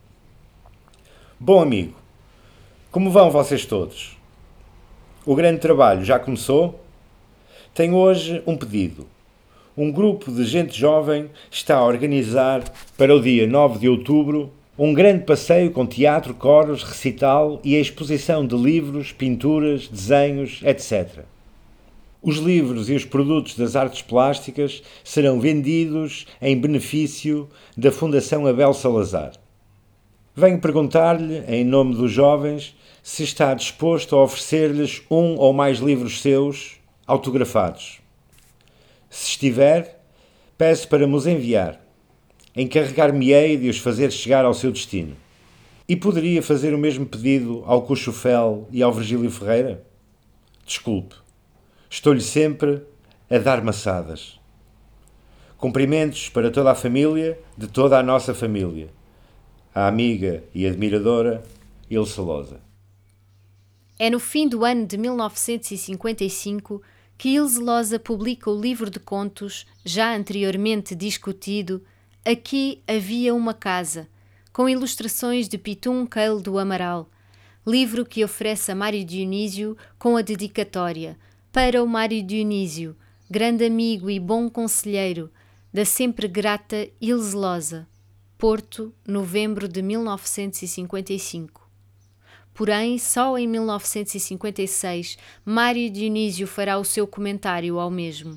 Bom amigo, como vão vocês todos? O grande trabalho já começou? Tenho hoje um pedido. Um grupo de gente jovem está a organizar para o dia nove de outubro um grande passeio com teatro, coros, recital e a exposição de livros, pinturas, desenhos, etcétera. Os livros e os produtos das artes plásticas serão vendidos em benefício da Fundação Abel Salazar. Venho perguntar-lhe, em nome dos jovens, se está disposto a oferecer-lhes um ou mais livros seus autografados. Se estiver, peço para me os enviar. Encarregar-me-ei de os fazer chegar ao seu destino. E poderia fazer o mesmo pedido ao Cuchufel e ao Virgílio Ferreira? Desculpe, estou-lhe sempre a dar maçadas. Cumprimentos para toda a família, de toda a nossa família. A amiga e admiradora Ilse Loza. É no fim do ano de mil novecentos e cinquenta e cinco que Ilse Loza publica o livro de contos, já anteriormente discutido, Aqui Havia uma Casa, com ilustrações de Pitum Keil do Amaral, livro que oferece a Mário Dionísio com a dedicatória: para o Mário Dionísio, grande amigo e bom conselheiro, da sempre grata Ilse Loza. Porto, novembro de mil novecentos e cinquenta e cinco. Porém, só em mil novecentos e cinquenta e seis, Mário Dionísio fará o seu comentário ao mesmo.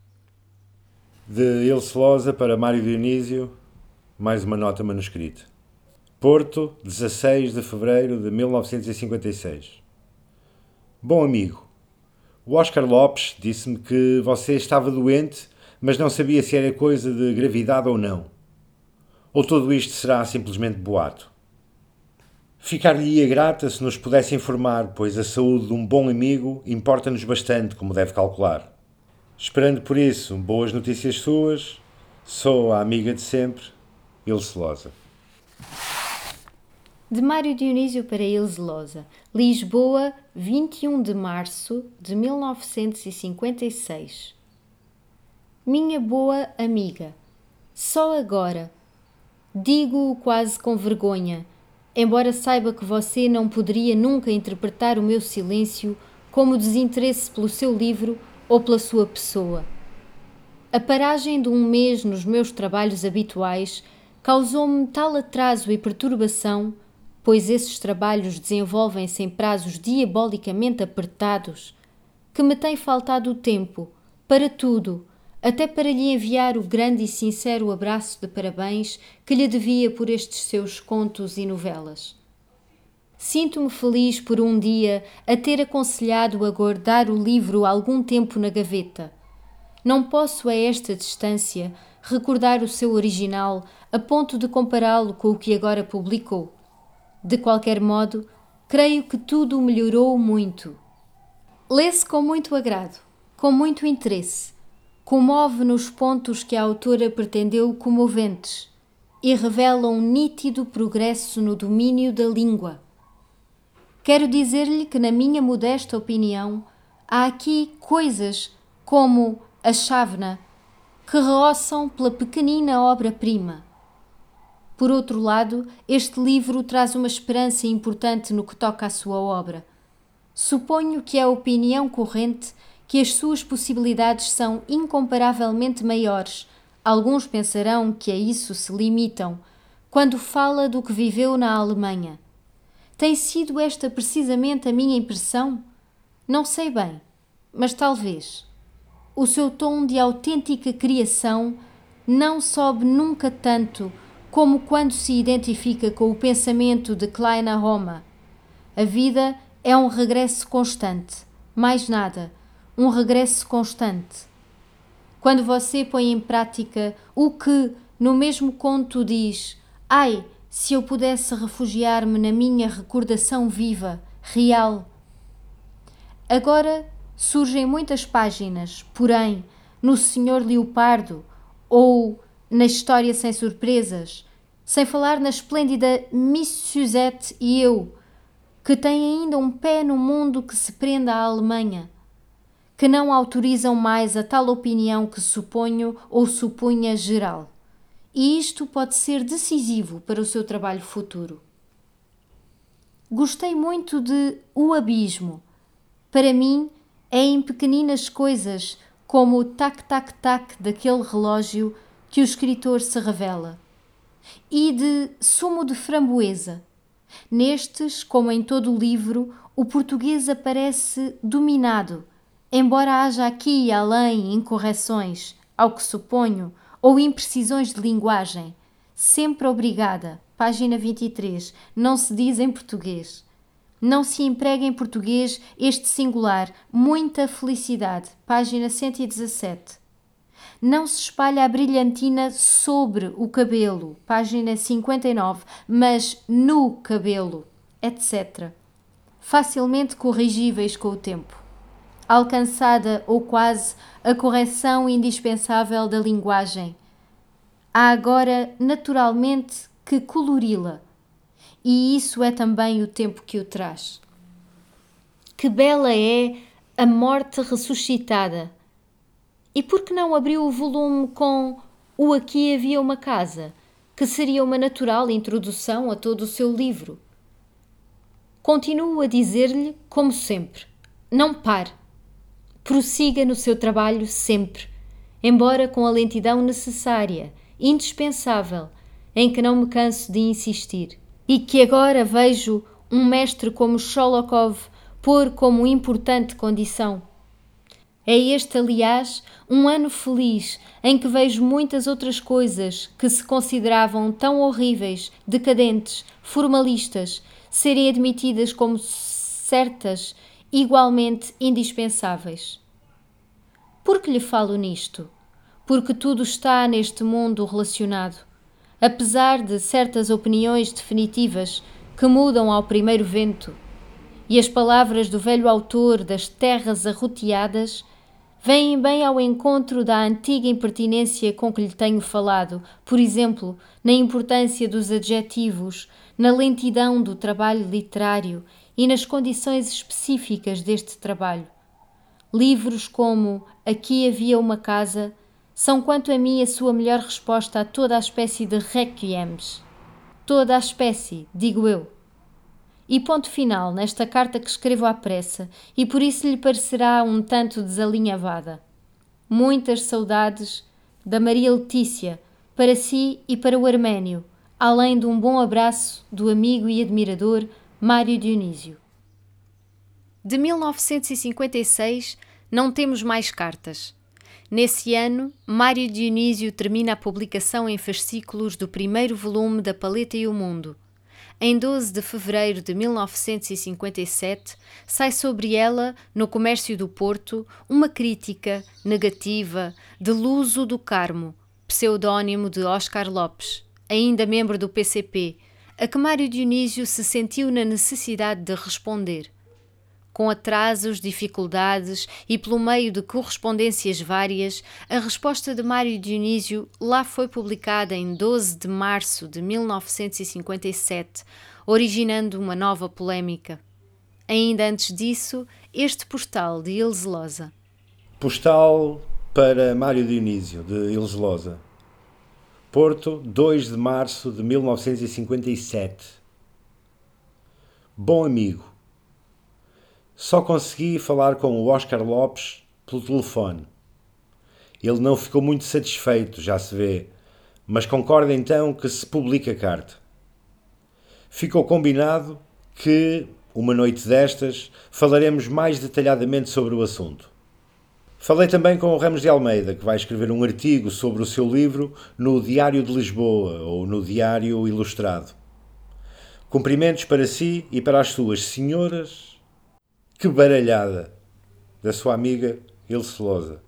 De Ilse Loza para Mário Dionísio, mais uma nota manuscrita. Porto, dezasseis de fevereiro de mil novecentos e cinquenta e seis. Bom amigo, o Oscar Lopes disse-me que você estava doente, mas não sabia se era coisa de gravidade ou não. Ou tudo isto será simplesmente boato? Ficar-lhe-ia grata se nos pudesse informar, pois a saúde de um bom amigo importa-nos bastante, como deve calcular. Esperando por isso boas notícias suas, sou a amiga de sempre, Ilse Loza. De Mário Dionísio para Ilse Loza. Lisboa, vinte e um de março de mil novecentos e cinquenta e seis. Minha boa amiga, só agora, digo-o quase com vergonha, embora saiba que você não poderia nunca interpretar o meu silêncio como desinteresse pelo seu livro ou pela sua pessoa. A paragem de um mês nos meus trabalhos habituais causou-me tal atraso e perturbação, pois esses trabalhos desenvolvem-se em prazos diabolicamente apertados, que me tem faltado o tempo para tudo, até para lhe enviar o grande e sincero abraço de parabéns que lhe devia por estes seus contos e novelas. Sinto-me feliz por um dia a ter aconselhado a guardar o livro algum tempo na gaveta. Não posso a esta distância recordar o seu original a ponto de compará-lo com o que agora publicou. De qualquer modo, creio que tudo melhorou muito. Lê-se com muito agrado, com muito interesse, comove nos pontos que a autora pretendeu comoventes e revela um nítido progresso no domínio da língua. Quero dizer-lhe que, na minha modesta opinião, há aqui coisas como a chávena, que roçam pela pequenina obra-prima. Por outro lado, este livro traz uma esperança importante no que toca à sua obra. Suponho que é a opinião corrente que as suas possibilidades são incomparavelmente maiores. Alguns pensarão que a isso se limitam, quando fala do que viveu na Alemanha. Tem sido esta precisamente a minha impressão? Não sei bem, mas talvez. O seu tom de autêntica criação não sobe nunca tanto como quando se identifica com o pensamento de Kleine Roma. A vida é um regresso constante, mais nada, um regresso constante. Quando você põe em prática o que, no mesmo conto, diz: ai, se eu pudesse refugiar-me na minha recordação viva, real. Agora surgem muitas páginas, porém, no Senhor Leopardo ou na História Sem Surpresas, sem falar na esplêndida Miss Suzette e eu, que tem ainda um pé no mundo que se prende à Alemanha, que não autorizam mais a tal opinião que suponho ou supunha geral. E isto pode ser decisivo para o seu trabalho futuro. Gostei muito de O Abismo. Para mim, é em pequeninas coisas, como o tac-tac-tac daquele relógio, que o escritor se revela. E de Sumo de Framboesa. Nestes, como em todo o livro, o português aparece dominado, embora haja aqui e além incorreções, ao que suponho, ou imprecisões de linguagem. Sempre obrigada, página vinte e três, não se diz em português. Não se emprega em português este singular, muita felicidade, página cento e dezassete. Não se espalha a brilhantina sobre o cabelo, página cinquenta e nove, mas no cabelo, etcétera. Facilmente corrigíveis com o tempo. Alcançada ou quase a correção indispensável da linguagem. Há agora, naturalmente, que colori-la. E isso é também o tempo que o traz. Que bela é a morte ressuscitada! E por que não abriu o volume com O Aqui Havia Uma Casa, que seria uma natural introdução a todo o seu livro? Continuo a dizer-lhe, como sempre, não pare. Prossiga no seu trabalho sempre, embora com a lentidão necessária, indispensável, em que não me canso de insistir. E que agora vejo um mestre como Sholokov pôr como importante condição. É este, aliás, um ano feliz em que vejo muitas outras coisas que se consideravam tão horríveis, decadentes, formalistas, serem admitidas como certas, igualmente indispensáveis. Por que lhe falo nisto? Porque tudo está neste mundo relacionado. Apesar de certas opiniões definitivas que mudam ao primeiro vento, e as palavras do velho autor das terras arroteadas vêm bem ao encontro da antiga impertinência com que lhe tenho falado, por exemplo, na importância dos adjetivos, na lentidão do trabalho literário e nas condições específicas deste trabalho. Livros como Aqui Havia Uma Casa são, quanto a mim, a sua melhor resposta a toda a espécie de requiems. Toda a espécie, digo eu. E ponto final nesta carta que escrevo à pressa, e por isso lhe parecerá um tanto desalinhavada. Muitas saudades da Maria Letícia, para si e para o Arménio, além de um bom abraço do amigo e admirador Mário Dionísio. De mil novecentos e cinquenta e seis não temos mais cartas. Nesse ano, Mário Dionísio termina a publicação em fascículos do primeiro volume da Paleta e o Mundo. Em doze de fevereiro de mil novecentos e cinquenta e sete, sai sobre ela, no Comércio do Porto, uma crítica negativa de Luso do Carmo, pseudónimo de Oscar Lopes, ainda membro do P C P, a que Mário Dionísio se sentiu na necessidade de responder. Com atrasos, dificuldades e pelo meio de correspondências várias, a resposta de Mário Dionísio lá foi publicada em doze de março de mil novecentos e cinquenta e sete, originando uma nova polémica. Ainda antes disso, este postal de Ilse Loza. Postal para Mário Dionísio, de Ilse Losa. Porto, dois de março de mil novecentos e cinquenta e sete. Bom amigo, só consegui falar com o Oscar Lopes pelo telefone. Ele não ficou muito satisfeito, já se vê, mas concorda então que se publique a carta. Ficou combinado que, uma noite destas, falaremos mais detalhadamente sobre o assunto. Falei também com o Ramos de Almeida, que vai escrever um artigo sobre o seu livro no Diário de Lisboa, ou no Diário Ilustrado. Cumprimentos para si e para as suas senhoras. Que baralhada! Da sua amiga Ilse Losa.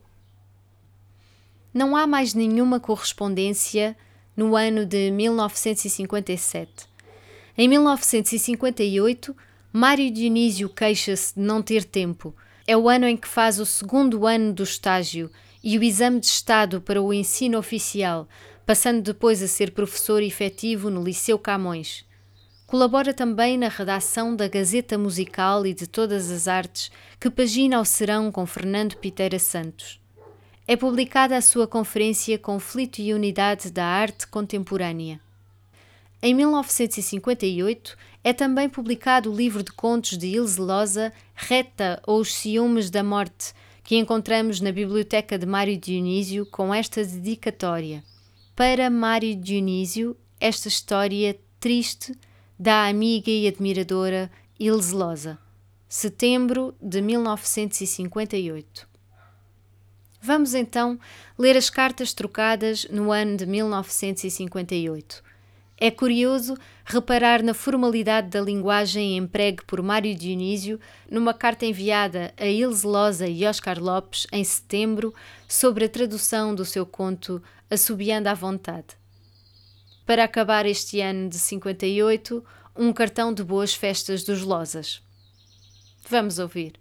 Não há mais nenhuma correspondência no ano de mil novecentos e cinquenta e sete. Em mil novecentos e cinquenta e oito, Mário Dionísio queixa-se de não ter tempo. É o ano em que faz o segundo ano do estágio e o exame de estado para o ensino oficial, passando depois a ser professor efetivo no Liceu Camões. Colabora também na redação da Gazeta Musical e de Todas as Artes, que pagina ao serão com Fernando Piteira Santos. É publicada a sua conferência Conflito e Unidade da Arte Contemporânea. Em mil novecentos e cinquenta e oito, é também publicado o livro de contos de Ilse Losa, Reta ou Os Ciúmes da Morte, que encontramos na biblioteca de Mário Dionísio com esta dedicatória. Para Mário Dionísio, esta história triste da amiga e admiradora Ilse Losa. Setembro de mil novecentos e cinquenta e oito. Vamos então ler as cartas trocadas no ano de mil novecentos e cinquenta e oito. É curioso reparar na formalidade da linguagem empregue por Mário Dionísio numa carta enviada a Ilse Losa e Oscar Lopes em setembro sobre a tradução do seu conto Assobiando à Vontade. Para acabar este ano de cinquenta e oito, um cartão de boas festas dos Losas. Vamos ouvir.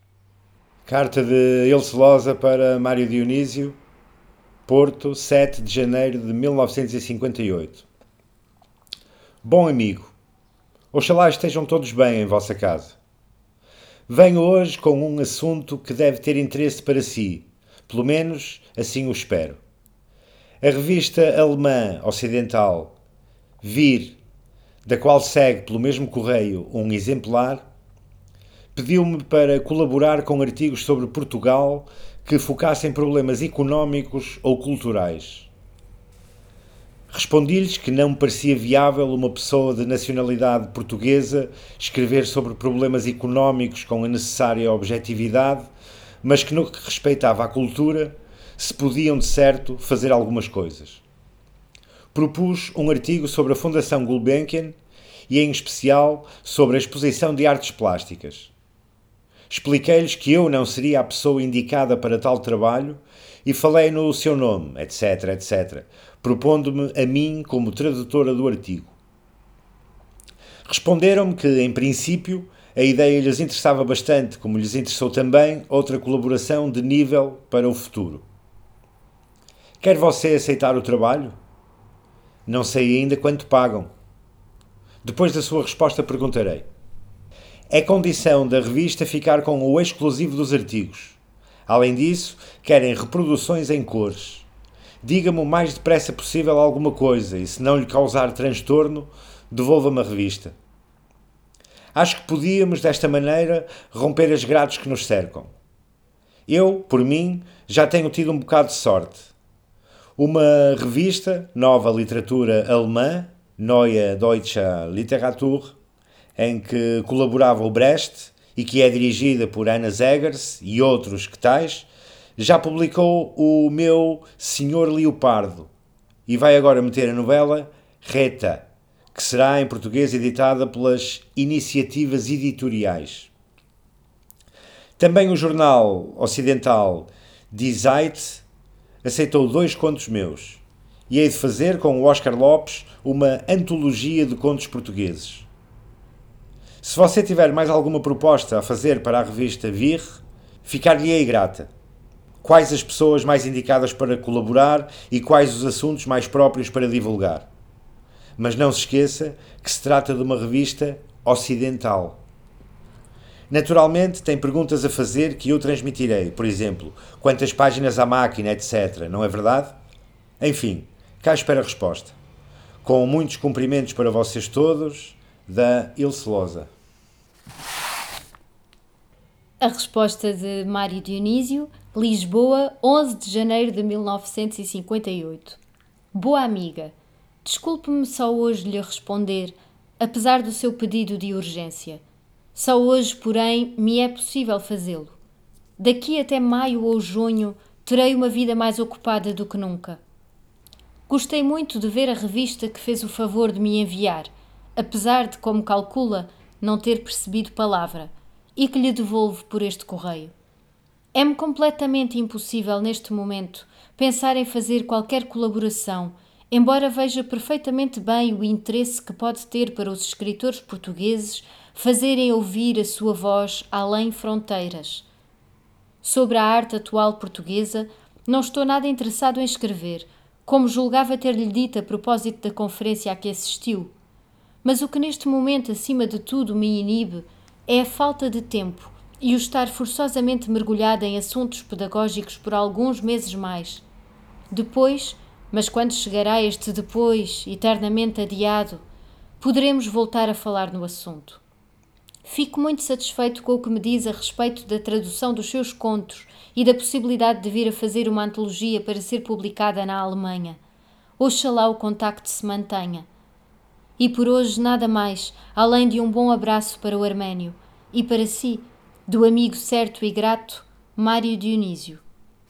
Carta de Ilse Losa para Mário Dionísio, Porto, sete de janeiro de mil novecentos e cinquenta e oito. Bom amigo, oxalá estejam todos bem em vossa casa. Venho hoje com um assunto que deve ter interesse para si, pelo menos assim o espero. A revista alemã ocidental Vir, da qual segue pelo mesmo correio um exemplar, pediu-me para colaborar com artigos sobre Portugal que focassem problemas económicos ou culturais. Respondi-lhes que não me parecia viável uma pessoa de nacionalidade portuguesa escrever sobre problemas económicos com a necessária objetividade, mas que no que respeitava à cultura se podiam, de certo, fazer algumas coisas. Propus um artigo sobre a Fundação Gulbenkian e, em especial, sobre a exposição de artes plásticas. Expliquei-lhes que eu não seria a pessoa indicada para tal trabalho e falei no seu nome, etc, etcétera, propondo-me a mim como tradutora do artigo. Responderam-me que, em princípio, a ideia lhes interessava bastante, como lhes interessou também outra colaboração de nível para o futuro. Quer você aceitar o trabalho? Não sei ainda quanto pagam. Depois da sua resposta perguntarei. É condição da revista ficar com o exclusivo dos artigos. Além disso, querem reproduções em cores. Diga-me o mais depressa possível alguma coisa e, se não lhe causar transtorno, devolva-me a revista. Acho que podíamos, desta maneira, romper as grades que nos cercam. Eu, por mim, já tenho tido um bocado de sorte. Uma revista, Nova Literatura Alemã, Neue Deutsche Literatur, em que colaborava o Brecht e que é dirigida por Anna Zegers e outros que tais, já publicou o meu Senhor Leopardo e vai agora meter a novela Reta, que será em português editada pelas Iniciativas Editoriais. Também o jornal ocidental Die Zeit aceitou dois contos meus e hei de fazer com o Oscar Lopes uma antologia de contos portugueses. Se você tiver mais alguma proposta a fazer para a revista Vir, ficar-lhe-ei grata. Quais as pessoas mais indicadas para colaborar e quais os assuntos mais próprios para divulgar. Mas não se esqueça que se trata de uma revista ocidental. Naturalmente, tem perguntas a fazer que eu transmitirei, por exemplo, quantas páginas há máquina, etcétera. Não é verdade? Enfim, cá espero a resposta. Com muitos cumprimentos para vocês todos, da Ilse Loza. A resposta de Mário Dionísio, Lisboa, onze de janeiro de mil novecentos e cinquenta e oito. Boa amiga, desculpe-me só hoje lhe responder, apesar do seu pedido de urgência. Só hoje, porém, me é possível fazê-lo. Daqui até maio ou junho terei uma vida mais ocupada do que nunca. Gostei muito de ver a revista que fez o favor de me enviar, apesar de, como calcula, não ter percebido palavra, e que lhe devolvo por este correio. É-me completamente impossível, neste momento, pensar em fazer qualquer colaboração, embora veja perfeitamente bem o interesse que pode ter para os escritores portugueses fazerem ouvir a sua voz além fronteiras. Sobre a arte atual portuguesa, não estou nada interessado em escrever, como julgava ter-lhe dito a propósito da conferência a que assistiu. Mas o que neste momento, acima de tudo, me inibe é a falta de tempo e o estar forçosamente mergulhada em assuntos pedagógicos por alguns meses mais. Depois, mas quando chegará este depois, eternamente adiado, poderemos voltar a falar no assunto. Fico muito satisfeito com o que me diz a respeito da tradução dos seus contos e da possibilidade de vir a fazer uma antologia para ser publicada na Alemanha. Oxalá o contacto se mantenha. E por hoje nada mais, além de um bom abraço para o Arménio e para si, do amigo certo e grato, Mário Dionísio.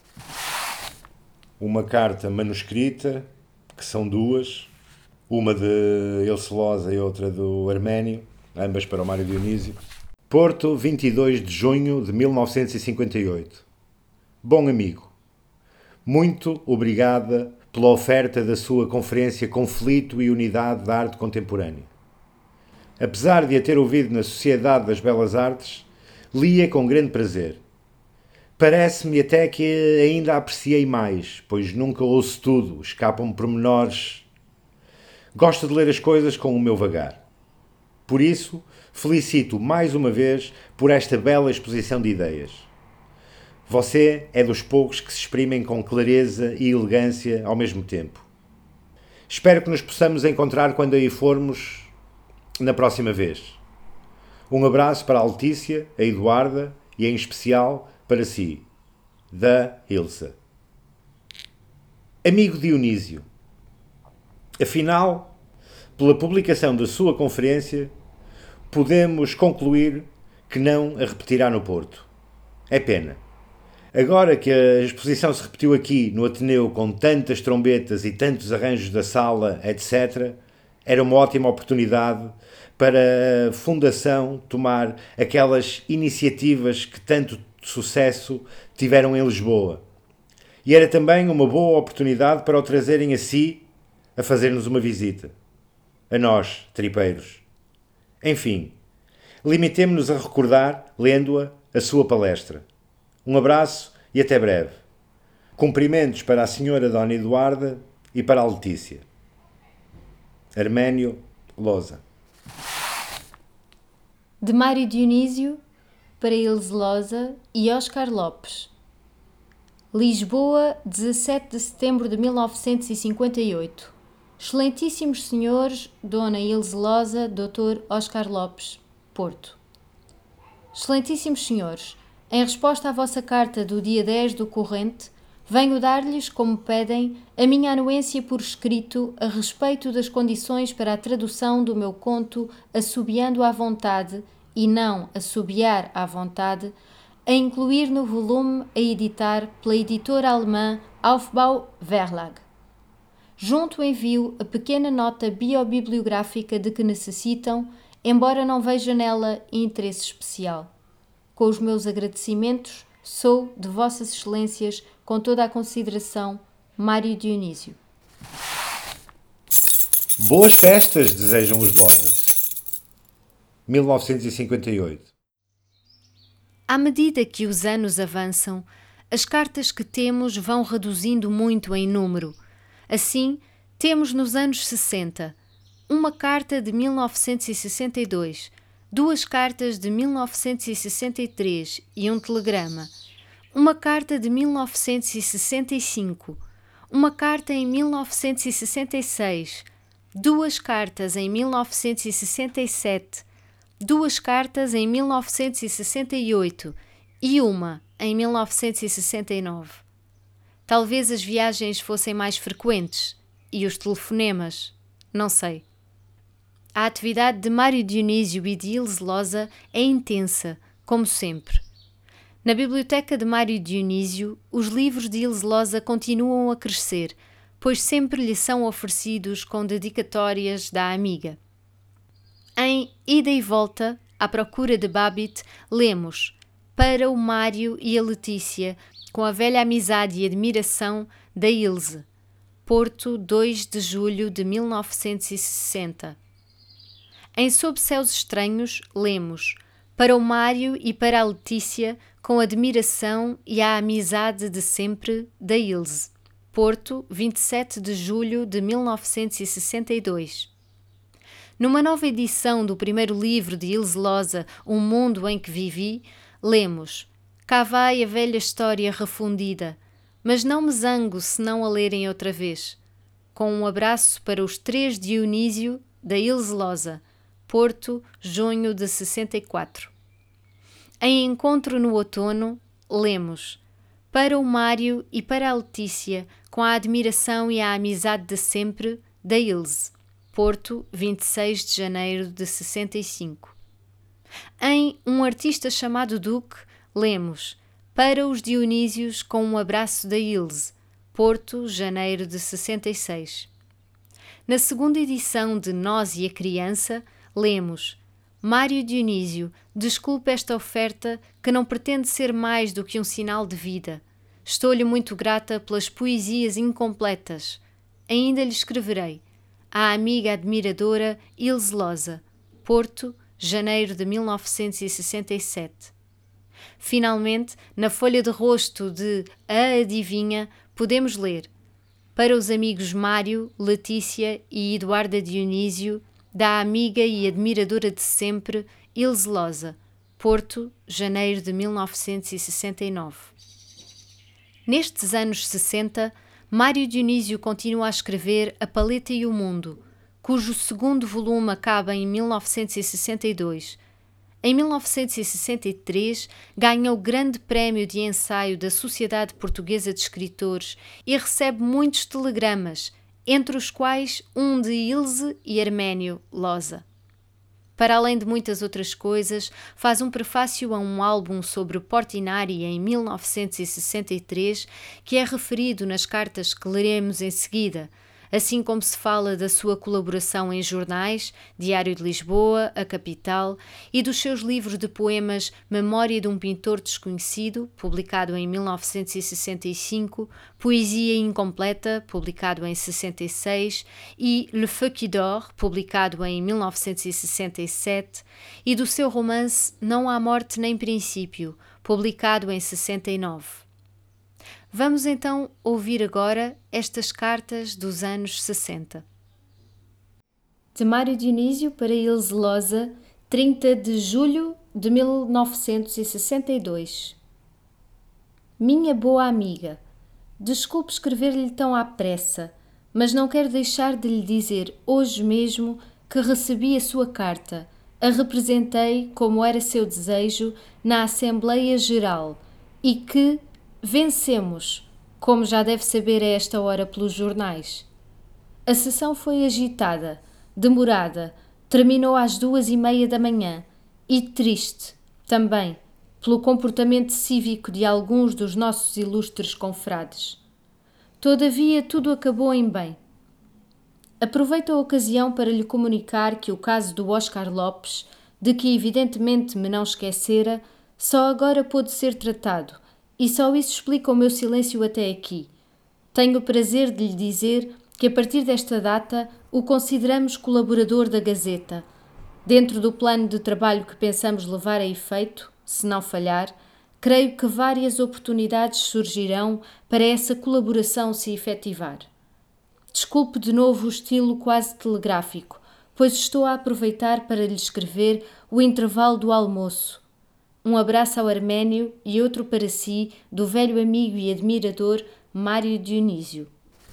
Uma carta manuscrita, que são duas, uma de Ilse Loza e outra do Arménio, ambas para o Mário Dionísio. Porto, vinte e dois de junho de mil novecentos e cinquenta e oito. Bom amigo, muito obrigada pela oferta da sua conferência Conflito e Unidade da Arte Contemporânea. Apesar de a ter ouvido na Sociedade das Belas Artes, li-a com grande prazer. Parece-me até que ainda a apreciei mais, pois nunca ouço tudo, escapam-me pormenores. Gosto de ler as coisas com o meu vagar. Por isso, felicito mais uma vez por esta bela exposição de ideias. Você é dos poucos que se exprimem com clareza e elegância ao mesmo tempo. Espero que nos possamos encontrar quando aí formos na próxima vez. Um abraço para a Letícia, a Eduarda e, em especial, para si, da Ilse. Amigo Dionísio, afinal, pela publicação da sua conferência, podemos concluir que não a repetirá no Porto. É pena. Agora que a exposição se repetiu aqui no Ateneu com tantas trombetas e tantos arranjos da sala, etcétera, era uma ótima oportunidade para a Fundação tomar aquelas iniciativas que tanto sucesso tiveram em Lisboa. E era também uma boa oportunidade para o trazerem a si a fazer-nos uma visita. A nós, tripeiros. Enfim, limitemo-nos a recordar, lendo-a, a sua palestra. Um abraço e até breve. Cumprimentos para a senhora Dona Eduarda e para a Letícia. Arménio Loza. De Mário Dionísio para Ilse Loza e Oscar Lopes. Lisboa, dezassete de setembro de mil novecentos e cinquenta e oito. Excelentíssimos senhores, Dona Ilse Loza, doutor Oscar Lopes, Porto. Excelentíssimos senhores, em resposta à vossa carta do dia dez do corrente, venho dar-lhes, como pedem, a minha anuência por escrito a respeito das condições para a tradução do meu conto Assobiando à Vontade, e não Assobiar à Vontade, a incluir no volume a editar pela editora alemã Aufbau Verlag. Junto envio a pequena nota biobibliográfica de que necessitam, embora não veja nela interesse especial. Com os meus agradecimentos, sou, de Vossas Excelências, com toda a consideração, Mário Dionísio. Boas festas, desejam os Lozas. mil novecentos e cinquenta e oito. À medida que os anos avançam, as cartas que temos vão reduzindo muito em número. Assim, temos nos anos sessenta uma carta de mil novecentos e sessenta e dois, duas cartas de mil novecentos e sessenta e três e um telegrama, uma carta de mil novecentos e sessenta e cinco, uma carta em mil novecentos e sessenta e seis, duas cartas em mil novecentos e sessenta e sete, duas cartas em mil novecentos e sessenta e oito e uma em mil novecentos e sessenta e nove. Talvez as viagens fossem mais frequentes e os telefonemas, não sei. A atividade de Mário Dionísio e de Ilse Loza é intensa, como sempre. Na biblioteca de Mário Dionísio, os livros de Ilse Loza continuam a crescer, pois sempre lhe são oferecidos com dedicatórias da amiga. Em Ida e Volta, à procura de Babbitt, lemos Para o Mário e a Letícia, com a velha amizade e admiração da Ilse. Porto, dois de julho de mil novecentos e sessenta. Em Sob Céus Estranhos, lemos Para o Mário e para a Letícia, com a admiração e a amizade de sempre da Ilse. Porto, vinte e sete de julho de mil novecentos e sessenta e dois. Numa nova edição do primeiro livro de Ilse Loza, Um Mundo em que Vivi, lemos Cá vai a velha história refundida, mas não me zango se não a lerem outra vez. Com um abraço para os três Dionísio, da Ilse Loza. Porto, junho de sessenta e quatro. Em Encontro no Outono, lemos Para o Mário e para a Letícia, com a admiração e a amizade de sempre, da Ilse. Porto, vinte e seis de janeiro de sessenta e cinco. Em Um Artista Chamado Duque, lemos Para os Dionísios, com um abraço da Ilse. Porto, janeiro de sessenta e seis. Na segunda edição de Nós e a Criança, lemos Mário Dionísio, desculpe esta oferta que não pretende ser mais do que um sinal de vida. Estou-lhe muito grata pelas poesias incompletas. Ainda lhe escreverei. À amiga admiradora Ilse Loza. Porto, janeiro de mil novecentos e sessenta e sete. Finalmente, na folha de rosto de A Adivinha, podemos ler Para os amigos Mário, Letícia e Eduarda Dionísio, da amiga e admiradora de sempre, Ilse Loza. Porto, janeiro de mil novecentos e sessenta e nove. Nestes anos sessenta, Mário Dionísio continua a escrever A Paleta e o Mundo, cujo segundo volume acaba em mil novecentos e sessenta e dois. Em mil novecentos e sessenta e três, ganha o Grande Prémio de Ensaio da Sociedade Portuguesa de Escritores e recebe muitos telegramas, entre os quais um de Ilse e Arménio Loza. Para além de muitas outras coisas, faz um prefácio a um álbum sobre Portinari em mil novecentos e sessenta e três, que é referido nas cartas que leremos em seguida, assim como se fala da sua colaboração em jornais, Diário de Lisboa, A Capital, e dos seus livros de poemas Memória de um Pintor Desconhecido, publicado em mil novecentos e sessenta e cinco, Poesia Incompleta, publicado em sessenta e seis, e Le Feu qui dort, publicado em mil novecentos e sessenta e sete, e do seu romance Não há morte nem princípio, publicado em sessenta e nove. Vamos então ouvir agora estas cartas dos anos sessenta. De Mário Dionísio para Ilse Loza, trinta de julho de mil novecentos e sessenta e dois. Minha boa amiga, desculpe escrever-lhe tão à pressa, mas não quero deixar de lhe dizer hoje mesmo que recebi a sua carta, a representei, como era seu desejo, na Assembleia Geral e que vencemos, como já deve saber a esta hora pelos jornais. A sessão foi agitada, demorada, terminou às duas e meia da manhã e triste, também, pelo comportamento cívico de alguns dos nossos ilustres confrades. Todavia, tudo acabou em bem. Aproveito a ocasião para lhe comunicar que o caso do Oscar Lopes, de que evidentemente me não esquecera, só agora pôde ser tratado, e só isso explica o meu silêncio até aqui. Tenho o prazer de lhe dizer que a partir desta data o consideramos colaborador da Gazeta. Dentro do plano de trabalho que pensamos levar a efeito, se não falhar, creio que várias oportunidades surgirão para essa colaboração se efetivar. Desculpe de novo o estilo quase telegráfico, pois estou a aproveitar para lhe escrever o intervalo do almoço. Um abraço ao Arménio e outro para si, do velho amigo e admirador Mário Dionísio.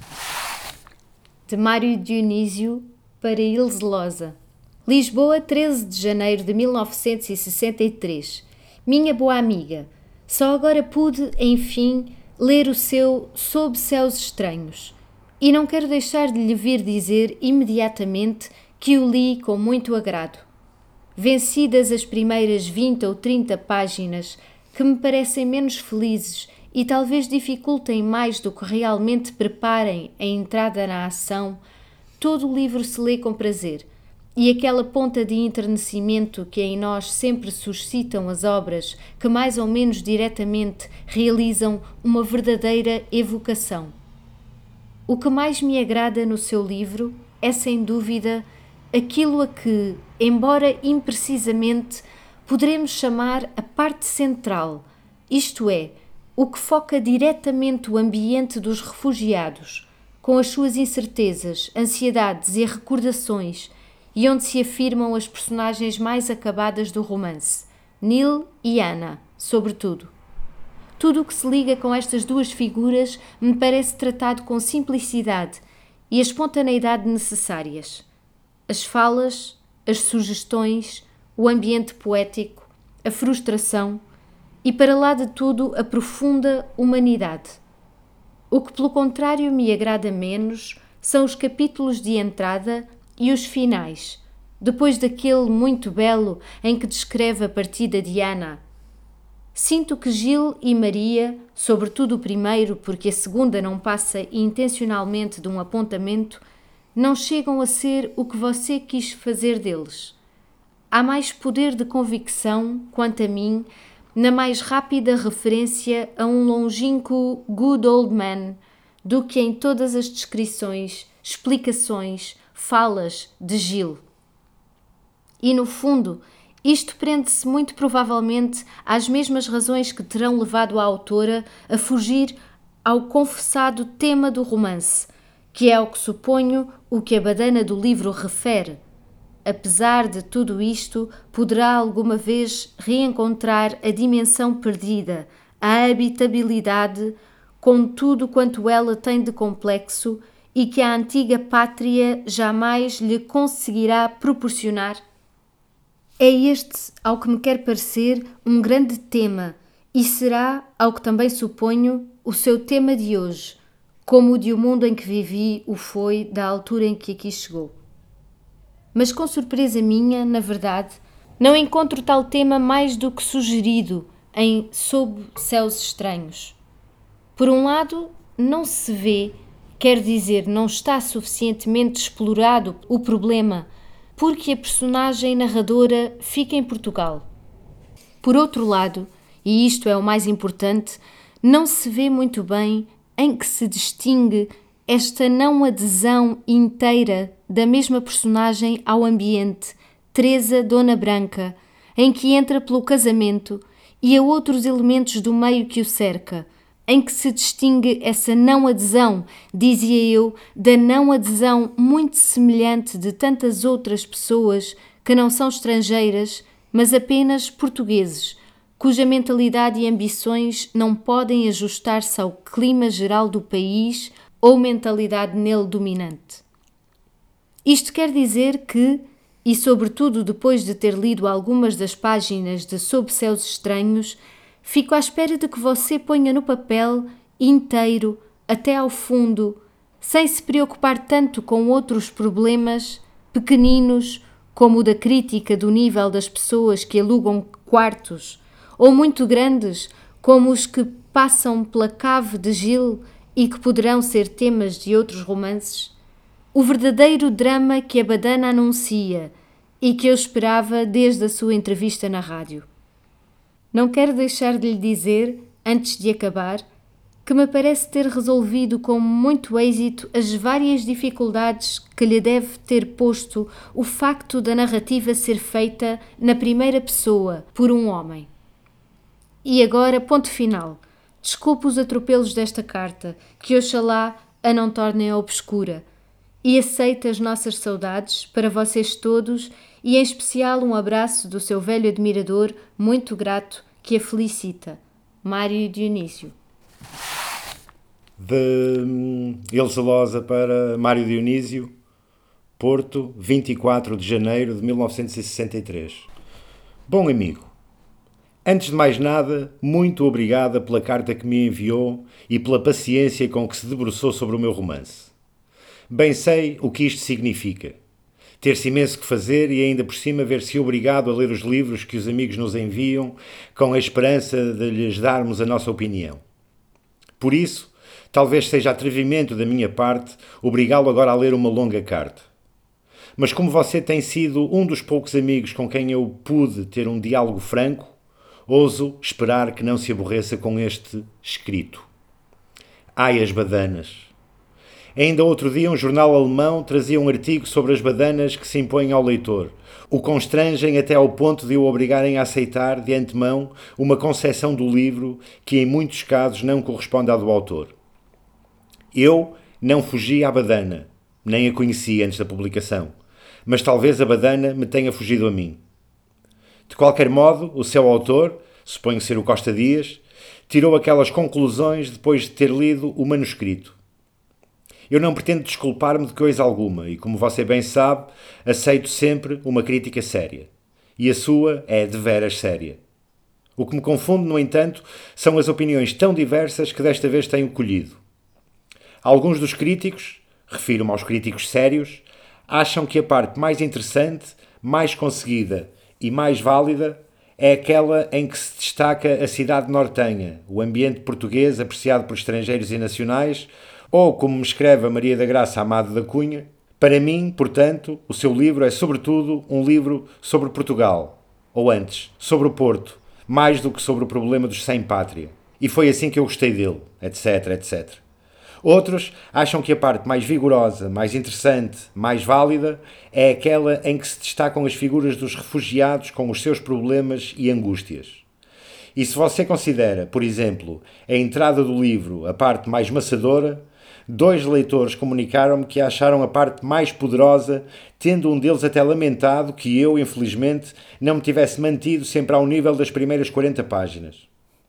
De Mário Dionísio para Ilse Loza. Lisboa, treze de janeiro de mil novecentos e sessenta e três. Minha boa amiga, só agora pude, enfim, ler o seu Sob Céus Estranhos, e não quero deixar de lhe vir dizer imediatamente que o li com muito agrado. Vencidas as primeiras vinte ou trinta páginas, que me parecem menos felizes e talvez dificultem mais do que realmente preparem a entrada na ação, todo o livro se lê com prazer, e aquela ponta de enternecimento que em nós sempre suscitam as obras que mais ou menos diretamente realizam uma verdadeira evocação. O que mais me agrada no seu livro é, sem dúvida, aquilo a que, embora imprecisamente, poderemos chamar a parte central, isto é, o que foca diretamente o ambiente dos refugiados, com as suas incertezas, ansiedades e recordações, e onde se afirmam as personagens mais acabadas do romance, Neil e Anna, sobretudo. Tudo o que se liga com estas duas figuras me parece tratado com simplicidade e a espontaneidade necessárias. As falas, as sugestões, o ambiente poético, a frustração e, para lá de tudo, a profunda humanidade. O que, pelo contrário, me agrada menos são os capítulos de entrada e os finais, depois daquele muito belo em que descreve a partida de Ana. Sinto que Gil e Maria, sobretudo o primeiro, porque a segunda não passa intencionalmente de um apontamento, não chegam a ser o que você quis fazer deles. Há mais poder de convicção, quanto a mim, na mais rápida referência a um longínquo good old man do que em todas as descrições, explicações, falas de Gil. E, no fundo, isto prende-se muito provavelmente às mesmas razões que terão levado a autora a fugir ao confessado tema do romance, que é, ao que suponho, o que a badana do livro refere. Apesar de tudo isto, poderá alguma vez reencontrar a dimensão perdida, a habitabilidade, com tudo quanto ela tem de complexo e que a antiga pátria jamais lhe conseguirá proporcionar? É este, ao que me quer parecer, um grande tema, e será, ao que também suponho, o seu tema de hoje, como o de O Mundo em que Vivi o foi da altura em que aqui chegou. Mas, com surpresa minha, na verdade, não encontro tal tema mais do que sugerido em Sob Céus Estranhos. Por um lado, não se vê, quer dizer, não está suficientemente explorado o problema, porque a personagem narradora fica em Portugal. Por outro lado, e isto é o mais importante, não se vê muito bem em que se distingue esta não adesão inteira da mesma personagem ao ambiente, Teresa Dona Branca, em que entra pelo casamento, e a outros elementos do meio que o cerca, em que se distingue essa não adesão, dizia eu, da não adesão muito semelhante de tantas outras pessoas que não são estrangeiras, mas apenas portugueses, cuja mentalidade e ambições não podem ajustar-se ao clima geral do país ou mentalidade nele dominante. Isto quer dizer que, e sobretudo depois de ter lido algumas das páginas de Sob Céus Estranhos, fico à espera de que você ponha no papel, inteiro, até ao fundo, sem se preocupar tanto com outros problemas, pequeninos, como o da crítica do nível das pessoas que alugam quartos, ou muito grandes, como os que passam pela cave de Gil e que poderão ser temas de outros romances, o verdadeiro drama que a badana anuncia e que eu esperava desde a sua entrevista na rádio. Não quero deixar de lhe dizer, antes de acabar, que me parece ter resolvido com muito êxito as várias dificuldades que lhe deve ter posto o facto da narrativa ser feita na primeira pessoa, por um homem. E agora, ponto final. Desculpe os atropelos desta carta, que oxalá a não tornem obscura. e aceite as nossas saudades para vocês todos e em especial um abraço do seu velho admirador, muito grato, que a felicita. Mário Dionísio. De Ilse Losa para Mário Dionísio, Porto, vinte e quatro de janeiro de mil novecentos e sessenta e três. Bom amigo, antes de mais nada, muito obrigada pela carta que me enviou e pela paciência com que se debruçou sobre o meu romance. Bem sei o que isto significa. Ter-se imenso que fazer e ainda por cima ver-se obrigado a ler os livros que os amigos nos enviam com a esperança de lhes darmos a nossa opinião. Por isso, talvez seja atrevimento da minha parte obrigá-lo agora a ler uma longa carta. Mas como você tem sido um dos poucos amigos com quem eu pude ter um diálogo franco, ouso esperar que não se aborreça com este escrito. Ai, as badanas! Ainda outro dia um jornal alemão trazia um artigo sobre as badanas que se impõem ao leitor, o constrangem até ao ponto de o obrigarem a aceitar, de antemão, uma concepção do livro que em muitos casos não corresponde à do autor. Eu não fugi à badana, nem a conheci antes da publicação, mas talvez a badana me tenha fugido a mim. De qualquer modo, o seu autor, suponho ser o Costa Dias, tirou aquelas conclusões depois de ter lido o manuscrito. Eu não pretendo desculpar-me de coisa alguma e, como você bem sabe, aceito sempre uma crítica séria. E a sua é deveras séria. O que me confunde, no entanto, são as opiniões tão diversas que desta vez tenho colhido. Alguns dos críticos, refiro-me aos críticos sérios, acham que a parte mais interessante, mais conseguida e mais válida é aquela em que se destaca a cidade nortenha, o ambiente português apreciado por estrangeiros e nacionais, ou, como me escreve a Maria da Graça Amado da Cunha, para mim, portanto, o seu livro é sobretudo um livro sobre Portugal, ou antes, sobre o Porto, mais do que sobre o problema dos sem-pátria. E foi assim que eu gostei dele, etc, etcétera. Outros acham que a parte mais vigorosa, mais interessante, mais válida é aquela em que se destacam as figuras dos refugiados com os seus problemas e angústias. E se você considera, por exemplo, a entrada do livro a parte mais maçadora, dois leitores comunicaram-me que acharam a parte mais poderosa, tendo um deles até lamentado que eu, infelizmente, não me tivesse mantido sempre ao nível das primeiras quarenta páginas.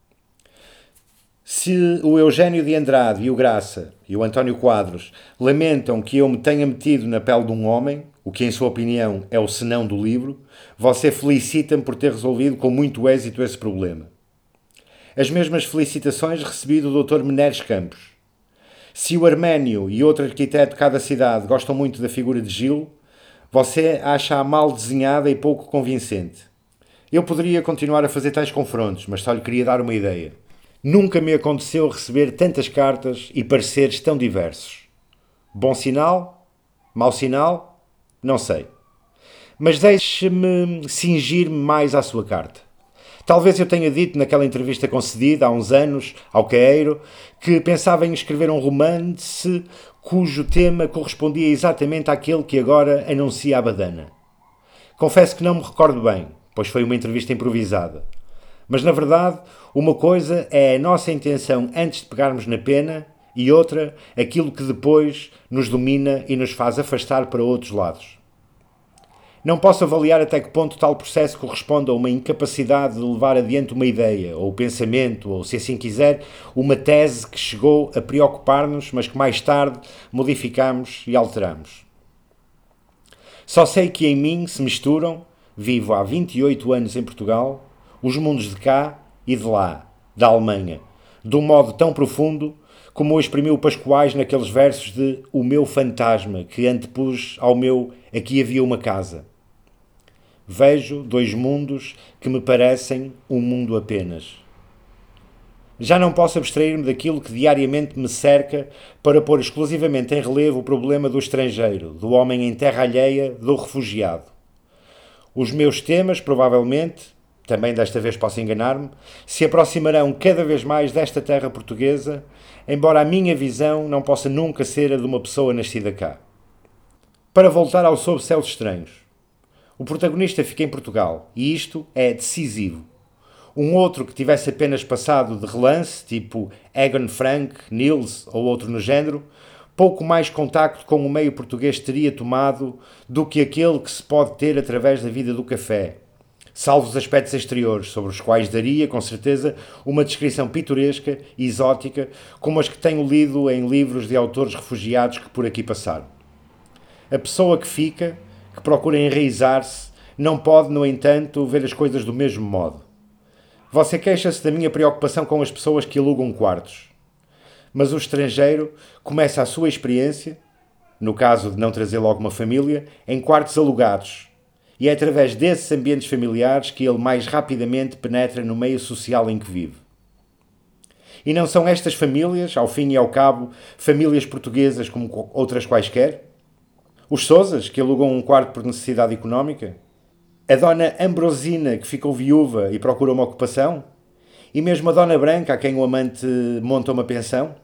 Se o Eugênio de Andrade e o Graça e o António Quadros lamentam que eu me tenha metido na pele de um homem, o que em sua opinião é o senão do livro, você felicita-me por ter resolvido com muito êxito esse problema. As mesmas felicitações recebi do doutor Meneres Campos. Se o Arménio e outro arquiteto de cada cidade gostam muito da figura de Gil, você acha-a mal desenhada e pouco convincente. Eu poderia continuar a fazer tais confrontos, mas só lhe queria dar uma ideia. Nunca me aconteceu receber tantas cartas e pareceres tão diversos. Bom sinal? Mau sinal? Não sei. Mas deixe-me cingir-me mais à sua carta. Talvez eu tenha dito naquela entrevista concedida há uns anos ao Caeiro que pensava em escrever um romance cujo tema correspondia exatamente àquele que agora anuncia a badana. Confesso que não me recordo bem, pois foi uma entrevista improvisada. Mas, na verdade, uma coisa é a nossa intenção antes de pegarmos na pena e outra, aquilo que depois nos domina e nos faz afastar para outros lados. Não posso avaliar até que ponto tal processo corresponde a uma incapacidade de levar adiante uma ideia, ou pensamento, ou, se assim quiser, uma tese que chegou a preocupar-nos, mas que mais tarde modificamos e alteramos. Só sei que em mim se misturam, vivo há vinte e oito anos em Portugal, os mundos de cá e de lá, da Alemanha, de um modo tão profundo como o exprimiu Pascoais naqueles versos de O Meu Fantasma, que antepus ao meu Aqui Havia Uma Casa. Vejo dois mundos que me parecem um mundo apenas. Já não posso abstrair-me daquilo que diariamente me cerca para pôr exclusivamente em relevo o problema do estrangeiro, do homem em terra alheia, do refugiado. Os meus temas, provavelmente, também desta vez posso enganar-me, se aproximarão cada vez mais desta terra portuguesa, embora a minha visão não possa nunca ser a de uma pessoa nascida cá. Para voltar ao Sob Céus Estranhos. O protagonista fica em Portugal, e isto é decisivo. Um outro que tivesse apenas passado de relance, tipo Egon Frank, Nils ou outro no género, pouco mais contacto com o meio português teria tomado do que aquele que se pode ter através da vida do café, salvo os aspectos exteriores, sobre os quais daria, com certeza, uma descrição pitoresca e exótica, como as que tenho lido em livros de autores refugiados que por aqui passaram. A pessoa que fica, que procura enraizar-se, não pode, no entanto, ver as coisas do mesmo modo. Você queixa-se da minha preocupação com as pessoas que alugam quartos. Mas o estrangeiro começa a sua experiência, no caso de não trazer logo uma família, em quartos alugados. E é através desses ambientes familiares que ele mais rapidamente penetra no meio social em que vive. E não são estas famílias, ao fim e ao cabo, famílias portuguesas como outras quaisquer? Os Sousas, que alugam um quarto por necessidade económica? A dona Ambrosina, que ficou viúva e procura uma ocupação? E mesmo a dona Branca, a quem o amante monta uma pensão?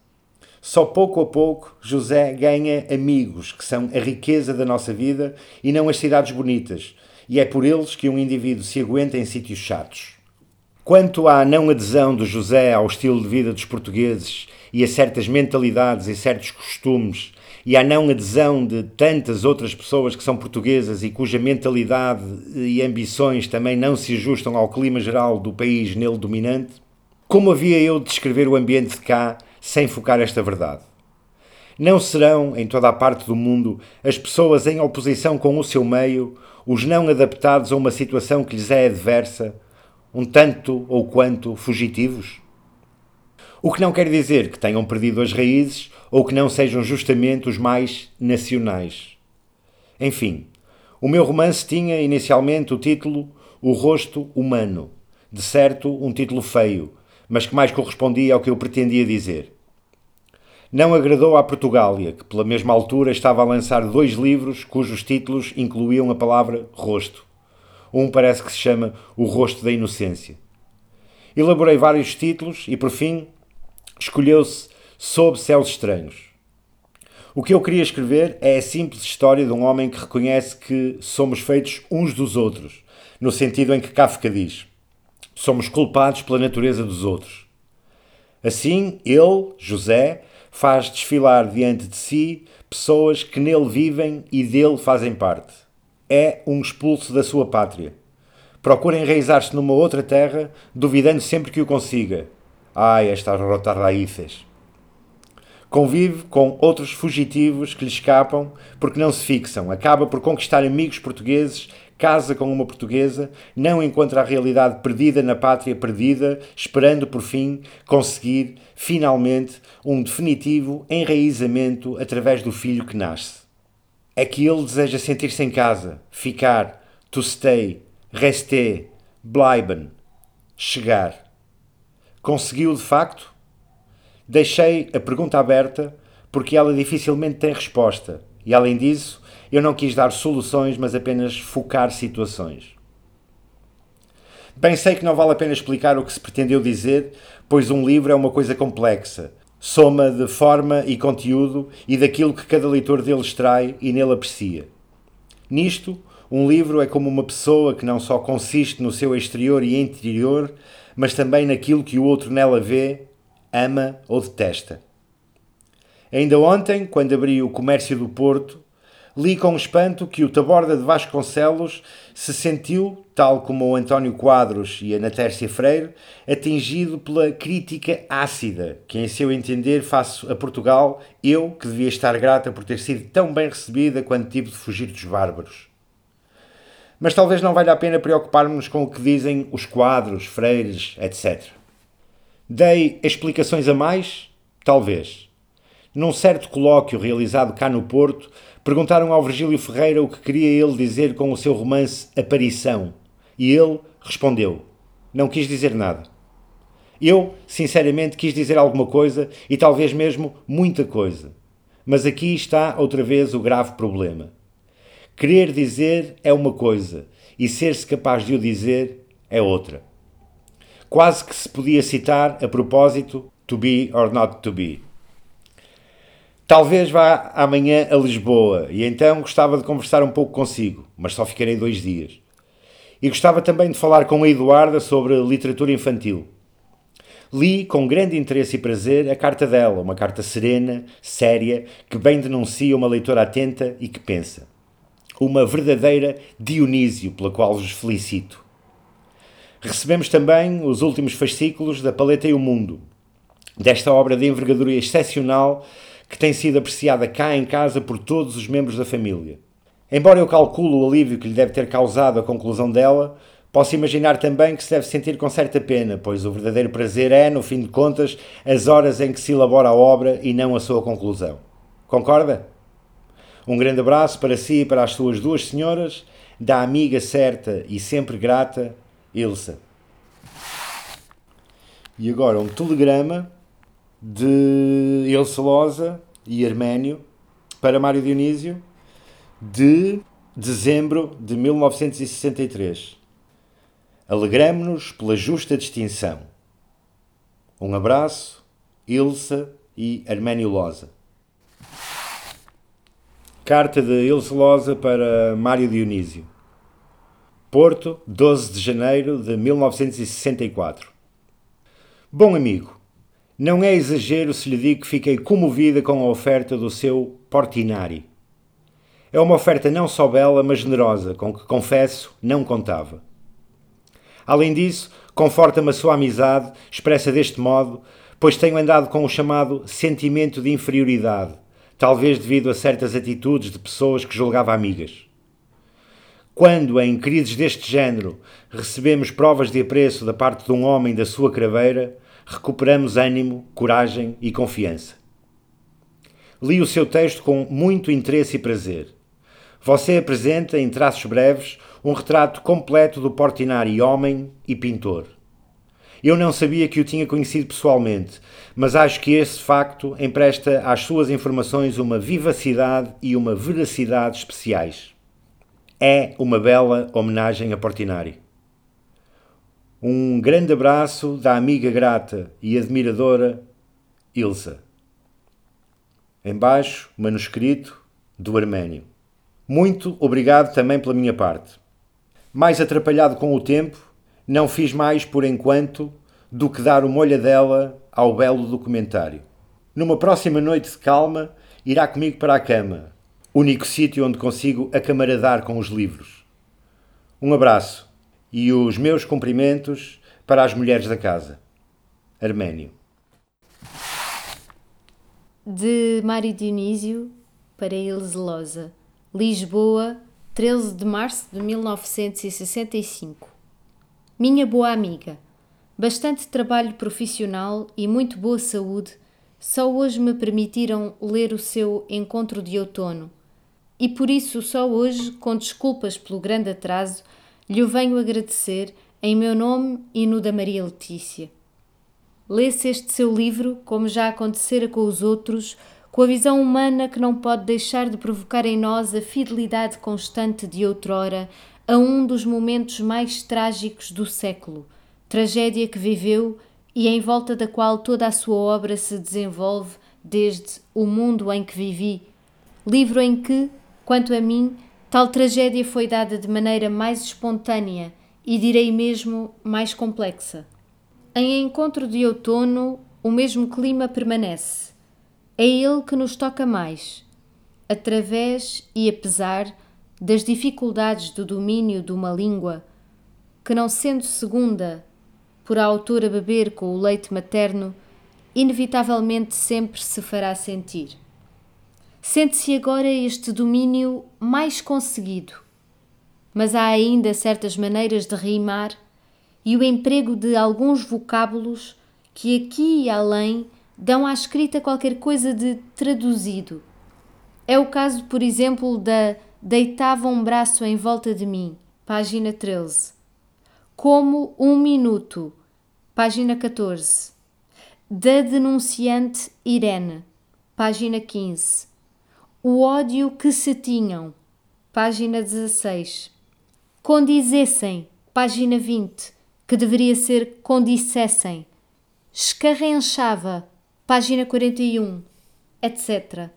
Só pouco a pouco José ganha amigos, que são a riqueza da nossa vida e não as cidades bonitas, e é por eles que um indivíduo se aguenta em sítios chatos. Quanto à não adesão do José ao estilo de vida dos portugueses e a certas mentalidades e certos costumes, e à não adesão de tantas outras pessoas que são portuguesas e cuja mentalidade e ambições também não se ajustam ao clima geral do país nele dominante, como havia eu de descrever o ambiente de cá sem focar esta verdade? Não serão, em toda a parte do mundo, as pessoas em oposição com o seu meio, os não adaptados a uma situação que lhes é adversa, um tanto ou quanto fugitivos? O que não quer dizer que tenham perdido as raízes ou que não sejam justamente os mais nacionais. Enfim, o meu romance tinha inicialmente o título O Rosto Humano, de certo um título feio, mas que mais correspondia ao que eu pretendia dizer. Não agradou à Portugália, que pela mesma altura estava a lançar dois livros cujos títulos incluíam a palavra rosto. Um parece que se chama O Rosto da Inocência. Elaborei vários títulos e, por fim, escolheu-se Sob Céus Estranhos. O que eu queria escrever é a simples história de um homem que reconhece que somos feitos uns dos outros, no sentido em que Kafka diz: somos culpados pela natureza dos outros. Assim, ele, José, faz desfilar diante de si pessoas que nele vivem e dele fazem parte. É um expulso da sua pátria. Procura enraizar-se numa outra terra, duvidando sempre que o consiga. Ai, estas rotas raízes. Convive com outros fugitivos que lhe escapam porque não se fixam. Acaba por conquistar amigos portugueses, casa com uma portuguesa, não encontra a realidade perdida na pátria perdida, esperando por fim conseguir, finalmente, um definitivo enraizamento através do filho que nasce. É que ele deseja sentir-se em casa, ficar, to stay, rester, bleiben, chegar. Conseguiu de facto? Deixei a pergunta aberta porque ela dificilmente tem resposta e, além disso, eu não quis dar soluções, mas apenas focar situações. Bem sei que não vale a pena explicar o que se pretendeu dizer, pois um livro é uma coisa complexa, soma de forma e conteúdo e daquilo que cada leitor dele extrai e nele aprecia. Nisto, um livro é como uma pessoa que não só consiste no seu exterior e interior, mas também naquilo que o outro nela vê, ama ou detesta. Ainda ontem, quando abri o Comércio do Porto, li com espanto que o Taborda de Vasconcelos se sentiu, tal como o António Quadros e a Natércia Freire, atingido pela crítica ácida que, em seu entender, faço a Portugal, eu, que devia estar grata por ter sido tão bem recebida quando tive de fugir dos bárbaros. Mas talvez não valha a pena preocupar-nos com o que dizem os Quadros, Freires, etcétera. Dei explicações a mais? Talvez. Num certo colóquio realizado cá no Porto, perguntaram ao Virgílio Ferreira o que queria ele dizer com o seu romance Aparição, e ele respondeu: não quis dizer nada. Eu, sinceramente, quis dizer alguma coisa e talvez mesmo muita coisa. Mas aqui está outra vez o grave problema. Querer dizer é uma coisa e ser-se capaz de o dizer é outra. Quase que se podia citar, a propósito, to be or not to be. Talvez vá amanhã a Lisboa e então gostava de conversar um pouco consigo, mas só ficarei dois dias. E gostava também de falar com a Eduarda sobre literatura infantil. Li com grande interesse e prazer a carta dela, uma carta serena, séria, que bem denuncia uma leitora atenta e que pensa. Uma verdadeira Dionísio, pela qual vos felicito. Recebemos também os últimos fascículos da Paleta e o Mundo, desta obra de envergadura excepcional que tem sido apreciada cá em casa por todos os membros da família. Embora eu calcule o alívio que lhe deve ter causado a conclusão dela, posso imaginar também que se deve sentir com certa pena, pois o verdadeiro prazer é, no fim de contas, as horas em que se elabora a obra e não a sua conclusão. Concorda? Um grande abraço para si e para as suas duas senhoras, da amiga certa e sempre grata, Ilsa. E agora um telegrama de Ilse Loza e Arménio para Mário Dionísio, de dezembro de mil novecentos e sessenta e três. Alegramo-nos pela justa distinção. Um abraço, Ilsa e Arménio Loza. Carta de Ilse Loza para Mário Dionísio. Porto, doze de janeiro de mil novecentos e sessenta e quatro. Bom amigo, não é exagero se lhe digo que fiquei comovida com a oferta do seu Portinari. É uma oferta não só bela, mas generosa, com que, confesso, não contava. Além disso, conforta-me a sua amizade, expressa deste modo, pois tenho andado com o chamado sentimento de inferioridade, talvez devido a certas atitudes de pessoas que julgava amigas. Quando, em crises deste género, recebemos provas de apreço da parte de um homem da sua craveira, recuperamos ânimo, coragem e confiança. Li o seu texto com muito interesse e prazer. Você apresenta, em traços breves, um retrato completo do Portinari homem e pintor. Eu não sabia que o tinha conhecido pessoalmente, mas acho que esse facto empresta às suas informações uma vivacidade e uma veracidade especiais. É uma bela homenagem a Portinari. Um grande abraço da amiga grata e admiradora Ilsa. Embaixo, manuscrito do Arménio. Muito obrigado também pela minha parte. Mais atrapalhado com o tempo, não fiz mais por enquanto do que dar uma olhadela ao belo documentário. Numa próxima noite de calma, irá comigo para a cama, único sítio onde consigo acamaradar com os livros. Um abraço e os meus cumprimentos para as mulheres da casa. Arménio. De Mário Dionísio para Ilse Loza. Lisboa, treze de março de mil novecentos e sessenta e cinco. Minha boa amiga, bastante trabalho profissional e muito boa saúde só hoje me permitiram ler o seu Encontro de Outono, e por isso só hoje, com desculpas pelo grande atraso, lhe o venho agradecer em meu nome e no da Maria Letícia. Lê-se este seu livro, como já acontecera com os outros, com a visão humana que não pode deixar de provocar em nós a fidelidade constante de outrora a um dos momentos mais trágicos do século, tragédia que viveu e em volta da qual toda a sua obra se desenvolve desde O Mundo em que Vivi, livro em que, quanto a mim, tal tragédia foi dada de maneira mais espontânea e direi mesmo mais complexa. Em Encontro de Outono, o mesmo clima permanece. É ele que nos toca mais, através e apesar das dificuldades do domínio de uma língua, que não sendo segunda, por a autora beber com o leite materno, inevitavelmente sempre se fará sentir. Sente-se agora este domínio mais conseguido, mas há ainda certas maneiras de rimar e o emprego de alguns vocábulos que aqui e além dão à escrita qualquer coisa de traduzido. É o caso, por exemplo, da Deitava um braço em volta de mim, página treze. Como um minuto, página catorze. Da denunciante Irene, página quinze. O ódio que se tinham, página dezasseis. Condizessem, página vinte, que deveria ser condissessem. Escarrenchava, página quarenta e um, etcétera.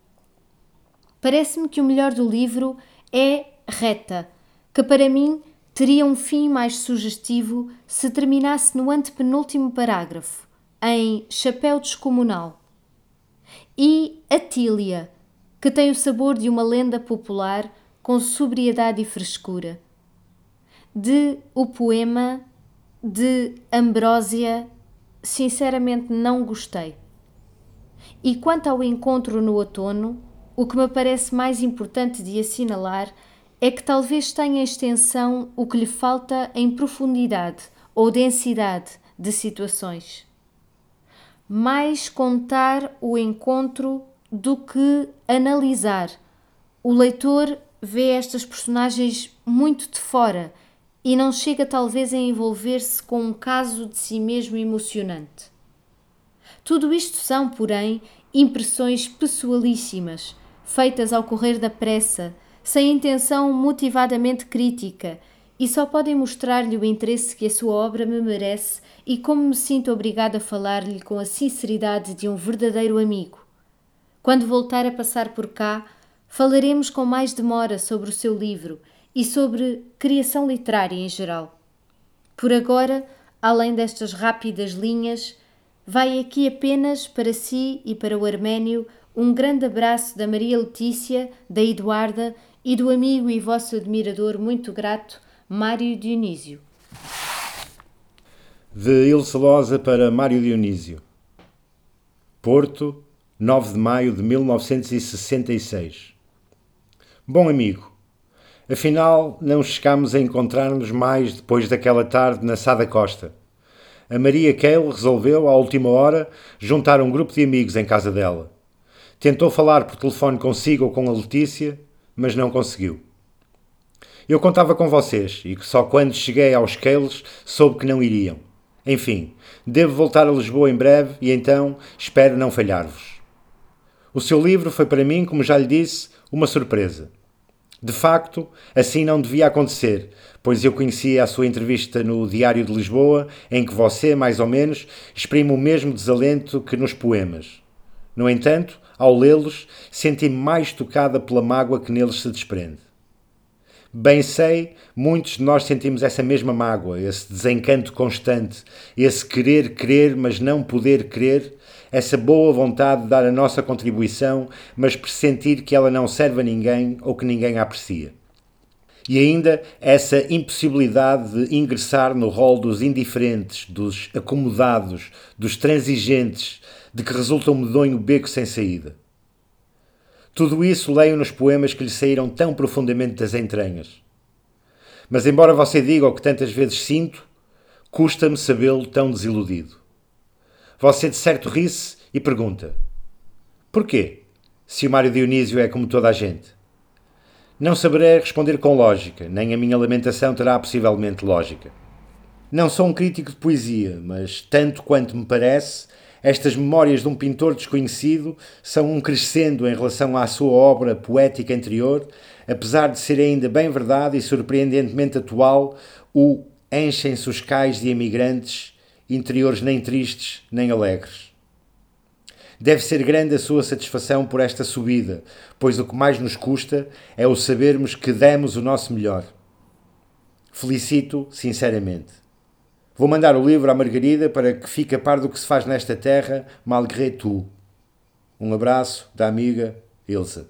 Parece-me que o melhor do livro é Reta, que para mim teria um fim mais sugestivo se terminasse no antepenúltimo parágrafo, em chapéu descomunal. E Atília, que tem o sabor de uma lenda popular com sobriedade e frescura. De o poema de Ambrósia, sinceramente não gostei. E quanto ao encontro no outono, o que me parece mais importante de assinalar é que talvez tenha extensão o que lhe falta em profundidade ou densidade de situações. Mais contar o encontro do que analisar. O leitor vê estas personagens muito de fora e não chega talvez a envolver-se com um caso de si mesmo emocionante. Tudo isto são, porém, impressões pessoalíssimas, feitas ao correr da pressa, sem intenção motivadamente crítica, e só podem mostrar-lhe o interesse que a sua obra me merece e como me sinto obrigada a falar-lhe com a sinceridade de um verdadeiro amigo. Quando voltar a passar por cá, falaremos com mais demora sobre o seu livro e sobre criação literária em geral. Por agora, além destas rápidas linhas, vai aqui apenas para si e para o Arménio um grande abraço da Maria Letícia, da Eduarda e do amigo e vosso admirador muito grato, Mário Dionísio. De Ilse Losa para Mário Dionísio. Porto, nove de maio de mil novecentos e sessenta e seis. Bom amigo, afinal não chegámos a encontrar-nos mais depois daquela tarde na Sá da Costa. A Maria Keil resolveu, à última hora, juntar um grupo de amigos em casa dela. Tentou falar por telefone consigo ou com a Letícia, mas não conseguiu. Eu contava com vocês e que só quando cheguei aos Keiles soube que não iriam. Enfim, devo voltar a Lisboa em breve e então espero não falhar-vos. O seu livro foi para mim, como já lhe disse, uma surpresa. De facto, assim não devia acontecer, pois eu conhecia a sua entrevista no Diário de Lisboa, em que você, mais ou menos, exprime o mesmo desalento que nos poemas. No entanto, ao lê-los, senti-me mais tocada pela mágoa que neles se desprende. Bem sei, muitos de nós sentimos essa mesma mágoa, esse desencanto constante, esse querer querer, mas não poder querer, essa boa vontade de dar a nossa contribuição, mas pressentir que ela não serve a ninguém ou que ninguém a aprecia. E ainda essa impossibilidade de ingressar no rol dos indiferentes, dos acomodados, dos transigentes, de que resulta um medonho beco sem saída. Tudo isso leio nos poemas que lhe saíram tão profundamente das entranhas. Mas embora você diga o que tantas vezes sinto, custa-me sabê-lo tão desiludido. Você de certo ri-se e pergunta: porquê, se o Mário Dionísio é como toda a gente? Não saberei responder com lógica, nem a minha lamentação terá possivelmente lógica. Não sou um crítico de poesia, mas, tanto quanto me parece, estas memórias de um pintor desconhecido são um crescendo em relação à sua obra poética anterior, apesar de ser ainda bem verdade e surpreendentemente atual o enchem-se os cais de emigrantes, interiores nem tristes nem alegres. Deve ser grande a sua satisfação por esta subida, pois o que mais nos custa é o sabermos que demos o nosso melhor. Felicito sinceramente. Vou mandar o livro à Margarida para que fique a par do que se faz nesta terra, malgré tout. Um abraço da amiga Ilse.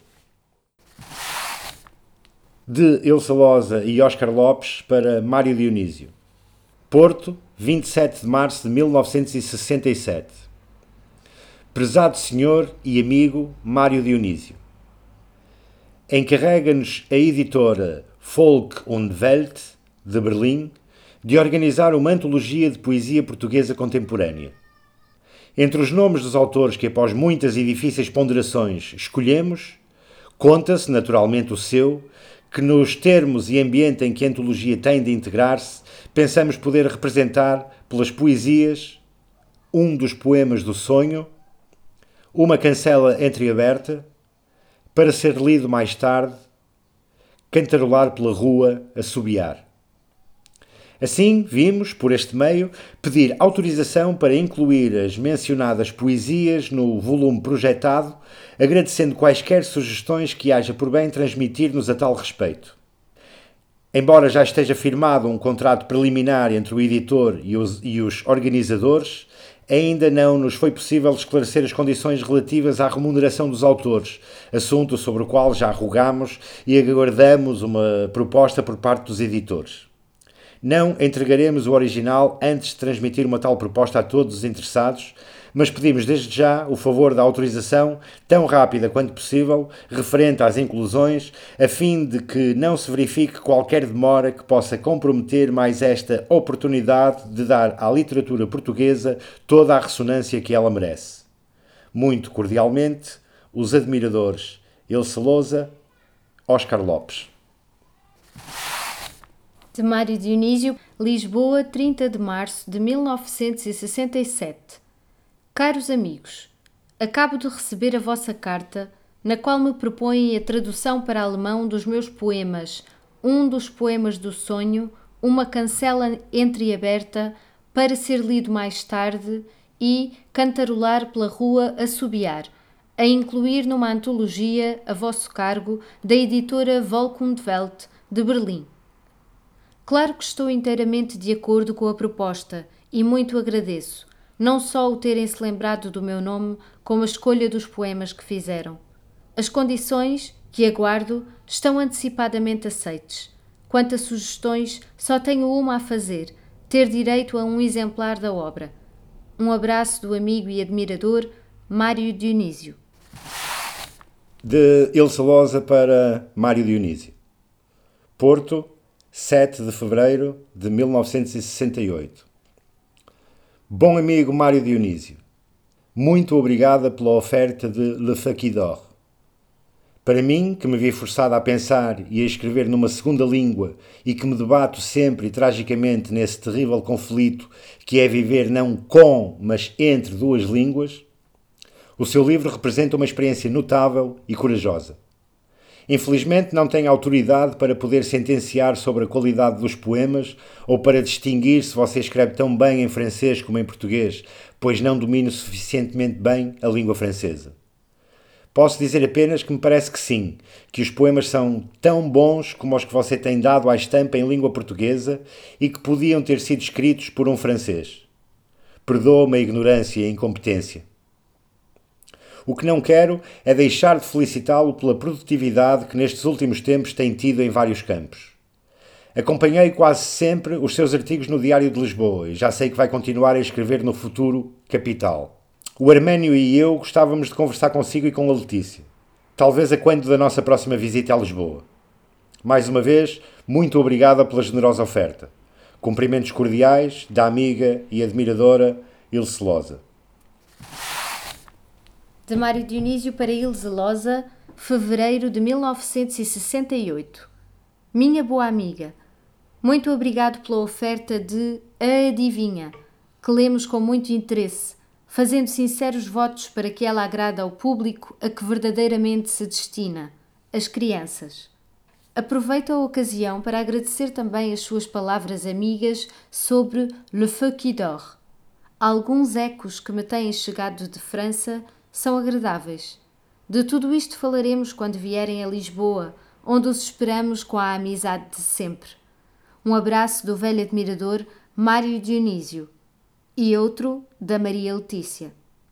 De Ilse Losa e Óscar Lopes para Mário Dionísio. Porto, vinte e sete de março de mil novecentos e sessenta e sete. Prezado senhor e amigo Mário Dionísio. Encarrega-nos a editora Volk und Welt, de Berlim, de organizar uma antologia de poesia portuguesa contemporânea. Entre os nomes dos autores que, após muitas e difíceis ponderações, escolhemos, conta-se, naturalmente, o seu, que nos termos e ambiente em que a antologia tem de integrar-se, pensamos poder representar, pelas poesias, um dos poemas do sonho, uma cancela entreaberta, para ser lido mais tarde, cantarolar pela rua, assobiar. Assim, vimos, por este meio, pedir autorização para incluir as mencionadas poesias no volume projetado, agradecendo quaisquer sugestões que haja por bem transmitir-nos a tal respeito. Embora já esteja firmado um contrato preliminar entre o editor e os, e os organizadores, ainda não nos foi possível esclarecer as condições relativas à remuneração dos autores, assunto sobre o qual já rogámos e aguardamos uma proposta por parte dos editores. Não entregaremos o original antes de transmitir uma tal proposta a todos os interessados, mas pedimos desde já o favor da autorização, tão rápida quanto possível, referente às inclusões, a fim de que não se verifique qualquer demora que possa comprometer mais esta oportunidade de dar à literatura portuguesa toda a ressonância que ela merece. Muito cordialmente, os admiradores Ilse Lousa, Oscar Lopes. De Mário Dionísio, Lisboa, trinta de março de mil novecentos e sessenta e sete. Caros amigos, acabo de receber a vossa carta, na qual me propõem a tradução para alemão dos meus poemas, um dos poemas do sonho, uma cancela entreaberta, para ser lido mais tarde, e cantarolar pela rua assobiar, a incluir numa antologia a vosso cargo da editora Volkswelt de Berlim. Claro que estou inteiramente de acordo com a proposta e muito agradeço, não só o terem-se lembrado do meu nome, como a escolha dos poemas que fizeram. As condições, que aguardo, estão antecipadamente aceites. Quanto a sugestões, só tenho uma a fazer, ter direito a um exemplar da obra. Um abraço do amigo e admirador, Mário Dionísio. De Ilse Lousa para Mário Dionísio. Porto, sete de fevereiro de mil novecentos e sessenta e oito. Bom amigo Mário Dionísio, muito obrigada pela oferta de Le Feuille d'Or. Para mim, que me vi forçado a pensar e a escrever numa segunda língua e que me debato sempre e tragicamente nesse terrível conflito que é viver não com, mas entre duas línguas, o seu livro representa uma experiência notável e corajosa. Infelizmente não tenho autoridade para poder sentenciar sobre a qualidade dos poemas ou para distinguir se você escreve tão bem em francês como em português, pois não domino suficientemente bem a língua francesa. Posso dizer apenas que me parece que sim, que os poemas são tão bons como os que você tem dado à estampa em língua portuguesa e que podiam ter sido escritos por um francês. Perdoa-me a ignorância e a incompetência. O que não quero é deixar de felicitá-lo pela produtividade que nestes últimos tempos tem tido em vários campos. Acompanhei quase sempre os seus artigos no Diário de Lisboa e já sei que vai continuar a escrever no futuro Capital. O Arménio e eu gostávamos de conversar consigo e com a Letícia. Talvez a quando da nossa próxima visita a Lisboa. Mais uma vez, muito obrigada pela generosa oferta. Cumprimentos cordiais da amiga e admiradora Ilse Lousa. De Mário Dionísio para Ilse Lousa, fevereiro de mil novecentos e sessenta e oito. Minha boa amiga, muito obrigado pela oferta de A Adivinha, que lemos com muito interesse, fazendo sinceros votos para que ela agrade ao público a que verdadeiramente se destina, as crianças. Aproveito a ocasião para agradecer também as suas palavras amigas sobre Le Feuille d'Or. Alguns ecos que me têm chegado de França são agradáveis. De tudo isto falaremos quando vierem a Lisboa, onde os esperamos com a amizade de sempre. Um abraço do velho admirador Mário Dionísio e outro da Maria Letícia.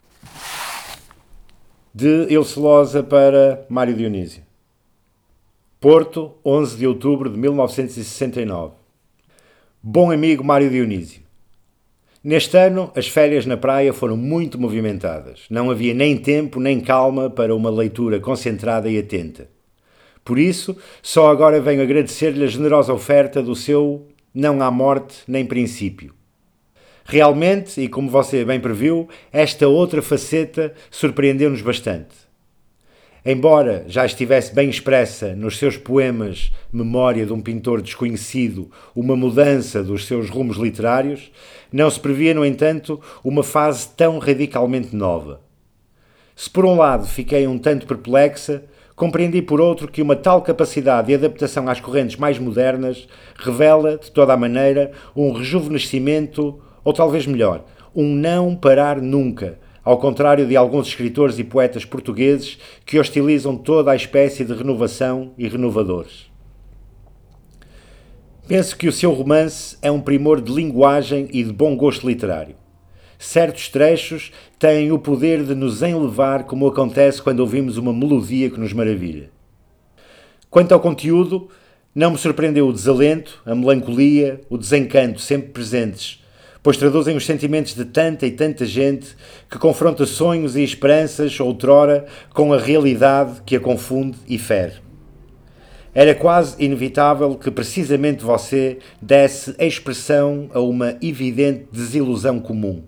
De Ilse Lousa para Mário Dionísio. Porto, onze de outubro de mil novecentos e sessenta e nove. Bom amigo Mário Dionísio. Neste ano, as férias na praia foram muito movimentadas. Não havia nem tempo nem calma para uma leitura concentrada e atenta. Por isso, só agora venho agradecer-lhe a generosa oferta do seu Não há morte nem princípio. Realmente, e como você bem previu, esta outra faceta surpreendeu-nos bastante. Embora já estivesse bem expressa nos seus poemas Memória de um Pintor Desconhecido uma mudança dos seus rumos literários, não se previa, no entanto, uma fase tão radicalmente nova. Se por um lado fiquei um tanto perplexa, compreendi por outro que uma tal capacidade de adaptação às correntes mais modernas revela, de toda a maneira, um rejuvenescimento, ou talvez melhor, um não parar nunca, ao contrário de alguns escritores e poetas portugueses que hostilizam toda a espécie de renovação e renovadores. Penso que o seu romance é um primor de linguagem e de bom gosto literário. Certos trechos têm o poder de nos enlevar, como acontece quando ouvimos uma melodia que nos maravilha. Quanto ao conteúdo, não me surpreendeu o desalento, a melancolia, o desencanto sempre presentes, pois traduzem os sentimentos de tanta e tanta gente que confronta sonhos e esperanças outrora com a realidade que a confunde e fere. Era quase inevitável que precisamente você desse expressão a uma evidente desilusão comum.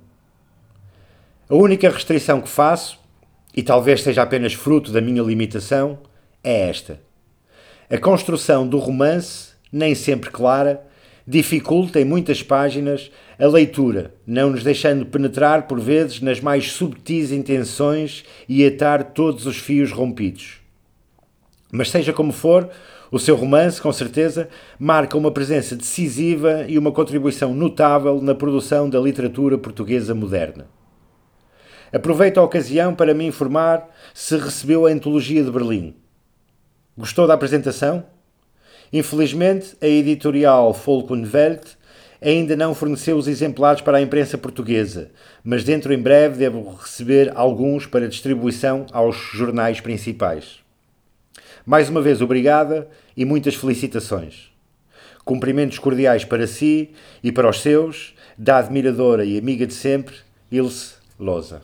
A única restrição que faço, e talvez seja apenas fruto da minha limitação, é esta. A construção do romance, nem sempre clara, dificulta em muitas páginas a leitura, não nos deixando penetrar por vezes nas mais subtis intenções e atar todos os fios rompidos. Mas seja como for, o seu romance, com certeza, marca uma presença decisiva e uma contribuição notável na produção da literatura portuguesa moderna. Aproveito a ocasião para me informar se recebeu a Antologia de Berlim. Gostou da apresentação? Infelizmente, a editorial Folk und Welt ainda não forneceu os exemplares para a imprensa portuguesa, mas dentro em breve devo receber alguns para distribuição aos jornais principais. Mais uma vez, obrigada e muitas felicitações. Cumprimentos cordiais para si e para os seus, da admiradora e amiga de sempre, Ilse Loza.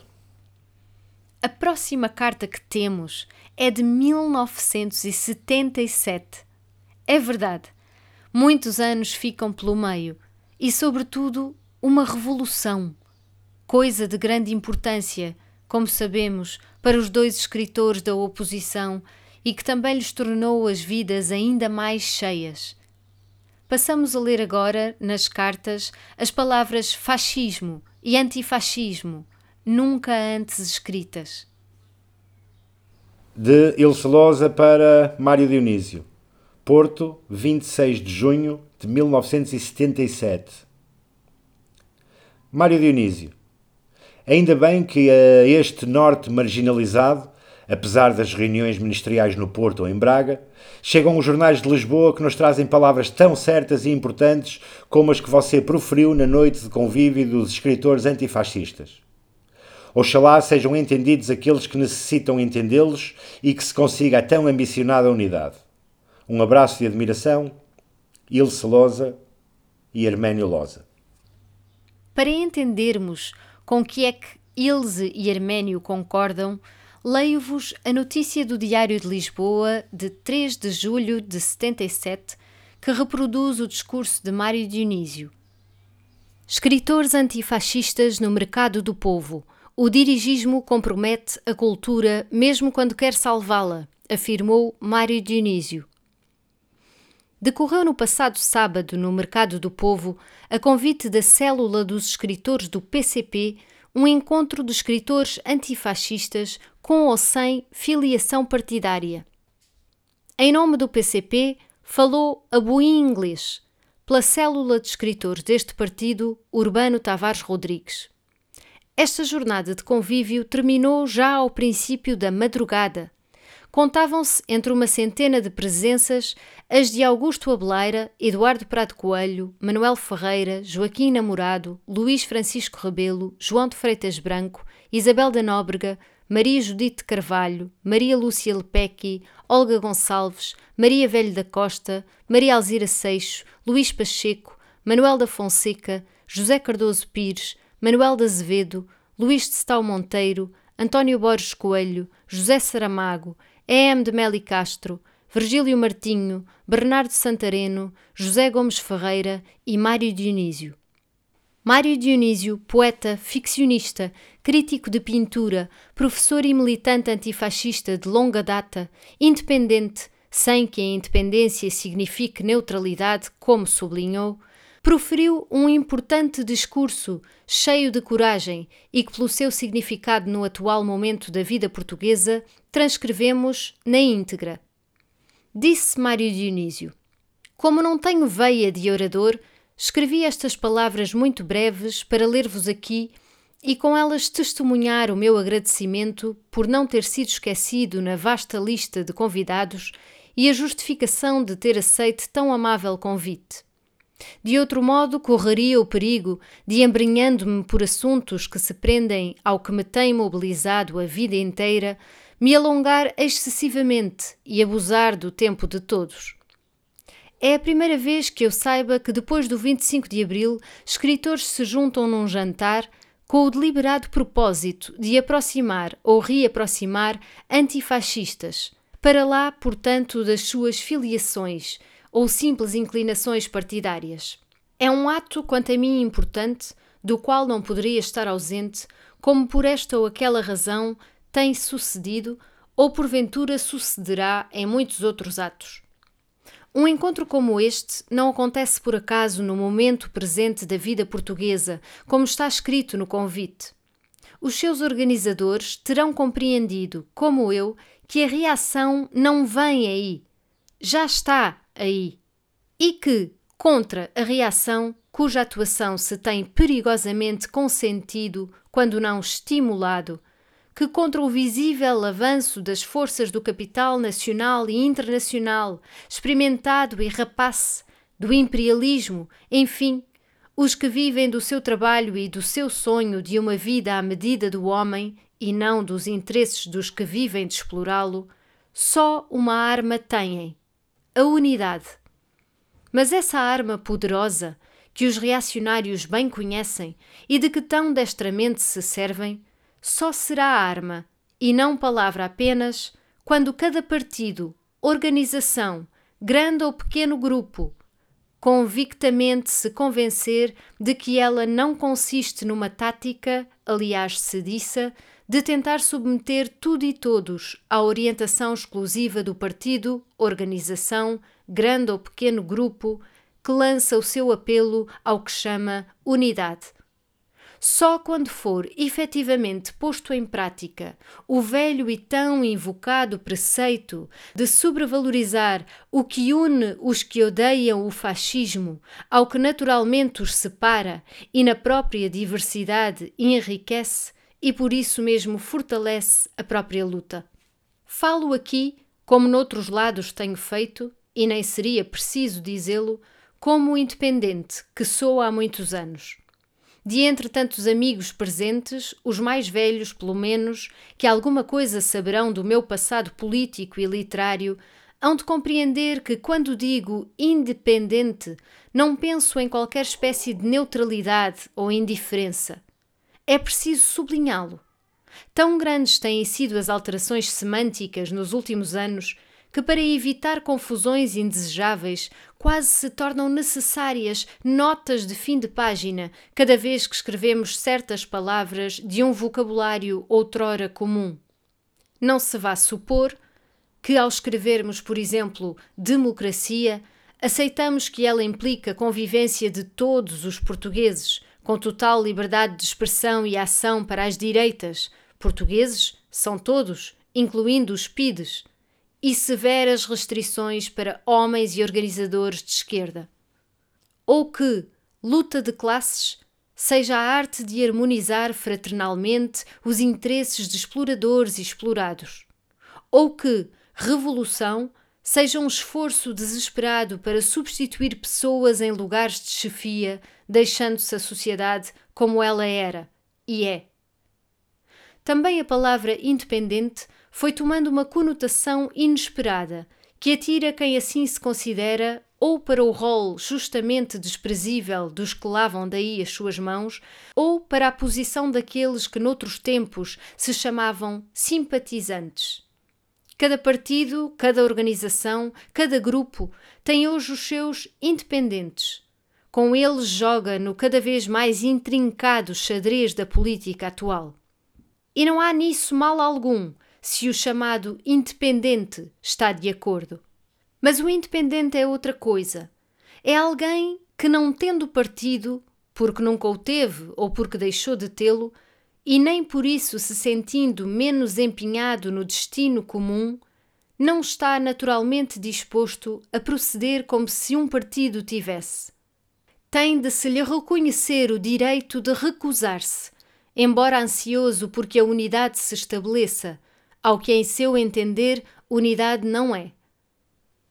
A próxima carta que temos é de mil novecentos e setenta e sete. É verdade, muitos anos ficam pelo meio e, sobretudo, uma revolução. Coisa de grande importância, como sabemos, para os dois escritores da oposição e que também lhes tornou as vidas ainda mais cheias. Passamos a ler agora, nas cartas, as palavras fascismo e antifascismo, nunca antes escritas. De Ilse Loza para Mário Dionísio. Porto, vinte e seis de junho de mil novecentos e setenta e sete. Mário Dionísio. Ainda bem que a este norte marginalizado, apesar das reuniões ministeriais no Porto ou em Braga, chegam os jornais de Lisboa que nos trazem palavras tão certas e importantes como as que você proferiu na noite de convívio dos escritores antifascistas. Oxalá sejam entendidos aqueles que necessitam entendê-los e que se consiga a tão ambicionada unidade. Um abraço de admiração, Ilse Loza e Herménio Loza. Para entendermos com que é que Ilse e Herménio concordam, leio-vos a notícia do Diário de Lisboa de três de julho de setenta e sete, que reproduz o discurso de Mário Dionísio. Escritores antifascistas no mercado do povo. O dirigismo compromete a cultura mesmo quando quer salvá-la, afirmou Mário Dionísio. Decorreu no passado sábado, no Mercado do Povo, a convite da célula dos escritores do P C P, um encontro de escritores antifascistas com ou sem filiação partidária. Em nome do P C P, falou a Buim Inglês, pela célula de escritores deste partido, Urbano Tavares Rodrigues. Esta jornada de convívio terminou já ao princípio da madrugada. Contavam-se entre uma centena de presenças as de Augusto Abeleira, Eduardo Prado Coelho, Manuel Ferreira, Joaquim Namorado, Luís Francisco Rebelo, João de Freitas Branco, Isabel da Nóbrega, Maria Judite de Carvalho, Maria Lúcia Lepecki, Olga Gonçalves, Maria Velho da Costa, Maria Alzira Seixo, Luís Pacheco, Manuel da Fonseca, José Cardoso Pires, Manuel de Azevedo, Luís de Setau Monteiro, António Borges Coelho, José Saramago, E M de Meli Castro, Virgílio Martinho, Bernardo Santareno, José Gomes Ferreira e Mário Dionísio. Mário Dionísio, poeta, ficcionista, crítico de pintura, professor e militante antifascista de longa data, independente, sem que a independência signifique neutralidade, como sublinhou, proferiu um importante discurso, cheio de coragem e que, pelo seu significado no atual momento da vida portuguesa, transcrevemos na íntegra. Disse Mário Dionísio: como não tenho veia de orador, escrevi estas palavras muito breves para ler-vos aqui e com elas testemunhar o meu agradecimento por não ter sido esquecido na vasta lista de convidados e a justificação de ter aceito tão amável convite. De outro modo, correria o perigo de, embrenhando-me por assuntos que se prendem ao que me tem mobilizado a vida inteira, me alongar excessivamente e abusar do tempo de todos. É a primeira vez que eu saiba que depois do vinte e cinco de Abril, escritores se juntam num jantar com o deliberado propósito de aproximar ou reaproximar antifascistas, para lá, portanto, das suas filiações ou simples inclinações partidárias. É um ato, quanto a mim, importante, do qual não poderia estar ausente, como por esta ou aquela razão tem sucedido ou porventura sucederá em muitos outros atos. Um encontro como este não acontece por acaso no momento presente da vida portuguesa, como está escrito no convite. Os seus organizadores terão compreendido, como eu, que a reação não vem aí, já está aí, e que, contra a reação, cuja atuação se tem perigosamente consentido, quando não estimulado, que contra o visível avanço das forças do capital nacional e internacional, experimentado e rapaz, do imperialismo, enfim, os que vivem do seu trabalho e do seu sonho de uma vida à medida do homem e não dos interesses dos que vivem de explorá-lo, só uma arma têm: a unidade. Mas essa arma poderosa, que os reacionários bem conhecem e de que tão destramente se servem, só será arma, e não palavra apenas, quando cada partido, organização, grande ou pequeno grupo, convictamente se convencer de que ela não consiste numa tática, aliás sediça, de tentar submeter tudo e todos à orientação exclusiva do partido, organização, grande ou pequeno grupo, que lança o seu apelo ao que chama unidade. Só quando for efetivamente posto em prática o velho e tão invocado preceito de sobrevalorizar o que une os que odeiam o fascismo ao que naturalmente os separa e na própria diversidade enriquece e por isso mesmo fortalece a própria luta. Falo aqui, como noutros lados tenho feito, e nem seria preciso dizê-lo, como independente que sou há muitos anos. De entre tantos amigos presentes, os mais velhos, pelo menos, que alguma coisa saberão do meu passado político e literário, hão de compreender que, quando digo independente, não penso em qualquer espécie de neutralidade ou indiferença. É preciso sublinhá-lo. Tão grandes têm sido as alterações semânticas nos últimos anos que, para evitar confusões indesejáveis, quase se tornam necessárias notas de fim de página cada vez que escrevemos certas palavras de um vocabulário outrora comum. Não se vá supor que, ao escrevermos, por exemplo, democracia, aceitamos que ela implica a convivência de todos os portugueses, com total liberdade de expressão e ação para as direitas. Portugueses são todos, incluindo os P I Ds, e severas restrições para homens e organizadores de esquerda. Ou que luta de classes seja a arte de harmonizar fraternalmente os interesses de exploradores e explorados. Ou que revolução seja um esforço desesperado para substituir pessoas em lugares de chefia, deixando-se a sociedade como ela era e é. Também a palavra independente foi tomando uma conotação inesperada, que atira quem assim se considera ou para o rol justamente desprezível dos que lavam daí as suas mãos, ou para a posição daqueles que noutros tempos se chamavam simpatizantes. Cada partido, cada organização, cada grupo tem hoje os seus independentes. Com eles joga no cada vez mais intrincado xadrez da política atual. E não há nisso mal algum, se o chamado independente está de acordo. Mas o independente é outra coisa. É alguém que, não tendo partido, porque nunca o teve ou porque deixou de tê-lo, e nem por isso se sentindo menos empenhado no destino comum, não está naturalmente disposto a proceder como se um partido tivesse. Tem de se lhe reconhecer o direito de recusar-se, embora ansioso porque a unidade se estabeleça, ao que em seu entender unidade não é.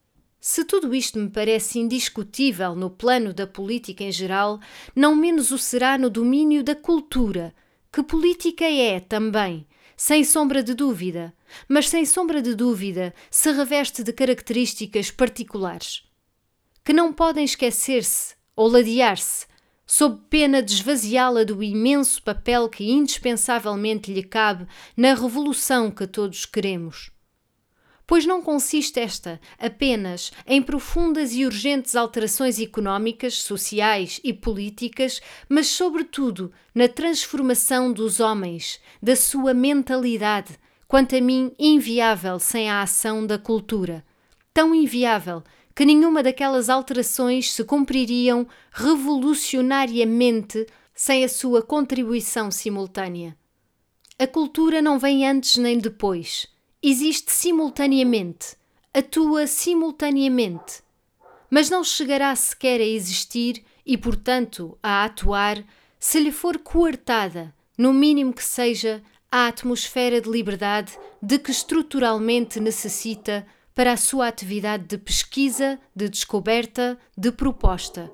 Se tudo isto me parece indiscutível no plano da política em geral, não menos o será no domínio da cultura, que política é também, sem sombra de dúvida, mas sem sombra de dúvida se reveste de características particulares, que não podem esquecer-se ou ladear-se, sob pena de esvaziá-la do imenso papel que indispensavelmente lhe cabe na revolução que todos queremos. Pois não consiste esta apenas em profundas e urgentes alterações económicas, sociais e políticas, mas sobretudo na transformação dos homens, da sua mentalidade, quanto a mim inviável sem a ação da cultura, tão inviável que nenhuma daquelas alterações se cumpririam revolucionariamente sem a sua contribuição simultânea. A cultura não vem antes nem depois. Existe simultaneamente, atua simultaneamente, mas não chegará sequer a existir e, portanto, a atuar, se lhe for coartada, no mínimo que seja, a atmosfera de liberdade de que estruturalmente necessita para a sua atividade de pesquisa, de descoberta, de proposta.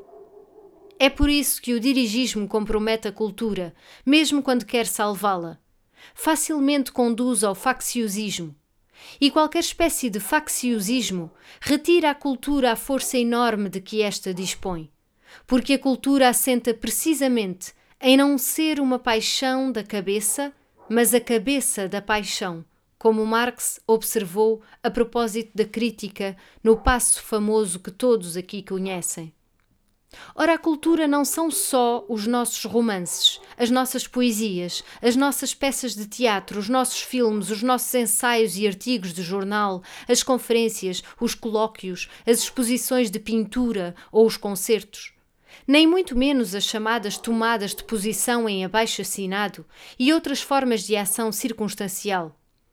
É por isso que o dirigismo compromete a cultura, mesmo quando quer salvá-la. Facilmente conduz ao facciosismo. E qualquer espécie de facciosismo retira à cultura a força enorme de que esta dispõe, porque a cultura assenta precisamente em não ser uma paixão da cabeça, mas a cabeça da paixão, como Marx observou a propósito da crítica no passo famoso que todos aqui conhecem. Ora, a cultura não são só os nossos romances, as nossas poesias, as nossas peças de teatro, os nossos filmes, os nossos ensaios e artigos de jornal, as conferências, os colóquios, as exposições de pintura ou os concertos. Nem muito menos as chamadas tomadas de posição em abaixo-assinado e outras formas de ação circunstancial.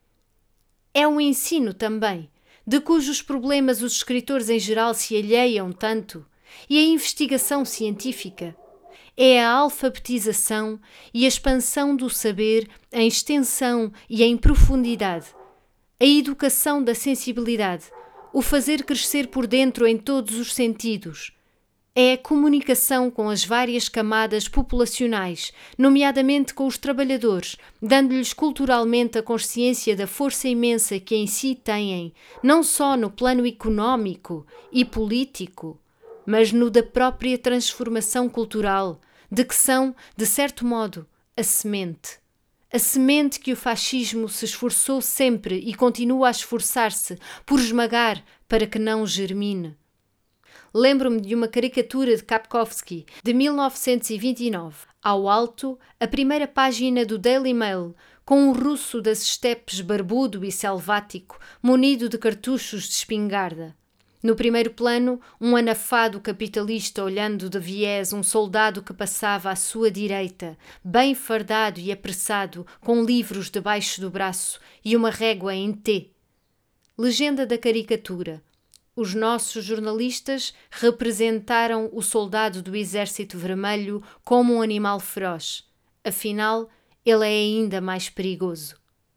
É um ensino também, de cujos problemas os escritores em geral se alheiam tanto, e a investigação científica. É a alfabetização e a expansão do saber em extensão e em profundidade, a educação da sensibilidade, o fazer crescer por dentro em todos os sentidos. É a comunicação com as várias camadas populacionais, nomeadamente com os trabalhadores, dando-lhes culturalmente a consciência da força imensa que em si têm, não só no plano económico e político, mas no da própria transformação cultural, de que são, de certo modo, a semente. A semente que o fascismo se esforçou sempre e continua a esforçar-se por esmagar para que não germine. Lembro-me de uma caricatura de Kapkowski, de mil novecentos e vinte e nove. Ao alto, a primeira página do Daily Mail, com um russo das estepes barbudo e selvático, munido de cartuchos de espingarda. No primeiro plano, um anafado capitalista olhando de viés um soldado que passava à sua direita, bem fardado e apressado, com livros debaixo do braço e uma régua em T. Legenda da caricatura. Os nossos jornalistas representaram o soldado do Exército Vermelho como um animal feroz. Afinal, ele é ainda mais perigoso.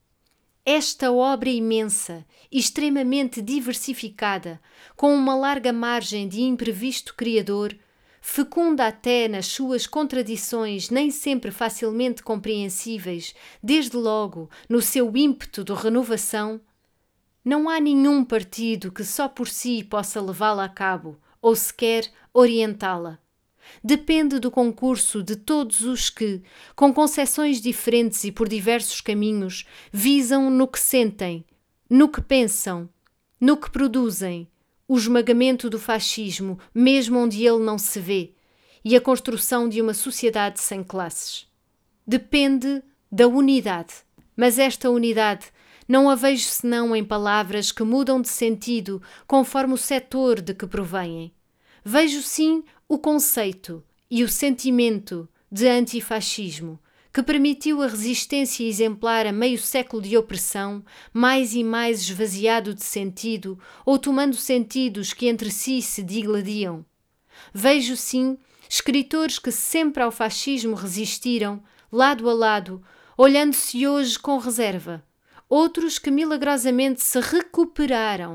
Esta obra imensa, extremamente diversificada, com uma larga margem de imprevisto criador, fecunda até nas suas contradições nem sempre facilmente compreensíveis, desde logo no seu ímpeto de renovação, não há nenhum partido que só por si possa levá-la a cabo, ou sequer orientá-la. Depende do concurso de todos os que, com concepções diferentes e por diversos caminhos, visam no que sentem, no que pensam, no que produzem, o esmagamento do fascismo, mesmo onde ele não se vê, e a construção de uma sociedade sem classes. Depende da unidade, mas esta unidade não a vejo senão em palavras que mudam de sentido conforme o setor de que provêm. Vejo sim o conceito e o sentimento de antifascismo, que permitiu a resistência exemplar a meio século de opressão, mais e mais esvaziado de sentido, ou tomando sentidos que entre si se digladiam. Vejo, sim, escritores que sempre ao fascismo resistiram, lado a lado, olhando-se hoje com reserva. Outros que milagrosamente se recuperaram,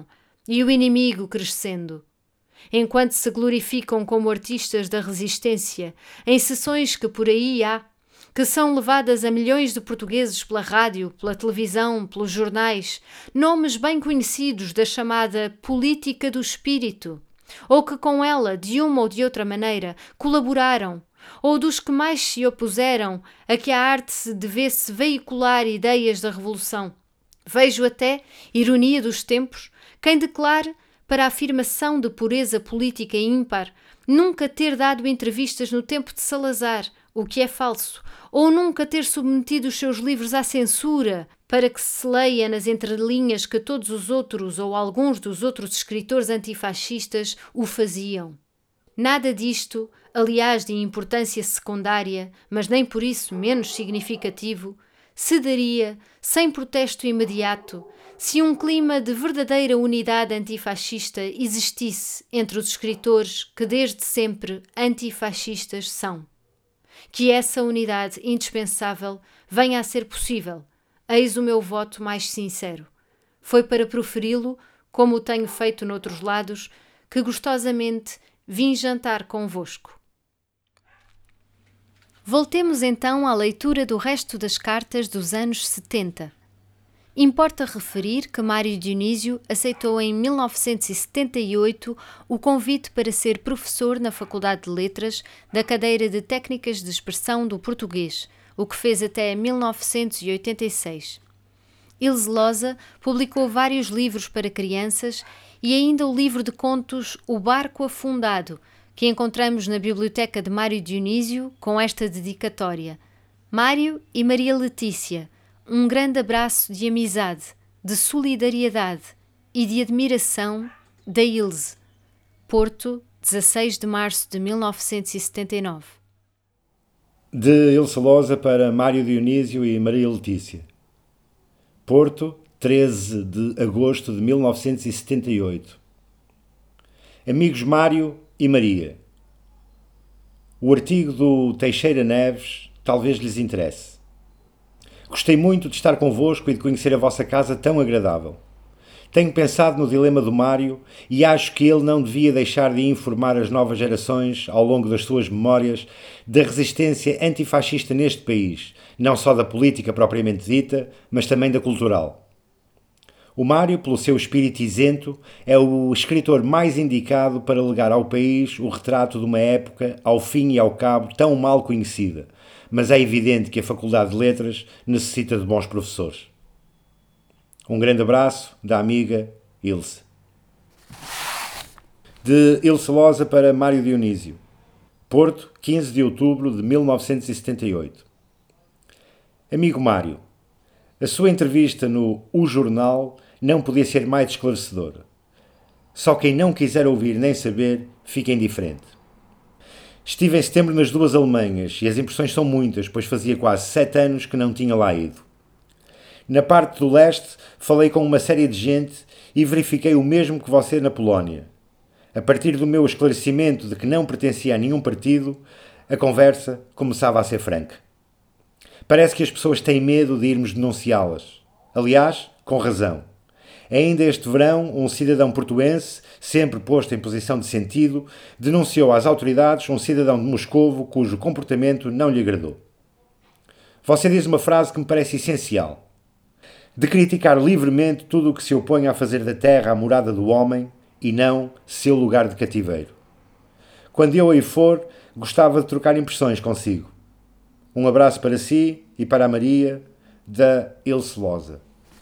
e o inimigo crescendo. Enquanto se glorificam como artistas da resistência, em sessões que por aí há, que são levadas a milhões de portugueses pela rádio, pela televisão, pelos jornais, nomes bem conhecidos da chamada política do espírito, ou que com ela, de uma ou de outra maneira, colaboraram, ou dos que mais se opuseram a que a arte se devesse veicular ideias da revolução. Vejo até, ironia dos tempos, quem declare, para a afirmação de pureza política ímpar, nunca ter dado entrevistas no tempo de Salazar, o que é falso, ou nunca ter submetido os seus livros à censura, para que se leia nas entrelinhas que todos os outros ou alguns dos outros escritores antifascistas o faziam. Nada disto, aliás de importância secundária, mas nem por isso menos significativo, se daria, sem protesto imediato, se um clima de verdadeira unidade antifascista existisse entre os escritores que desde sempre antifascistas são. Que essa unidade indispensável venha a ser possível, eis o meu voto mais sincero. Foi para proferi-lo, como o tenho feito noutros lados, que gostosamente vim jantar convosco. Voltemos então à leitura do resto das cartas dos anos setenta. Importa referir que Mário Dionísio aceitou em mil novecentos e setenta e oito o convite para ser professor na Faculdade de Letras da cadeira de Técnicas de Expressão do Português, o que fez até mil novecentos e oitenta e seis. Ilse Loza publicou vários livros para crianças e ainda o livro de contos O Barco Afundado, que encontramos na biblioteca de Mário Dionísio com esta dedicatória: Mário e Maria Letícia, um grande abraço de amizade, de solidariedade e de admiração da Ilse. Porto, dezasseis de março de mil novecentos e setenta e nove. De Ilse Loza para Mário Dionísio e Maria Letícia. Porto, treze de agosto de mil novecentos e setenta e oito. Amigos Mário e Maria. O artigo do Teixeira Neves talvez lhes interesse. Gostei muito de estar convosco e de conhecer a vossa casa tão agradável. Tenho pensado no dilema do Mário e acho que ele não devia deixar de informar as novas gerações, ao longo das suas memórias, da resistência antifascista neste país, não só da política propriamente dita, mas também da cultural. O Mário, pelo seu espírito isento, é o escritor mais indicado para legar ao país o retrato de uma época, ao fim e ao cabo, tão mal conhecida, mas é evidente que a Faculdade de Letras necessita de bons professores. Um grande abraço da amiga Ilse. De Ilse Loza para Mário Dionísio. Porto, quinze de outubro de mil novecentos e setenta e oito. Amigo Mário, a sua entrevista no O Jornal não podia ser mais esclarecedora. Só quem não quiser ouvir nem saber, fica indiferente. Estive em setembro nas duas Alemanhas e as impressões são muitas, pois fazia quase sete anos que não tinha lá ido. Na parte do leste, falei com uma série de gente e verifiquei o mesmo que você na Polónia. A partir do meu esclarecimento de que não pertencia a nenhum partido, a conversa começava a ser franca. Parece que as pessoas têm medo de irmos denunciá-las. Aliás, com razão. Ainda este verão, um cidadão portuense, sempre posto em posição de sentido, denunciou às autoridades um cidadão de Moscovo cujo comportamento não lhe agradou. Você diz uma frase que me parece essencial: de criticar livremente tudo o que se opõe a fazer da terra a morada do homem e não seu lugar de cativeiro. Quando eu aí for, gostava de trocar impressões consigo. Um abraço para si e para a Maria, da Ilse Loza.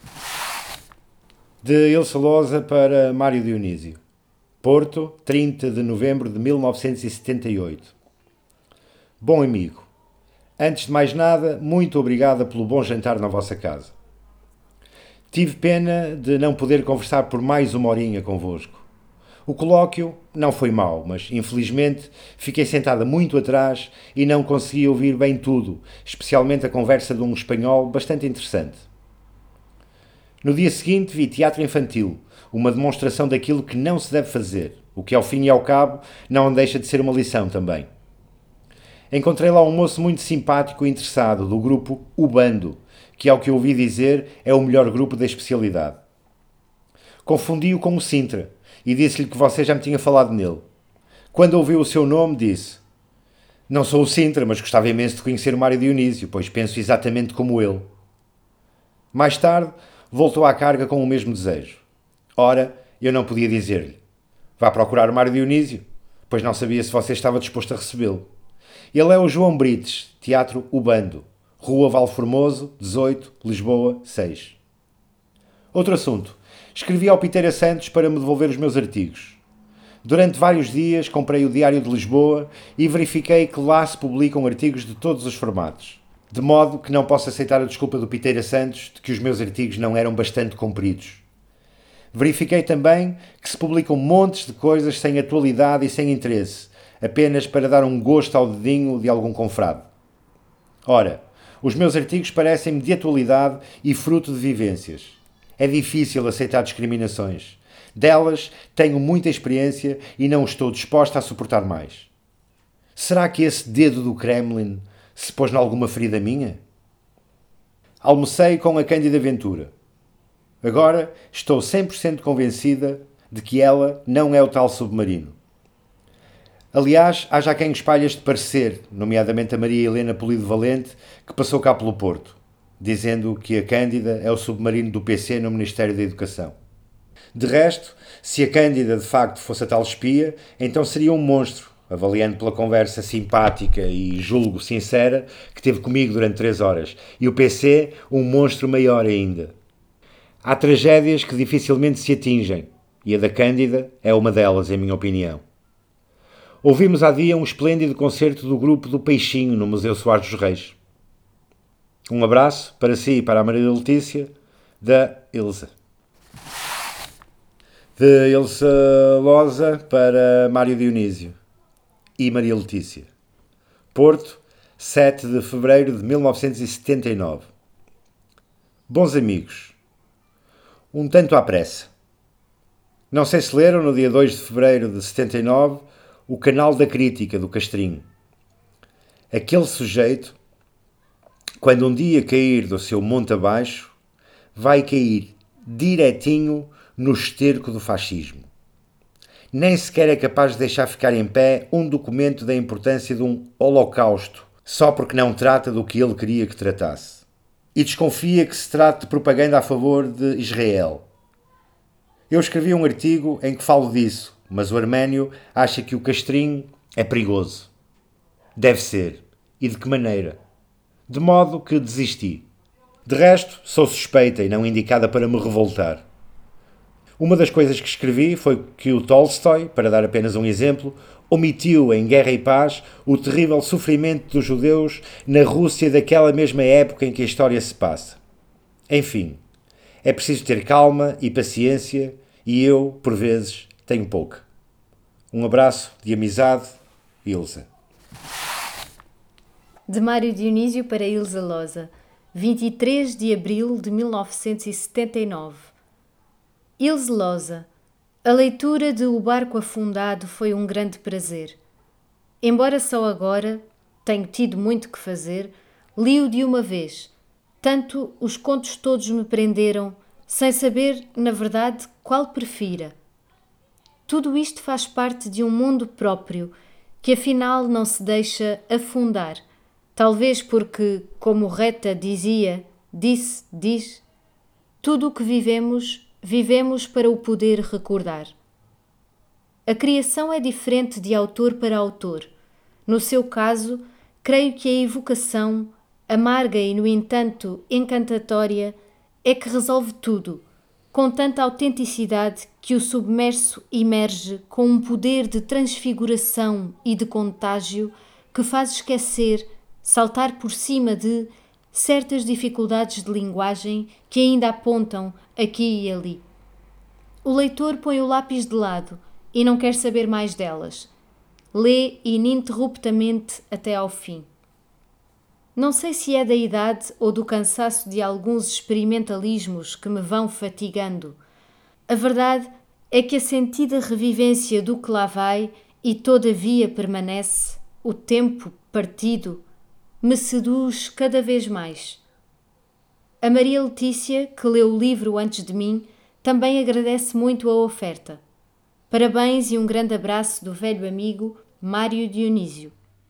De Ilse Loza para Mário Dionísio. Porto, trinta de novembro de mil novecentos e setenta e oito. Bom amigo, antes de mais nada, muito obrigada pelo bom jantar na vossa casa. Tive pena de não poder conversar por mais uma horinha convosco. O colóquio não foi mau, mas, infelizmente, fiquei sentada muito atrás e não consegui ouvir bem tudo, especialmente a conversa de um espanhol bastante interessante. No dia seguinte vi teatro infantil, uma demonstração daquilo que não se deve fazer, o que ao fim e ao cabo não deixa de ser uma lição também. Encontrei lá um moço muito simpático e interessado do grupo O Bando, que, ao que ouvi dizer, é o melhor grupo da especialidade. Confundi-o com o Sintra e disse-lhe que você já me tinha falado nele. Quando ouviu o seu nome, disse: não sou o Sintra, mas gostava imenso de conhecer o Mário Dionísio, pois penso exatamente como ele. Mais tarde, voltou à carga com o mesmo desejo. Ora, eu não podia dizer-lhe: vá procurar o Mário Dionísio, pois não sabia se você estava disposto a recebê-lo. Ele é o João Brites, Teatro O Bando, Rua Valformoso, dezoito, Lisboa, seis. Outro assunto. Escrevi ao Piteira Santos para me devolver os meus artigos. Durante vários dias comprei o Diário de Lisboa e verifiquei que lá se publicam artigos de todos os formatos. De modo que não posso aceitar a desculpa do Piteira Santos de que os meus artigos não eram bastante compridos. Verifiquei também que se publicam montes de coisas sem atualidade e sem interesse, apenas para dar um gosto ao dedinho de algum confrade. Ora, os meus artigos parecem-me de atualidade e fruto de vivências. É difícil aceitar discriminações. Delas tenho muita experiência e não estou disposta a suportar mais. Será que esse dedo do Kremlin se pôs em alguma ferida minha? Almocei com a Cândida Ventura. Agora estou cem por cento convencida de que ela não é o tal submarino. Aliás, há já quem espalhe este parecer, nomeadamente a Maria Helena Polido Valente, que passou cá pelo Porto, dizendo que a Cândida é o submarino do P C no Ministério da Educação. De resto, se a Cândida de facto fosse a tal espia, então seria um monstro, avaliando pela conversa simpática e julgo sincera que teve comigo durante três horas, e o P C um monstro maior ainda. Há tragédias que dificilmente se atingem, e a da Cândida é uma delas, em minha opinião. Ouvimos há dia um esplêndido concerto do grupo do Peixinho no Museu Soares dos Reis. Um abraço para si e para a Maria Letícia, da Ilse. De Ilse Loza para Mário Dionísio e Maria Letícia. Porto, sete de fevereiro de mil novecentos e setenta e nove. Bons amigos, um tanto à pressa. Não sei se leram no dia dois de fevereiro de setenta e nove o Canal da Crítica do Castrinho. Aquele sujeito, quando um dia cair do seu monte abaixo, vai cair direitinho no esterco do fascismo. Nem sequer é capaz de deixar ficar em pé um documento da importância de um holocausto, só porque não trata do que ele queria que tratasse. E desconfia que se trate de propaganda a favor de Israel. Eu escrevi um artigo em que falo disso, mas o Arménio acha que o Castrinho é perigoso. Deve ser. E de que maneira? De modo que desisti. De resto, sou suspeita e não indicada para me revoltar. Uma das coisas que escrevi foi que o Tolstói, para dar apenas um exemplo, omitiu em Guerra e Paz o terrível sofrimento dos judeus na Rússia daquela mesma época em que a história se passa. Enfim, é preciso ter calma e paciência e eu, por vezes, tenho pouca. Um abraço de amizade, Ilse. De Mário Dionísio para Ilse Loza, vinte e três de abril de mil novecentos e setenta e nove. Ilse Loza, a leitura de O Barco Afundado foi um grande prazer. Embora só agora tenho tido muito que fazer, li-o de uma vez. Tanto os contos todos me prenderam, sem saber, na verdade, qual prefira. Tudo isto faz parte de um mundo próprio, que afinal não se deixa afundar. Talvez porque, como Reta dizia, disse, diz, tudo o que vivemos, vivemos para o poder recordar. A criação é diferente de autor para autor. No seu caso, creio que a evocação, amarga e, no entanto, encantatória, é que resolve tudo, com tanta autenticidade que o submerso emerge com um poder de transfiguração e de contágio que faz esquecer, saltar por cima de certas dificuldades de linguagem que ainda apontam aqui e ali. O leitor põe o lápis de lado e não quer saber mais delas. Lê ininterruptamente até ao fim. Não sei se é da idade ou do cansaço de alguns experimentalismos que me vão fatigando. A verdade é que a sentida revivência do que lá vai e todavia permanece, o tempo partido, me seduz cada vez mais. A Maria Letícia, que leu o livro antes de mim, também agradece muito a oferta. Parabéns e um grande abraço do velho amigo Mário Dionísio.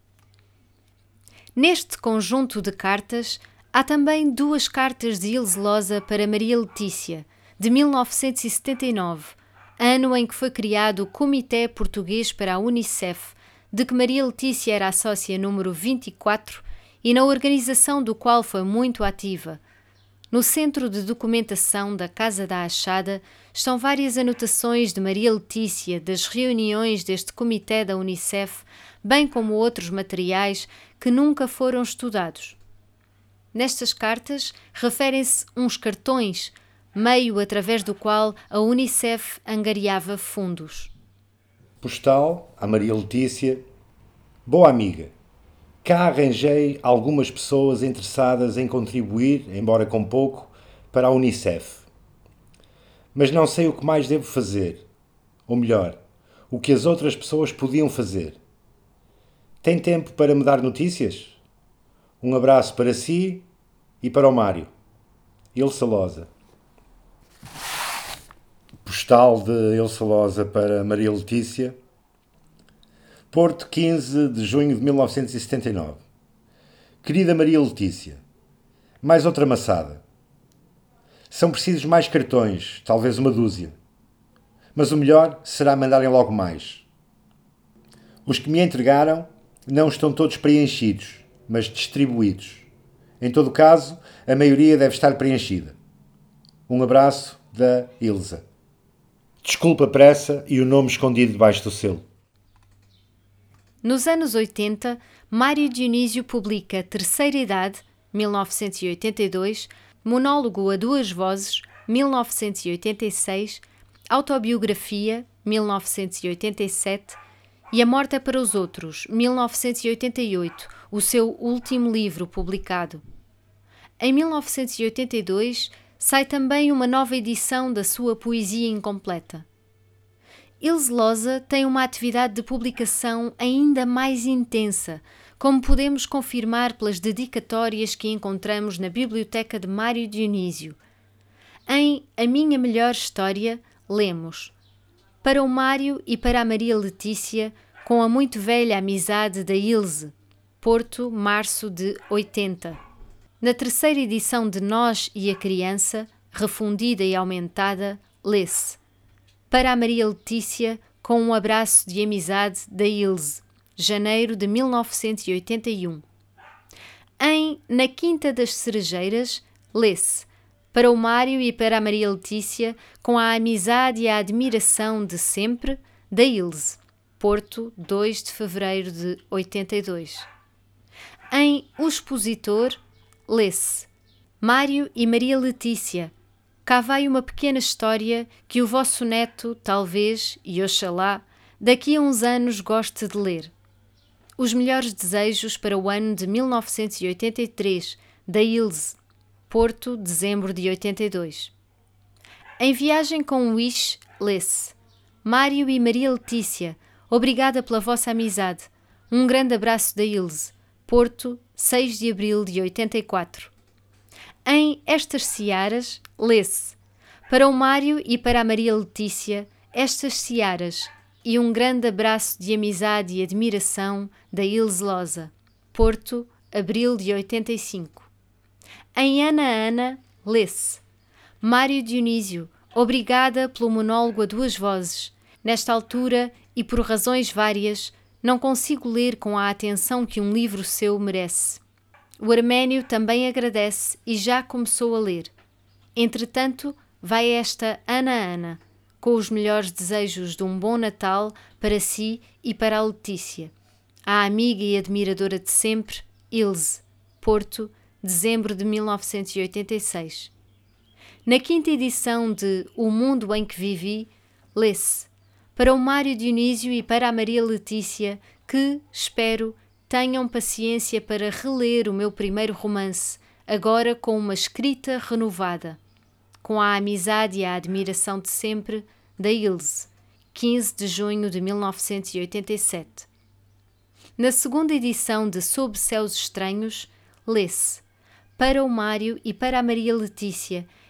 Neste conjunto de cartas, há também duas cartas de Ilse Loza para Maria Letícia, de mil novecentos e setenta e nove, ano em que foi criado o Comitê Português para a Unicef, de que Maria Letícia era a sócia número vinte e quatro e na organização do qual foi muito ativa. No Centro de Documentação da Casa da Achada estão várias anotações de Maria Letícia das reuniões deste comitê da Unicef, bem como outros materiais que nunca foram estudados. Nestas cartas referem-se uns cartões, meio através do qual a Unicef angariava fundos. Postal a Maria Letícia. Boa amiga, cá arranjei algumas pessoas interessadas em contribuir, embora com pouco, para a Unicef. Mas não sei o que mais devo fazer, ou melhor, o que as outras pessoas podiam fazer. Tem tempo para me dar notícias? Um abraço para si e para o Mário. Ilse Loza. Postal de Ilse Loza para Maria Letícia. Porto, quinze de junho de mil novecentos e setenta e nove. Querida Maria Letícia, mais outra maçada. São precisos mais cartões, talvez uma dúzia. Mas o melhor será mandarem logo mais. Os que me entregaram não estão todos preenchidos, mas distribuídos. Em todo caso, a maioria deve estar preenchida. Um abraço da Ilza. Desculpa a pressa e o nome escondido debaixo do selo. Nos anos oitenta, Mário Dionísio publica Terceira Idade, mil novecentos e oitenta e dois, Monólogo a Duas Vozes, mil novecentos e oitenta e seis, Autobiografia, mil novecentos e oitenta e sete e A Morte é para os Outros, mil novecentos e oitenta e oito, o seu último livro publicado. Em mil novecentos e oitenta e dois, sai também uma nova edição da sua poesia incompleta. Ilse Loza tem uma atividade de publicação ainda mais intensa, como podemos confirmar pelas dedicatórias que encontramos na biblioteca de Mário Dionísio. Em A Minha Melhor História, lemos: para o Mário e para a Maria Letícia, com a muito velha amizade da Ilse, Porto, março de oitenta. Na terceira edição de Nós e a Criança, refundida e aumentada, lê-se: para a Maria Letícia, com um abraço de amizade da Ilse, janeiro de mil novecentos e oitenta e um. Em Na Quinta das Cerejeiras, lê-se: para o Mário e para a Maria Letícia, com a amizade e a admiração de sempre, da Ilse, Porto, dois de fevereiro de oitenta e dois. Em O Expositor, lê-se: Mário e Maria Letícia, cá vai uma pequena história que o vosso neto, talvez, e oxalá, daqui a uns anos goste de ler. Os melhores desejos para o ano de mil novecentos e oitenta e três, da Ilse, Porto, dezembro de oitenta e dois. Em Viagem com o Wish, lê-se: Mário e Maria Letícia, obrigada pela vossa amizade. Um grande abraço da Ilse, Porto, seis de abril de oitenta e quatro. Em Estas Searas, lê-se: para o Mário e para a Maria Letícia, estas searas, e um grande abraço de amizade e admiração da Ilse Loza, Porto, abril de oitenta e cinco. Em Ana Ana, lê-se: Mário Dionísio, obrigada pelo monólogo a duas vozes. Nesta altura, e por razões várias, não consigo ler com a atenção que um livro seu merece. O Arménio também agradece e já começou a ler. Entretanto, vai esta Ana Ana, com os melhores desejos de um bom Natal para si e para a Letícia. A amiga e admiradora de sempre, Ilse, Porto, dezembro de mil novecentos e oitenta e seis. Na quinta edição de O Mundo em que Vivi, lê-se: para o Mário Dionísio e para a Maria Letícia, que, espero, tenham paciência para reler o meu primeiro romance, agora com uma escrita renovada. Com a amizade e a admiração de sempre, da Ilse, quinze de junho de mil novecentos e oitenta e sete. Na segunda edição de Sob Céus Estranhos, lê-se: para o Mário e para a Maria Letícia,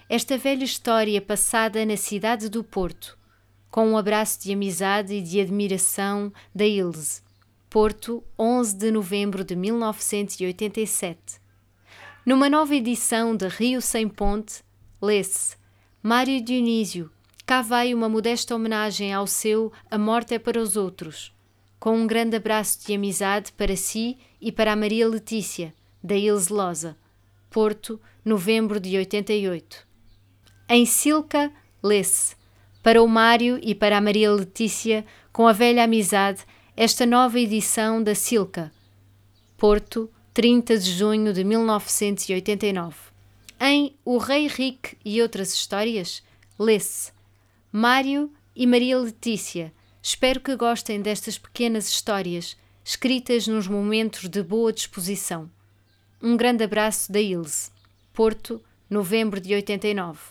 esta velha história passada na cidade do Porto, com um abraço de amizade e de admiração da Ilse. Porto, onze de novembro de mil novecentos e oitenta e sete. Numa nova edição de Rio Sem Ponte, lê-se: Mário Dionísio, cá vai uma modesta homenagem ao seu A Morte é para os Outros, com um grande abraço de amizade para si e para a Maria Letícia, da Ilse Loza. Porto, novembro de oitenta e oito. Em Silca, lê-se: para o Mário e para a Maria Letícia, com a velha amizade, esta nova edição da Silca. Porto, trinta de junho de mil novecentos e oitenta e nove. Em O Rei Rique e Outras Histórias, lê-se: Mário e Maria Letícia, espero que gostem destas pequenas histórias, escritas nos momentos de boa disposição. Um grande abraço da Ilse. Porto, novembro de oitenta e nove.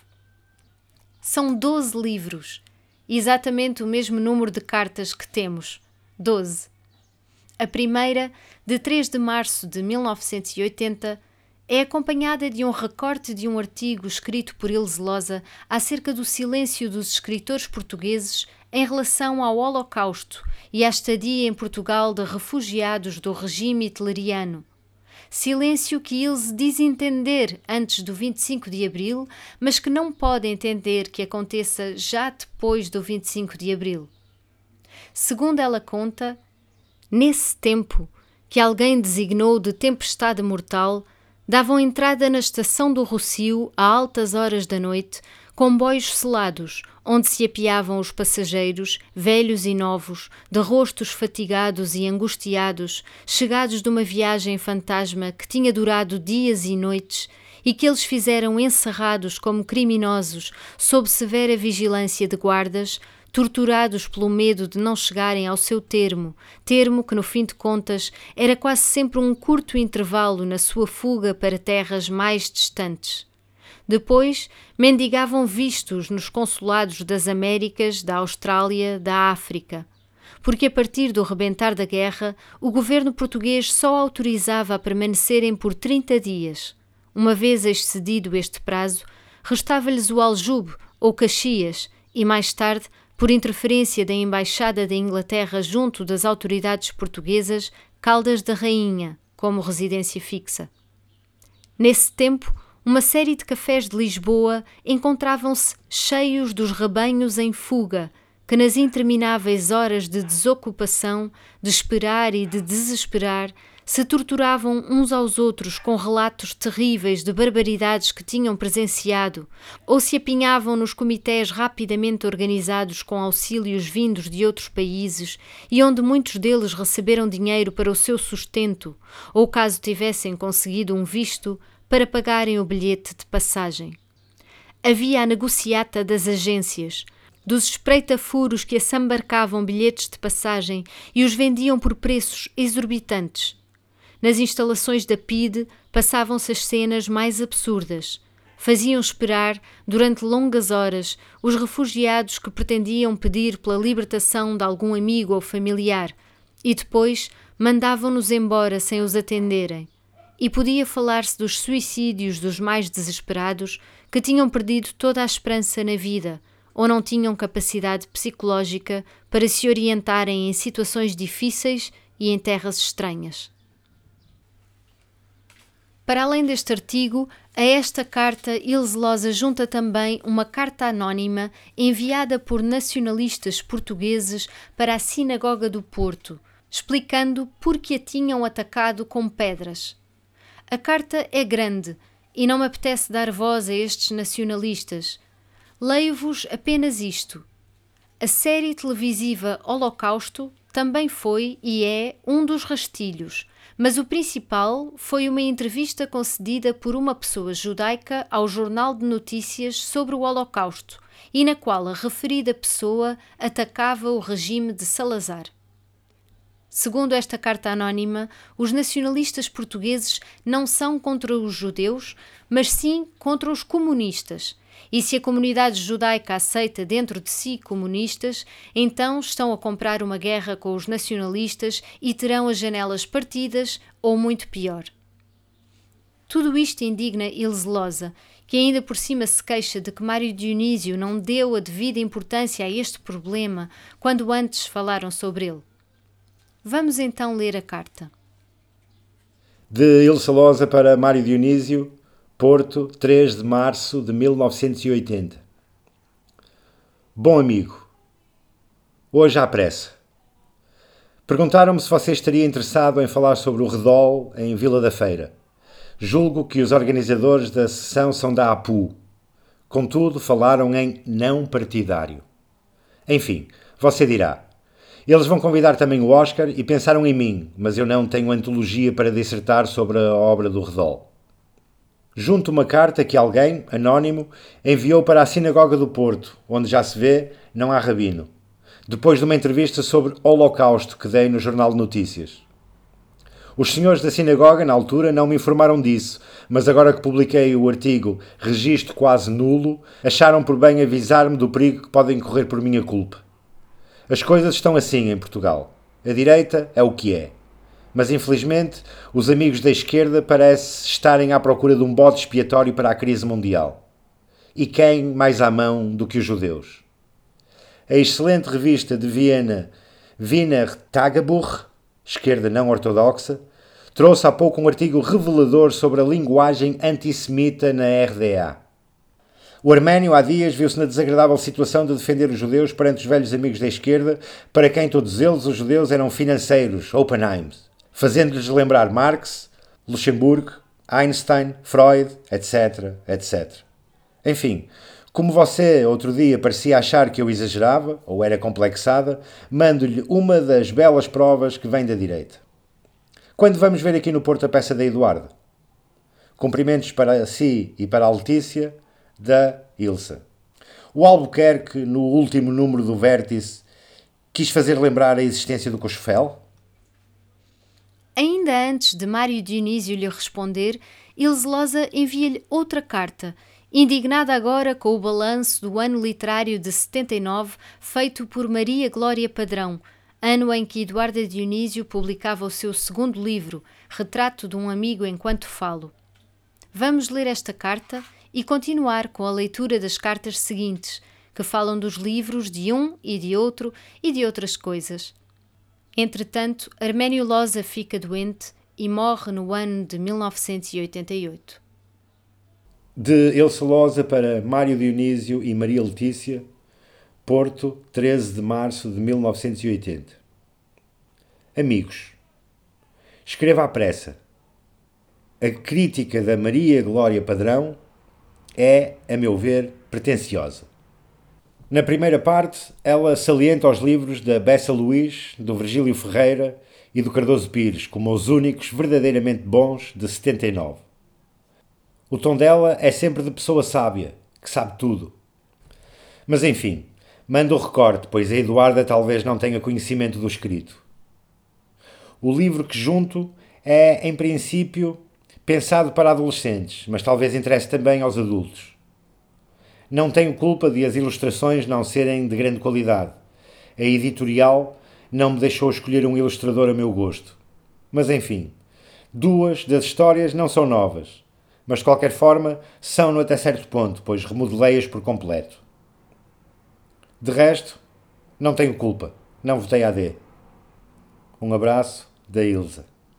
São doze livros, exatamente o mesmo número de cartas que temos, doze. A primeira, de três de março de mil novecentos e oitenta, é acompanhada de um recorte de um artigo escrito por Ilse Loza acerca do silêncio dos escritores portugueses em relação ao Holocausto e à estadia em Portugal de refugiados do regime hitleriano. Silêncio que Ilse diz entender antes do vinte e cinco de abril, mas que não pode entender que aconteça já depois do vinte e cinco de abril. Segundo ela conta, nesse tempo, que alguém designou de tempestade mortal, davam entrada na estação do Rocio a altas horas da noite, comboios selados, onde se apiavam os passageiros, velhos e novos, de rostos fatigados e angustiados, chegados de uma viagem fantasma que tinha durado dias e noites, e que eles fizeram encerrados como criminosos, sob severa vigilância de guardas, torturados pelo medo de não chegarem ao seu termo, termo que, no fim de contas, era quase sempre um curto intervalo na sua fuga para terras mais distantes. Depois, mendigavam vistos nos consulados das Américas, da Austrália, da África, porque a partir do rebentar da guerra, o governo português só autorizava a permanecerem por trinta dias. Uma vez excedido este prazo, restava-lhes o aljube ou Caxias e, mais tarde, por interferência da Embaixada da Inglaterra junto das autoridades portuguesas, Caldas da Rainha, como residência fixa. Nesse tempo, uma série de cafés de Lisboa encontravam-se cheios dos rebanhos em fuga, que nas intermináveis horas de desocupação, de esperar e de desesperar, se torturavam uns aos outros com relatos terríveis de barbaridades que tinham presenciado, ou se apinhavam nos comitês rapidamente organizados com auxílios vindos de outros países e onde muitos deles receberam dinheiro para o seu sustento, ou caso tivessem conseguido um visto, para pagarem o bilhete de passagem. Havia a negociata das agências, dos espreitafuros que assambarcavam bilhetes de passagem e os vendiam por preços exorbitantes. Nas instalações da P I D passavam-se as cenas mais absurdas. Faziam esperar, durante longas horas, os refugiados que pretendiam pedir pela libertação de algum amigo ou familiar e depois mandavam-nos embora sem os atenderem. E podia falar-se dos suicídios dos mais desesperados que tinham perdido toda a esperança na vida ou não tinham capacidade psicológica para se orientarem em situações difíceis e em terras estranhas. Para além deste artigo, a esta carta Ilse Loza junta também uma carta anónima enviada por nacionalistas portugueses para a Sinagoga do Porto, explicando por que a tinham atacado com pedras. A carta é grande e não me apetece dar voz a estes nacionalistas. Leio-vos apenas isto. A série televisiva Holocausto também foi e é um dos rastilhos, mas o principal foi uma entrevista concedida por uma pessoa judaica ao Jornal de Notícias sobre o Holocausto e na qual a referida pessoa atacava o regime de Salazar. Segundo esta carta anónima, os nacionalistas portugueses não são contra os judeus, mas sim contra os comunistas. E se a comunidade judaica aceita dentro de si comunistas, então estão a comprar uma guerra com os nacionalistas e terão as janelas partidas ou muito pior. Tudo isto indigna Ilse Loza, que ainda por cima se queixa de que Mário Dionísio não deu a devida importância a este problema quando antes falaram sobre ele. Vamos então ler a carta. De Ilse Losa para Mário Dionísio, Porto, três de março de mil novecentos e oitenta. Bom amigo, hoje há pressa. Perguntaram-me se você estaria interessado em falar sobre o Redol em Vila da Feira. Julgo que os organizadores da sessão são da A P U. Contudo, falaram em não partidário. Enfim, você dirá. Eles vão convidar também o Oscar e pensaram em mim, mas eu não tenho antologia para dissertar sobre a obra do Redol. Junto uma carta que alguém, anónimo, enviou para a Sinagoga do Porto, onde já se vê, não há rabino, depois de uma entrevista sobre Holocausto que dei no Jornal de Notícias. Os senhores da sinagoga, na altura, não me informaram disso, mas agora que publiquei o artigo Registro Quase Nulo, acharam por bem avisar-me do perigo que podem correr por minha culpa. As coisas estão assim em Portugal. A direita é o que é. Mas, infelizmente, os amigos da esquerda parecem estarem à procura de um bode expiatório para a crise mundial. E quem mais à mão do que os judeus? A excelente revista de Viena, Wiener Tagebuch, esquerda não ortodoxa, trouxe há pouco um artigo revelador sobre a linguagem antissemita na R D A. O arménio há dias viu-se na desagradável situação de defender os judeus perante os velhos amigos da esquerda, para quem todos eles, os judeus, eram financeiros, Oppenheims, fazendo-lhes lembrar Marx, Luxemburgo, Einstein, Freud, etc, etcétera. Enfim, como você outro dia parecia achar que eu exagerava, ou era complexada, mando-lhe uma das belas provas que vem da direita. Quando vamos ver aqui no Porto a peça da Eduardo? Cumprimentos para si e para a Letícia, da Ilse. O Albuquerque, no último número do Vértice, quis fazer lembrar a existência do Cochofel? Ainda antes de Mário Dionísio lhe responder, Ilse Losa envia-lhe outra carta, indignada agora com o balanço do ano literário de setenta e nove feito por Maria Glória Padrão, ano em que Eduarda Dionísio publicava o seu segundo livro, Retrato de um Amigo Enquanto Falo. Vamos ler esta carta e continuar com a leitura das cartas seguintes, que falam dos livros de um e de outro e de outras coisas. Entretanto, Arménio Losa fica doente e morre no ano de mil novecentos e oitenta e oito. De Ilse Losa para Mário Dionísio e Maria Letícia, Porto, treze de março de mil novecentos e oitenta. Amigos, escreva à pressa. A crítica da Maria Glória Padrão é, a meu ver, pretensiosa. Na primeira parte, ela salienta os livros da Bessa Luís, do Virgílio Ferreira e do Cardoso Pires como os únicos verdadeiramente bons de setenta e nove. O tom dela é sempre de pessoa sábia, que sabe tudo. Mas enfim, mando o recorte, pois a Eduarda talvez não tenha conhecimento do escrito. O livro que junto é, em princípio, pensado para adolescentes, mas talvez interesse também aos adultos. Não tenho culpa de as ilustrações não serem de grande qualidade. A editorial não me deixou escolher um ilustrador a meu gosto. Mas enfim, duas das histórias não são novas, mas de qualquer forma são-no até certo ponto, pois remodelei-as por completo. De resto, não tenho culpa, não votei A D. Um abraço da Ilse.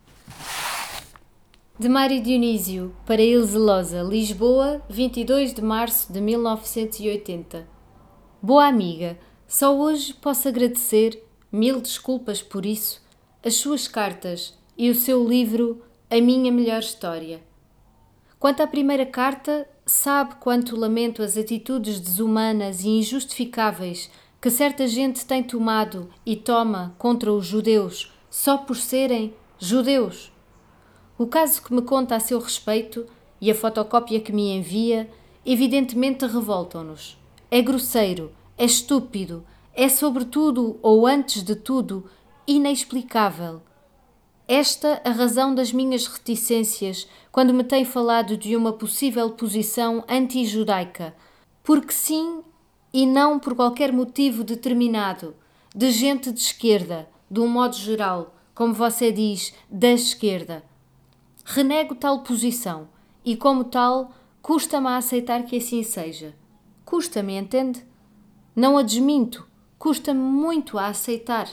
De Mário Dionísio para Ilse Losa, Lisboa, vinte e dois de março de mil novecentos e oitenta. Boa amiga, só hoje posso agradecer, mil desculpas por isso, as suas cartas e o seu livro A Minha Melhor História. Quanto à primeira carta, sabe quanto lamento as atitudes desumanas e injustificáveis que certa gente tem tomado e toma contra os judeus só por serem judeus. O caso que me conta a seu respeito e a fotocópia que me envia evidentemente revoltam-nos. É grosseiro, é estúpido, é sobretudo, ou antes de tudo, inexplicável. Esta a razão das minhas reticências quando me tem falado de uma possível posição anti-judaica, porque sim e não por qualquer motivo determinado, de gente de esquerda, de um modo geral, como você diz, da esquerda. Renego tal posição e, como tal, Custa-me a aceitar que assim seja. Custa-me, entende? Não a desminto. Custa-me muito a aceitar.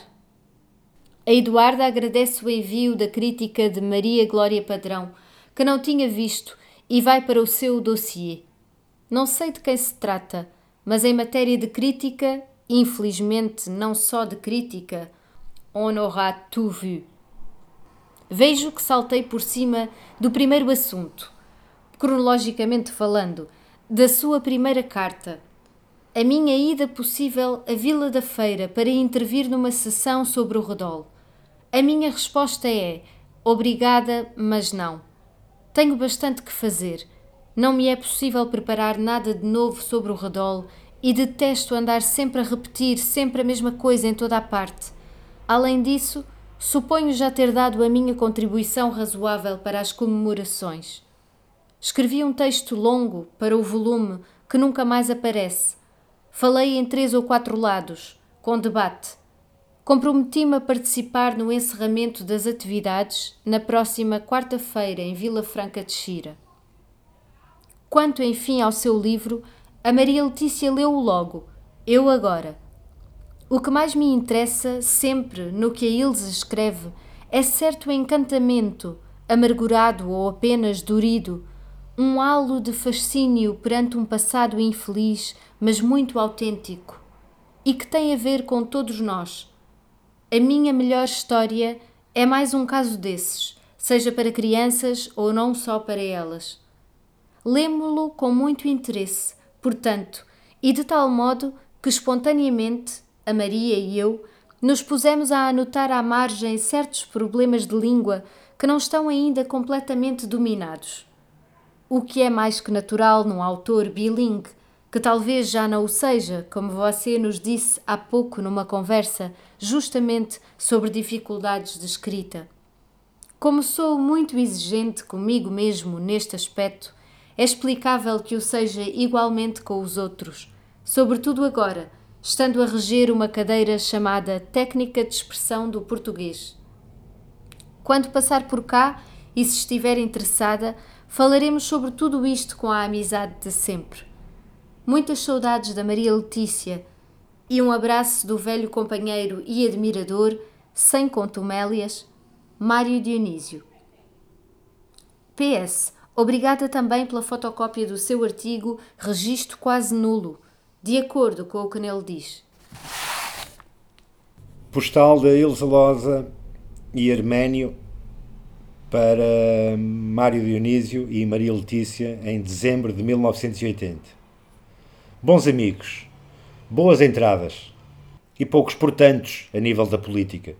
A Eduarda agradece o envio da crítica de Maria Glória Padrão, que não tinha visto, e vai para o seu dossiê. Não sei de quem se trata, mas em matéria de crítica, infelizmente não só de crítica, on aura tout vu. Vejo que saltei por cima do primeiro assunto, cronologicamente falando, da sua primeira carta. A minha ida possível à Vila da Feira para intervir numa sessão sobre o Redol. A minha resposta é: obrigada, mas não. Tenho bastante que fazer. Não me é possível preparar nada de novo sobre o Redol e detesto andar sempre a repetir sempre a mesma coisa em toda a parte. Além disso, suponho já ter dado a minha contribuição razoável para as comemorações. Escrevi um texto longo para o volume que nunca mais aparece. Falei em três ou quatro lados, com debate. Comprometi-me a participar no encerramento das atividades na próxima quarta-feira em Vila Franca de Xira. Quanto, enfim, ao seu livro, a Maria Letícia leu-o logo, eu agora. O que mais me interessa, sempre, no que a Ilse escreve, é certo encantamento, amargurado ou apenas dorido, um halo de fascínio perante um passado infeliz, mas muito autêntico, e que tem a ver com todos nós. A minha melhor história é mais um caso desses, seja para crianças ou não só para elas. Lemo-lo com muito interesse, portanto, e de tal modo que espontaneamente, a Maria e eu, nos pusemos a anotar à margem certos problemas de língua que não estão ainda completamente dominados. O que é mais que natural num autor bilingue, que talvez já não o seja, como você nos disse há pouco numa conversa, justamente sobre dificuldades de escrita. Como sou muito exigente comigo mesmo neste aspecto, é explicável que o seja igualmente com os outros, sobretudo agora, estando a reger uma cadeira chamada Técnica de Expressão do Português. Quando passar por cá, e se estiver interessada, falaremos sobre tudo isto com a amizade de sempre. Muitas saudades da Maria Letícia e um abraço do velho companheiro e admirador, sem contumélias, Mário Dionísio. P S. Obrigada também pela fotocópia do seu artigo Registro Quase Nulo, de acordo com o que nele diz. Postal da Ilse Losa e Arménio para Mário Dionísio e Maria Letícia em dezembro de mil novecentos e oitenta. Bons amigos, boas entradas e poucos portantos a nível da política.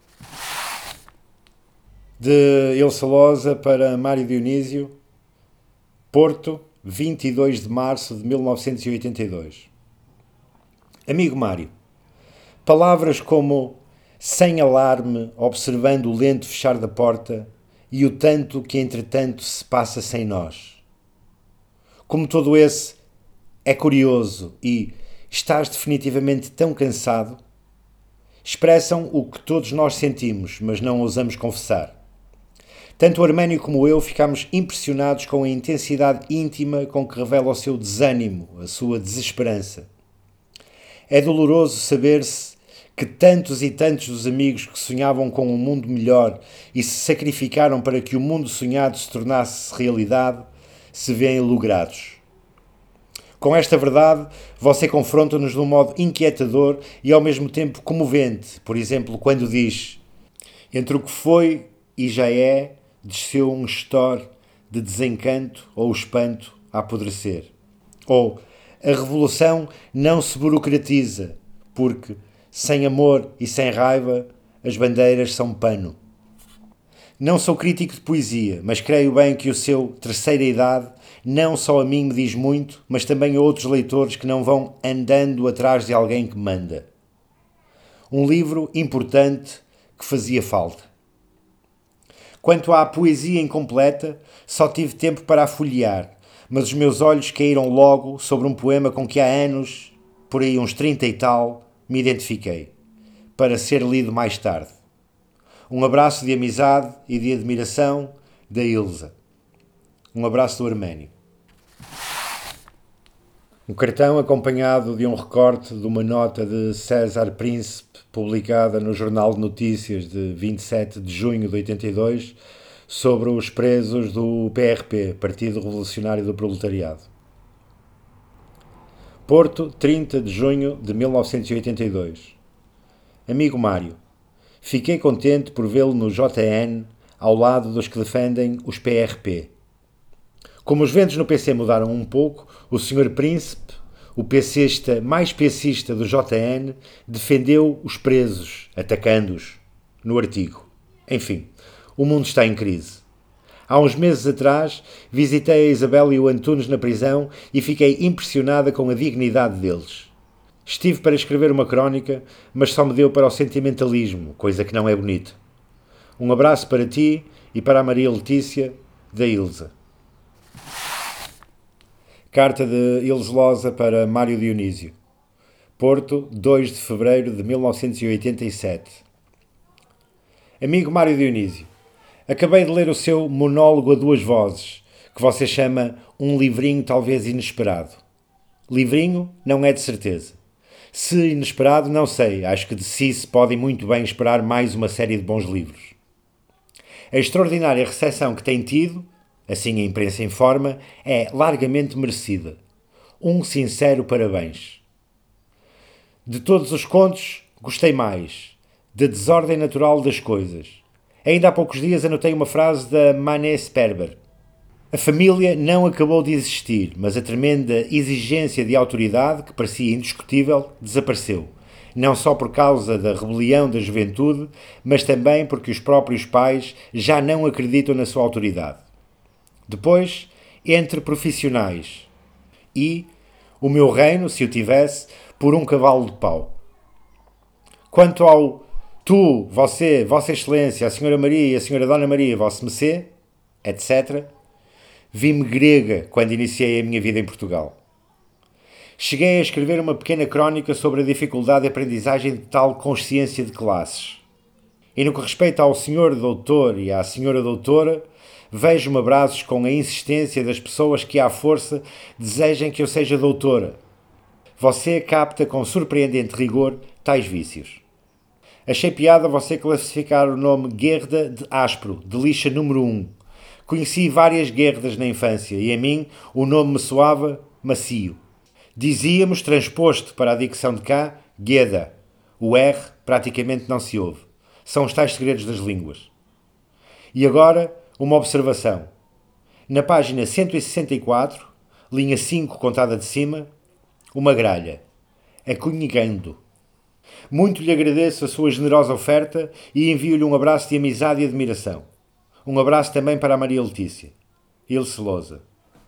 De Ilse Losa para Mário Dionísio, Porto, vinte e dois de março de mil novecentos e oitenta e dois. Amigo Mário, palavras como sem alarme, observando o lento fechar da porta e o tanto que entretanto se passa sem nós. Como todo esse é curioso e estás definitivamente tão cansado, expressam o que todos nós sentimos, mas não ousamos confessar. Tanto o Arménio como eu ficámos impressionados com a intensidade íntima com que revela o seu desânimo, a sua desesperança. É doloroso saber-se que tantos e tantos dos amigos que sonhavam com um mundo melhor e se sacrificaram para que o mundo sonhado se tornasse realidade, se veem logrados. Com esta verdade, você confronta-nos de um modo inquietador e ao mesmo tempo comovente, por exemplo, quando diz: entre o que foi e já é, desceu um estor de desencanto ou espanto a apodrecer. Ou, a revolução não se burocratiza, porque, sem amor e sem raiva, as bandeiras são pano. Não sou crítico de poesia, mas creio bem que o seu Terceira Idade não só a mim me diz muito, mas também a outros leitores que não vão andando atrás de alguém que manda. Um livro importante que fazia falta. Quanto à poesia incompleta, só tive tempo para a folhear, mas os meus olhos caíram logo sobre um poema com que há anos, por aí uns trinta e tal, me identifiquei, para ser lido mais tarde. Um abraço de amizade e de admiração da Ilse. Um abraço do Arménio. Um cartão acompanhado de um recorte de uma nota de César Príncipe, publicada no Jornal de Notícias de vinte e sete de junho de oitenta e dois, sobre os presos do P R P, Partido Revolucionário do Proletariado. Porto, trinta de junho de mil novecentos e oitenta e dois. Amigo Mário, fiquei contente por vê-lo no J N, ao lado dos que defendem os P R P. Como os ventos no P C mudaram um pouco, o senhor Príncipe, o PCista mais PCista do J N, defendeu os presos, atacando-os, no artigo. Enfim, o mundo está em crise. Há uns meses atrás, visitei a Isabel e o Antunes na prisão e fiquei impressionada com a dignidade deles. Estive para escrever uma crónica, mas só me deu para o sentimentalismo, coisa que não é bonita. Um abraço para ti e para a Maria Letícia, da Ilza. Carta de Ilse Losa para Mário Dionísio. Porto, dois de fevereiro de mil novecentos e oitenta e sete. Amigo Mário Dionísio, acabei de ler o seu monólogo a duas vozes, que você chama um livrinho talvez inesperado. Livrinho não é de certeza. Se inesperado, não sei. Acho que de si se podem muito bem esperar mais uma série de bons livros. A extraordinária recepção que tem tido, assim a imprensa informa, é largamente merecida. Um sincero parabéns. De todos os contos, gostei mais. Da desordem natural das coisas. Ainda há poucos dias anotei uma frase da Mané Sperber. A família não acabou de existir, mas a tremenda exigência de autoridade, que parecia indiscutível, desapareceu. Não só por causa da rebelião da juventude, mas também porque os próprios pais já não acreditam na sua autoridade. Depois, entre profissionais. E, o meu reino, se o tivesse, por um cavalo de pau. Quanto ao tu, você, Vossa Excelência, a Senhora Maria, a Senhora Dona Maria, Vosso Mecê, etcétera, vi-me grega quando iniciei a minha vida em Portugal. Cheguei a escrever uma pequena crónica sobre a dificuldade de aprendizagem de tal consciência de classes. E no que respeita ao senhor doutor e à senhora doutora, vejo-me a braços com a insistência das pessoas que à força desejem que eu seja doutora. Você capta com surpreendente rigor tais vícios. Achei piada você classificar o nome Guerda de áspero, de lixa número um. Conheci várias guerdas na infância e a mim o nome me soava macio. Dizíamos, transposto para a dicção de cá, Gueda. O R praticamente não se ouve. São os tais segredos das línguas. E agora, uma observação. Na página cento e sessenta e quatro, linha cinco contada de cima, uma gralha. Acunhigando. Muito lhe agradeço a sua generosa oferta e envio-lhe um abraço de amizade e admiração. Um abraço também para a Maria Letícia. Ilse Losa.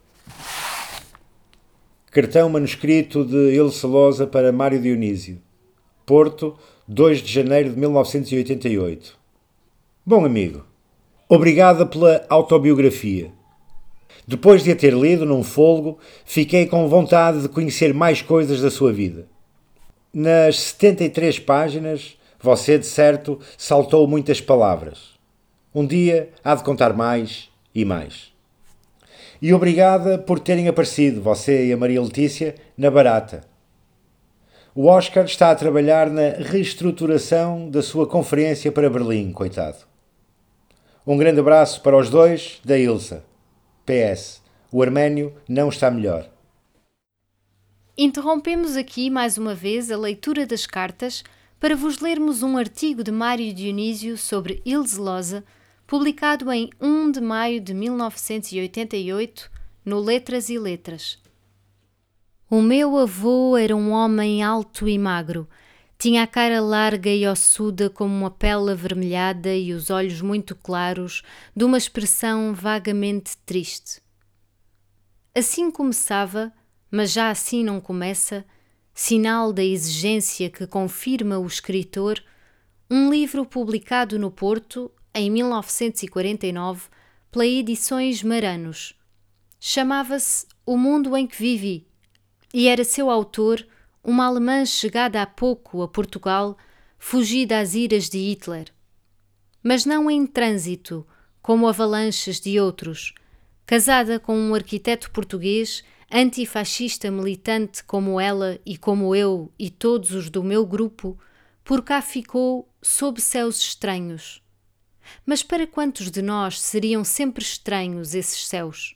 Cartão manuscrito de Ilse Losa para Mário Dionísio. Porto, dois de janeiro de mil novecentos e oitenta e oito. Bom amigo, obrigada pela autobiografia. Depois de a ter lido num fôlego, fiquei com vontade de conhecer mais coisas da sua vida. Nas setenta e três páginas, você, de certo, saltou muitas palavras. Um dia há de contar mais e mais. E obrigada por terem aparecido, você e a Maria Letícia, na Barata. O Oscar está a trabalhar na reestruturação da sua conferência para Berlim, coitado. Um grande abraço para os dois, da Ilsa. P S. O Arménio não está melhor. Interrompemos aqui mais uma vez a leitura das cartas para vos lermos um artigo de Mário Dionísio sobre Ilse Losa, publicado em primeiro de maio de mil novecentos e oitenta e oito, no Letras e Letras. O meu avô era um homem alto e magro. Tinha a cara larga e ossuda como uma pele avermelhada e os olhos muito claros, de uma expressão vagamente triste. Assim começava, mas já assim não começa, sinal da exigência que confirma o escritor, um livro publicado no Porto, em mil novecentos e quarenta e nove, pela Edições Maranos. Chamava-se O Mundo em que Vivi, e era seu autor uma alemã chegada há pouco a Portugal, fugida às iras de Hitler. Mas não em trânsito, como avalanches de outros, casada com um arquiteto português antifascista militante como ela e como eu e todos os do meu grupo, por cá ficou sob céus estranhos. Mas para quantos de nós seriam sempre estranhos esses céus?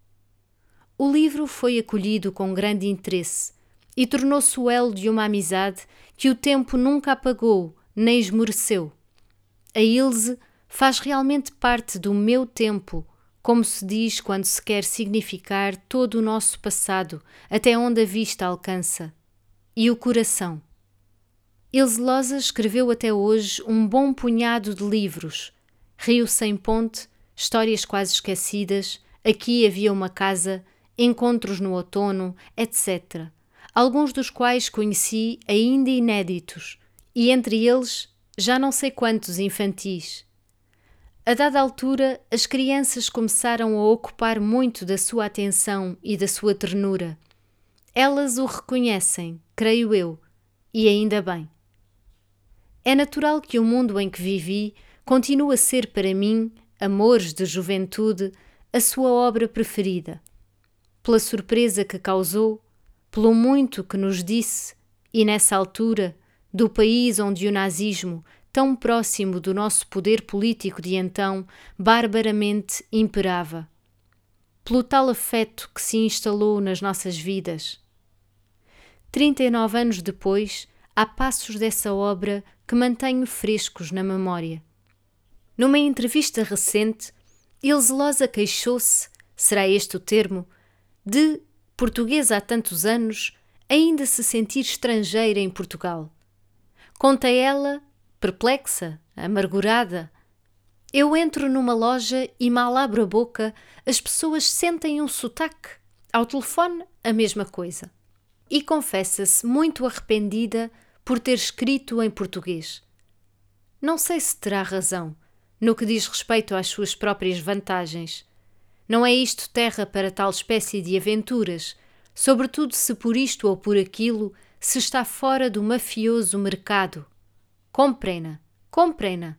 O livro foi acolhido com grande interesse e tornou-se o elo de uma amizade que o tempo nunca apagou nem esmoreceu. A Ilse faz realmente parte do meu tempo, como se diz quando se quer significar todo o nosso passado, até onde a vista alcança. E o coração. Ilse Losa escreveu até hoje um bom punhado de livros. Rio Sem Ponte, Histórias Quase Esquecidas, Aqui Havia Uma Casa, Encontros no Outono, etcétera. Alguns dos quais conheci ainda inéditos, e entre eles já não sei quantos infantis. A dada altura, as crianças começaram a ocupar muito da sua atenção e da sua ternura. Elas o reconhecem, creio eu, e ainda bem. É natural que o mundo em que vivi continue a ser para mim, amores de juventude, a sua obra preferida. Pela surpresa que causou, pelo muito que nos disse, e nessa altura, do país onde o nazismo, tão próximo do nosso poder político de então, barbaramente imperava. Pelo tal afeto que se instalou nas nossas vidas. Trinta e nove anos depois, há passos dessa obra que mantenho frescos na memória. Numa entrevista recente, Ilse Losa queixou-se, será este o termo, de, portuguesa há tantos anos, ainda se sentir estrangeira em Portugal. Conta ela, perplexa, amargurada. Eu entro numa loja e mal abro a boca, as pessoas sentem um sotaque. Ao telefone, a mesma coisa. E confessa-se muito arrependida por ter escrito em português. Não sei se terá razão, no que diz respeito às suas próprias vantagens. Não é isto terra para tal espécie de aventuras, sobretudo se por isto ou por aquilo se está fora do mafioso mercado. Comprena, comprena.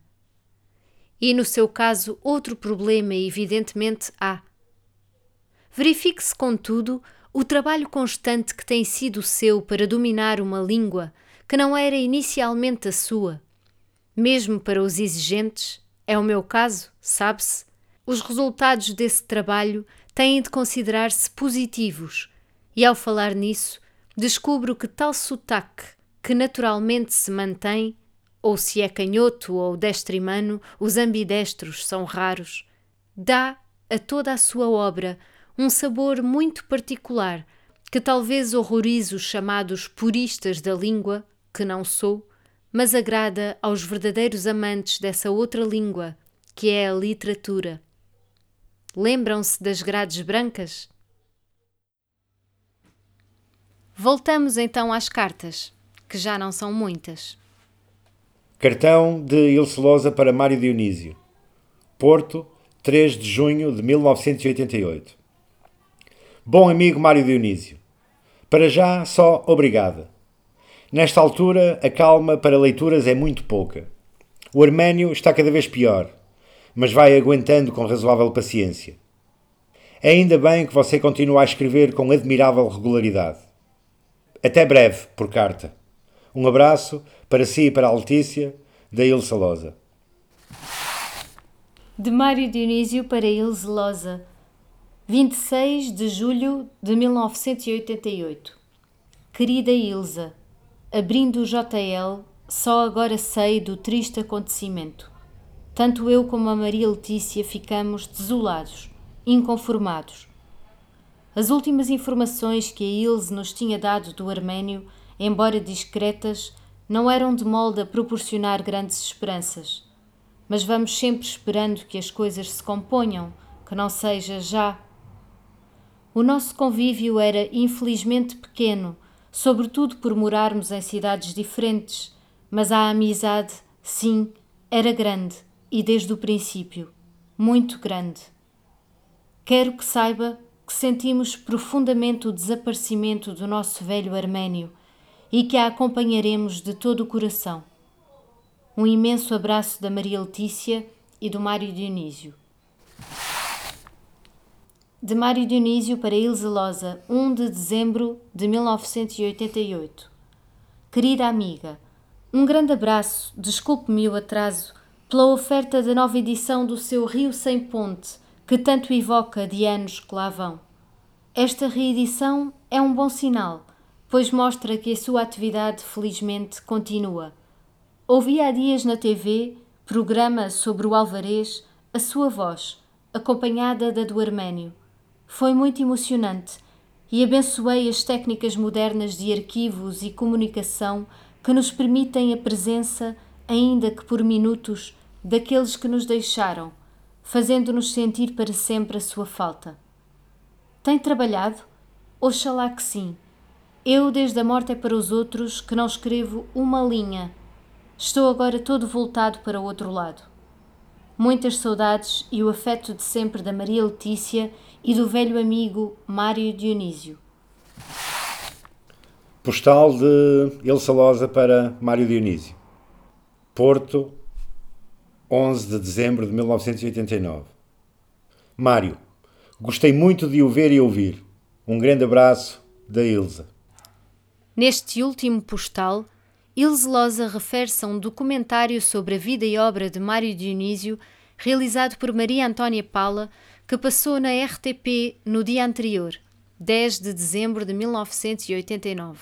E no seu caso outro problema evidentemente há. Verifique-se, contudo, o trabalho constante que tem sido seu para dominar uma língua que não era inicialmente a sua. Mesmo para os exigentes, é o meu caso, sabe-se, os resultados desse trabalho têm de considerar-se positivos, e ao falar nisso, descubro que tal sotaque, que naturalmente se mantém, ou se é canhoto ou destrimano, os ambidestros são raros, dá a toda a sua obra um sabor muito particular que talvez horrorize os chamados puristas da língua, que não sou, mas agrada aos verdadeiros amantes dessa outra língua, que é a literatura. Lembram-se das grades brancas? Voltamos então às cartas, que já não são muitas. Cartão de Ilse Losa para Mário Dionísio. Porto, três de junho de mil novecentos e oitenta e oito. Bom amigo Mário Dionísio, para já só obrigada. Nesta altura, a calma para leituras é muito pouca. O arménio está cada vez pior, mas vai aguentando com razoável paciência. É ainda bem que você continua a escrever com admirável regularidade. Até breve, por carta. Um abraço para si e para a Letícia, da Ilse Losa. De Mário Dionísio para Ilse Losa, vinte e seis de julho de mil novecentos e oitenta e oito. Querida Ilse, abrindo o J L, só agora sei do triste acontecimento. Tanto eu como a Maria Letícia ficamos desolados, inconformados. As últimas informações que a Ilse nos tinha dado do arménio, embora discretas, não eram de molde a proporcionar grandes esperanças. Mas vamos sempre esperando que as coisas se componham, que não seja já. O nosso convívio era infelizmente pequeno, sobretudo por morarmos em cidades diferentes, mas a amizade, sim, era grande, e desde o princípio, muito grande. Quero que saiba que sentimos profundamente o desaparecimento do nosso velho arménio e que a acompanharemos de todo o coração. Um imenso abraço da Maria Letícia e do Mário Dionísio. De Mário Dionísio para Ilse Loza, um de dezembro de mil novecentos e oitenta e oito. Querida amiga, um grande abraço, desculpe-me o atraso, pela oferta da nova edição do seu Rio Sem Ponte, que tanto evoca de anos que lá vão. Esta reedição é um bom sinal, pois mostra que a sua atividade, felizmente, continua. Ouvi há dias na T V, programa sobre o Alvarez, a sua voz, acompanhada da do Arménio. Foi muito emocionante e abençoei as técnicas modernas de arquivos e comunicação que nos permitem a presença, ainda que por minutos, daqueles que nos deixaram, fazendo-nos sentir para sempre a sua falta. Tem trabalhado? Oxalá que sim. Eu, desde a morte é para os outros, que não escrevo uma linha. Estou agora todo voltado para o outro lado. Muitas saudades e o afeto de sempre da Maria Letícia e do velho amigo Mário Dionísio. Postal de Ilse Loza para Mário Dionísio. Porto, onze de dezembro de mil novecentos e oitenta e nove. Mário, gostei muito de o ver e ouvir. Um grande abraço da Ilse. Neste último postal, Ilse Loza refere-se a um documentário sobre a vida e obra de Mário Dionísio, realizado por Maria Antónia Paula, que passou na R T P no dia anterior, dez de dezembro de mil novecentos e oitenta e nove.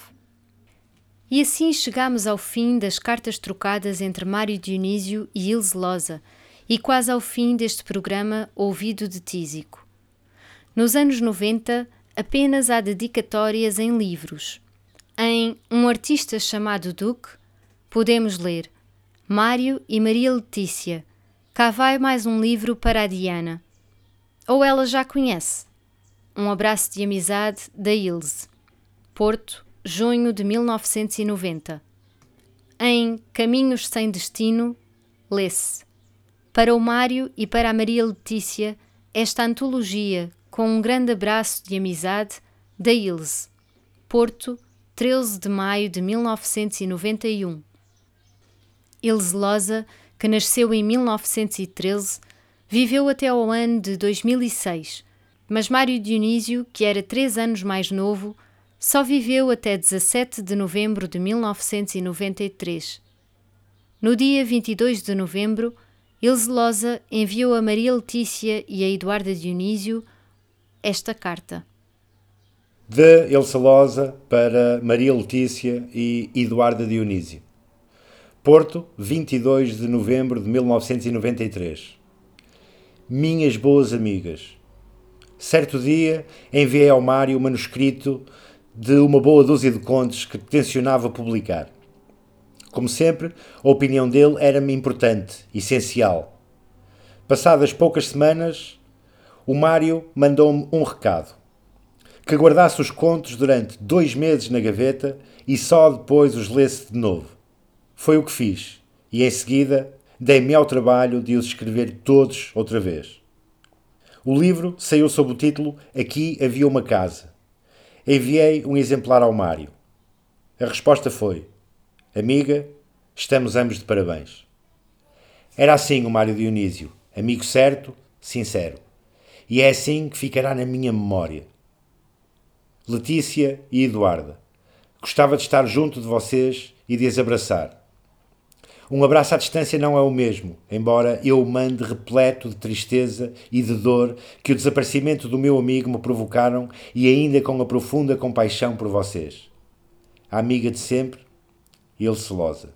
E assim chegamos ao fim das cartas trocadas entre Mário Dionísio e Ilse Loza, e quase ao fim deste programa Ouvido de Tísico. Nos anos noventa, apenas há dedicatórias em livros. Em Um Artista Chamado Duque, podemos ler Mário e Maria Letícia, cá vai mais um livro para a Diana. Ou ela já conhece. Um abraço de amizade da Ilse. Porto, junho de mil novecentos e noventa. Em Caminhos Sem Destino, lê-se para o Mário e para a Maria Letícia esta antologia com um grande abraço de amizade da Ilse. Porto, treze de maio de mil novecentos e noventa e um. Ilse Loza, que nasceu em mil novecentos e treze, viveu até ao ano de dois mil e seis, mas Mário Dionísio, que era três anos mais novo, só viveu até dezassete de novembro de mil novecentos e noventa e três. No dia vinte e dois de novembro, Ilse Loza enviou a Maria Letícia e a Eduarda Dionísio esta carta. De Ilse Loza para Maria Letícia e Eduarda Dionísio. Porto, vinte e dois de novembro de mil novecentos e noventa e três. Minhas boas amigas, certo dia enviei ao Mário o manuscrito de uma boa dúzia de contos que tencionava publicar. Como sempre, a opinião dele era-me importante, essencial. Passadas poucas semanas, o Mário mandou-me um recado. Que guardasse os contos durante dois meses na gaveta e só depois os lesse de novo. Foi o que fiz, e em seguida dei-me ao trabalho de os escrever todos outra vez. O livro saiu sob o título Aqui Havia Uma Casa. Enviei um exemplar ao Mário. A resposta foi: Amiga, estamos ambos de parabéns. Era assim o Mário Dionísio, amigo certo, sincero. E é assim que ficará na minha memória. Letícia e Eduarda, gostava de estar junto de vocês e de as abraçar. Um abraço à distância não é o mesmo, embora eu o mande repleto de tristeza e de dor que o desaparecimento do meu amigo me provocaram e ainda com a profunda compaixão por vocês. A amiga de sempre, Ilse Loza.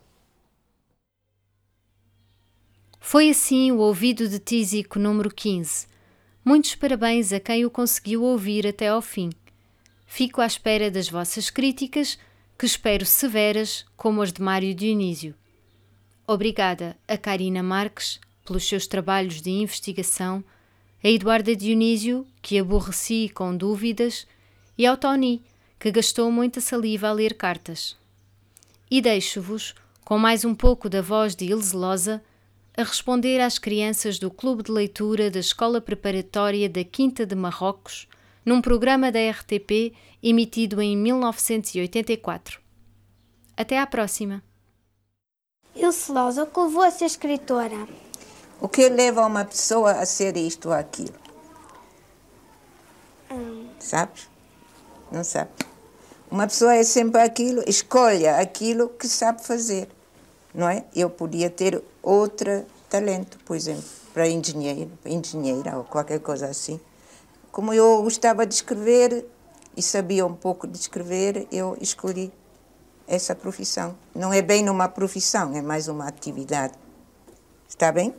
Foi assim o Ouvido de Tísico número quinze. Muitos parabéns a quem o conseguiu ouvir até ao fim. Fico à espera das vossas críticas, que espero severas, como as de Mário Dionísio. Obrigada a Karina Marques pelos seus trabalhos de investigação, a Eduarda Dionísio, que aborreci com dúvidas, e ao Tony, que gastou muita saliva a ler cartas. E deixo-vos, com mais um pouco da voz de Ilse Loza, a responder às crianças do Clube de Leitura da Escola Preparatória da Quinta de Marrocos, num programa da R T P emitido em mil novecentos e oitenta e quatro. Até à próxima! Ilse Loza, o que levou a ser escritora? O que leva uma pessoa a ser isto ou aquilo? sabes? Não sabe. Uma pessoa é sempre aquilo, escolhe aquilo que sabe fazer, não é? Eu podia ter outro talento, por exemplo, para engenheiro, engenheira ou qualquer coisa assim. Como eu gostava de escrever e sabia um pouco de escrever, eu escolhi essa profissão. Não é bem uma profissão, é mais uma atividade. Está bem?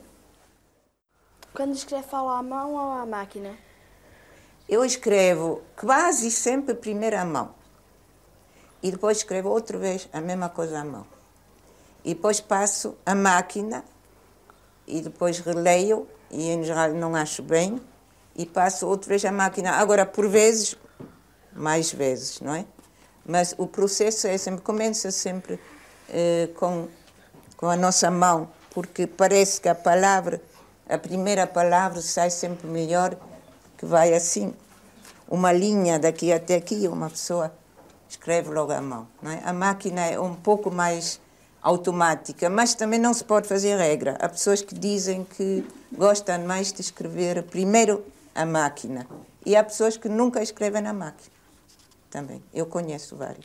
Quando escreve, fala à mão ou à máquina? Eu escrevo quase sempre primeiro à mão. E depois escrevo outra vez a mesma coisa à mão. E depois passo a máquina e depois releio, e em geral não acho bem, e passo outra vez a máquina. Agora, por vezes, mais vezes, não é? Mas o processo é sempre, começa sempre eh, com, com a nossa mão, porque parece que a palavra, a primeira palavra sai sempre melhor, que vai assim, uma linha daqui até aqui, uma pessoa escreve logo à mão, não é? A máquina é um pouco mais automática, mas também não se pode fazer regra. Há pessoas que dizem que gostam mais de escrever primeiro a máquina, e há pessoas que nunca escrevem na máquina. Também, eu conheço vários.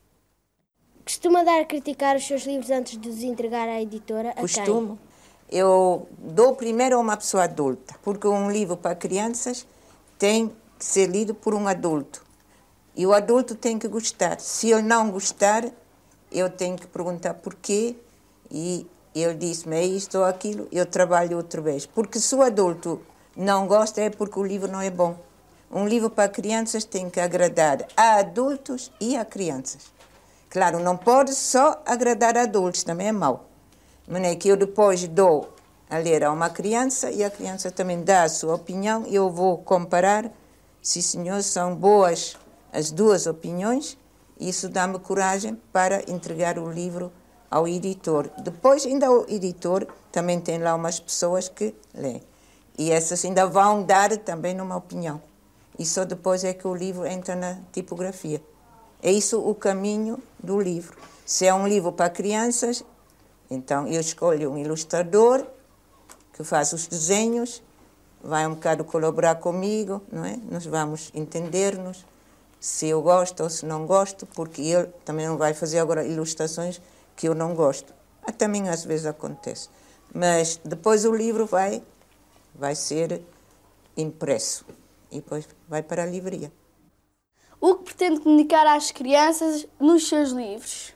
Costuma dar a criticar os seus livros antes de os entregar à editora? A Costumo. Eu dou primeiro a uma pessoa adulta, porque um livro para crianças tem que ser lido por um adulto. E o adulto tem que gostar. Se ele não gostar, eu tenho que perguntar porquê, e ele disse-me é isto ou aquilo, eu trabalho outra vez. Porque se o adulto não gosta, é porque o livro não é bom. Um livro para crianças tem que agradar a adultos e a crianças. Claro, não pode só agradar a adultos, também é mau. Mas é que eu depois dou a ler a uma criança e a criança também dá a sua opinião e eu vou comparar se, senhor, são boas as duas opiniões. Isso dá-me coragem para entregar o livro ao editor. Depois, ainda o editor também tem lá umas pessoas que leem. E essas ainda vão dar também uma opinião. E só depois é que o livro entra na tipografia. É isso o caminho do livro. Se é um livro para crianças, então eu escolho um ilustrador que faz os desenhos, vai um bocado colaborar comigo, não é? Nós vamos entender-nos, se eu gosto ou se não gosto, porque ele também não vai fazer agora ilustrações que eu não gosto. Ah, também às vezes acontece. Mas depois o livro vai, vai ser impresso e depois vai para a livraria. O que pretende comunicar às crianças nos seus livros?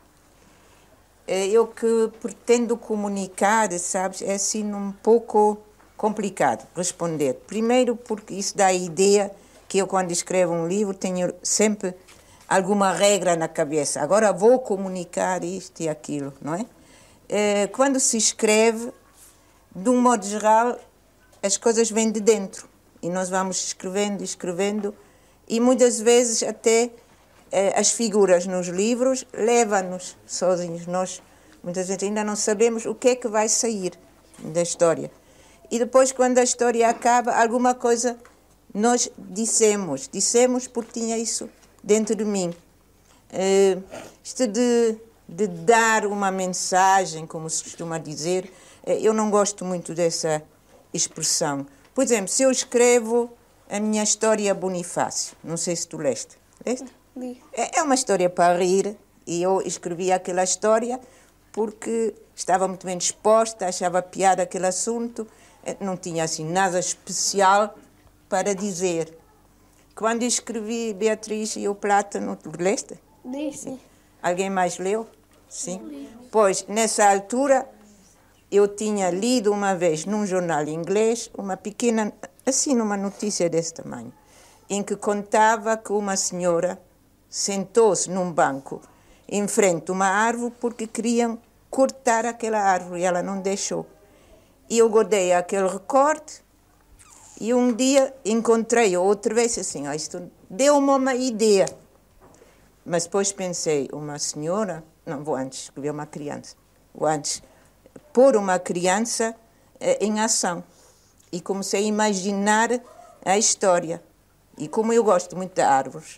Eu que pretendo comunicar, sabes, é assim um pouco complicado responder. Primeiro porque isso dá a ideia que eu, quando escrevo um livro, tenho sempre alguma regra na cabeça. Agora vou comunicar isto e aquilo, não é? Quando se escreve, de um modo geral, as coisas vêm de dentro. E nós vamos escrevendo, escrevendo, e muitas vezes até eh, as figuras nos livros levam-nos sozinhos. Nós, muitas vezes, ainda não sabemos o que é que vai sair da história. E depois, quando a história acaba, alguma coisa nós dissemos. Dissemos porque tinha isso dentro de mim. Eh, isto de, de dar uma mensagem, como se costuma dizer, eh, eu não gosto muito dessa expressão. Por exemplo, se eu escrevo a minha história Bonifácio, não sei se tu leste. Leste? Li. É uma história para rir, e eu escrevi aquela história porque estava muito bem disposta, achava piada aquele assunto, não tinha assim nada especial para dizer. Quando escrevi Beatriz e o Plátano, tu leste? Li, sim. Alguém mais leu? Sim. Li. Pois, nessa altura, eu tinha lido uma vez num jornal inglês uma pequena, assim, uma notícia desse tamanho, em que contava que uma senhora sentou-se num banco em frente a uma árvore porque queriam cortar aquela árvore e ela não deixou. E eu guardei aquele recorte e um dia encontrei outra vez assim, oh, isto deu-me uma ideia. Mas depois pensei, uma senhora, não vou antes escrever uma criança, vou antes pôr uma criança eh, em ação. E comecei a imaginar a história. E como eu gosto muito de árvores,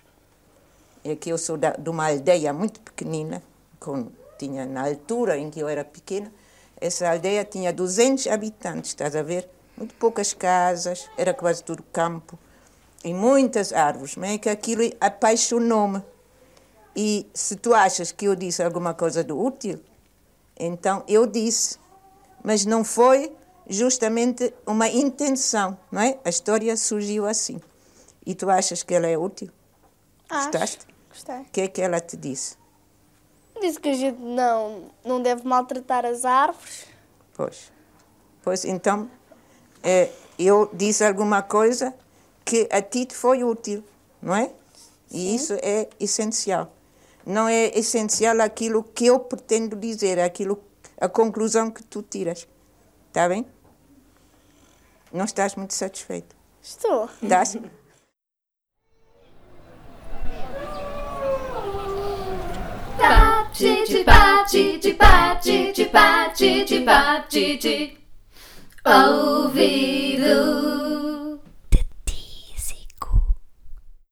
é que eu sou da, de uma aldeia muito pequenina, com, tinha na altura em que eu era pequena, essa aldeia tinha duzentos habitantes, estás a ver? Muito poucas casas, era quase tudo campo. em muitas árvores, não é? Que aquilo apaixonou-me. E se tu achas que eu disse alguma coisa do útil, então eu disse, mas não foi justamente uma intenção, não é? A história surgiu assim. E tu achas que ela é útil? Acho. Gostaste? Gostei. O que é que ela te disse? Disse que a gente não, não deve maltratar as árvores. Pois. Pois então, é, eu disse alguma coisa que a ti te foi útil, não é? E Sim. isso é essencial. Não é essencial aquilo que eu pretendo dizer, aquilo, a conclusão que tu tiras. Está bem? Não estás muito satisfeito? Estou. Estás? Ouvido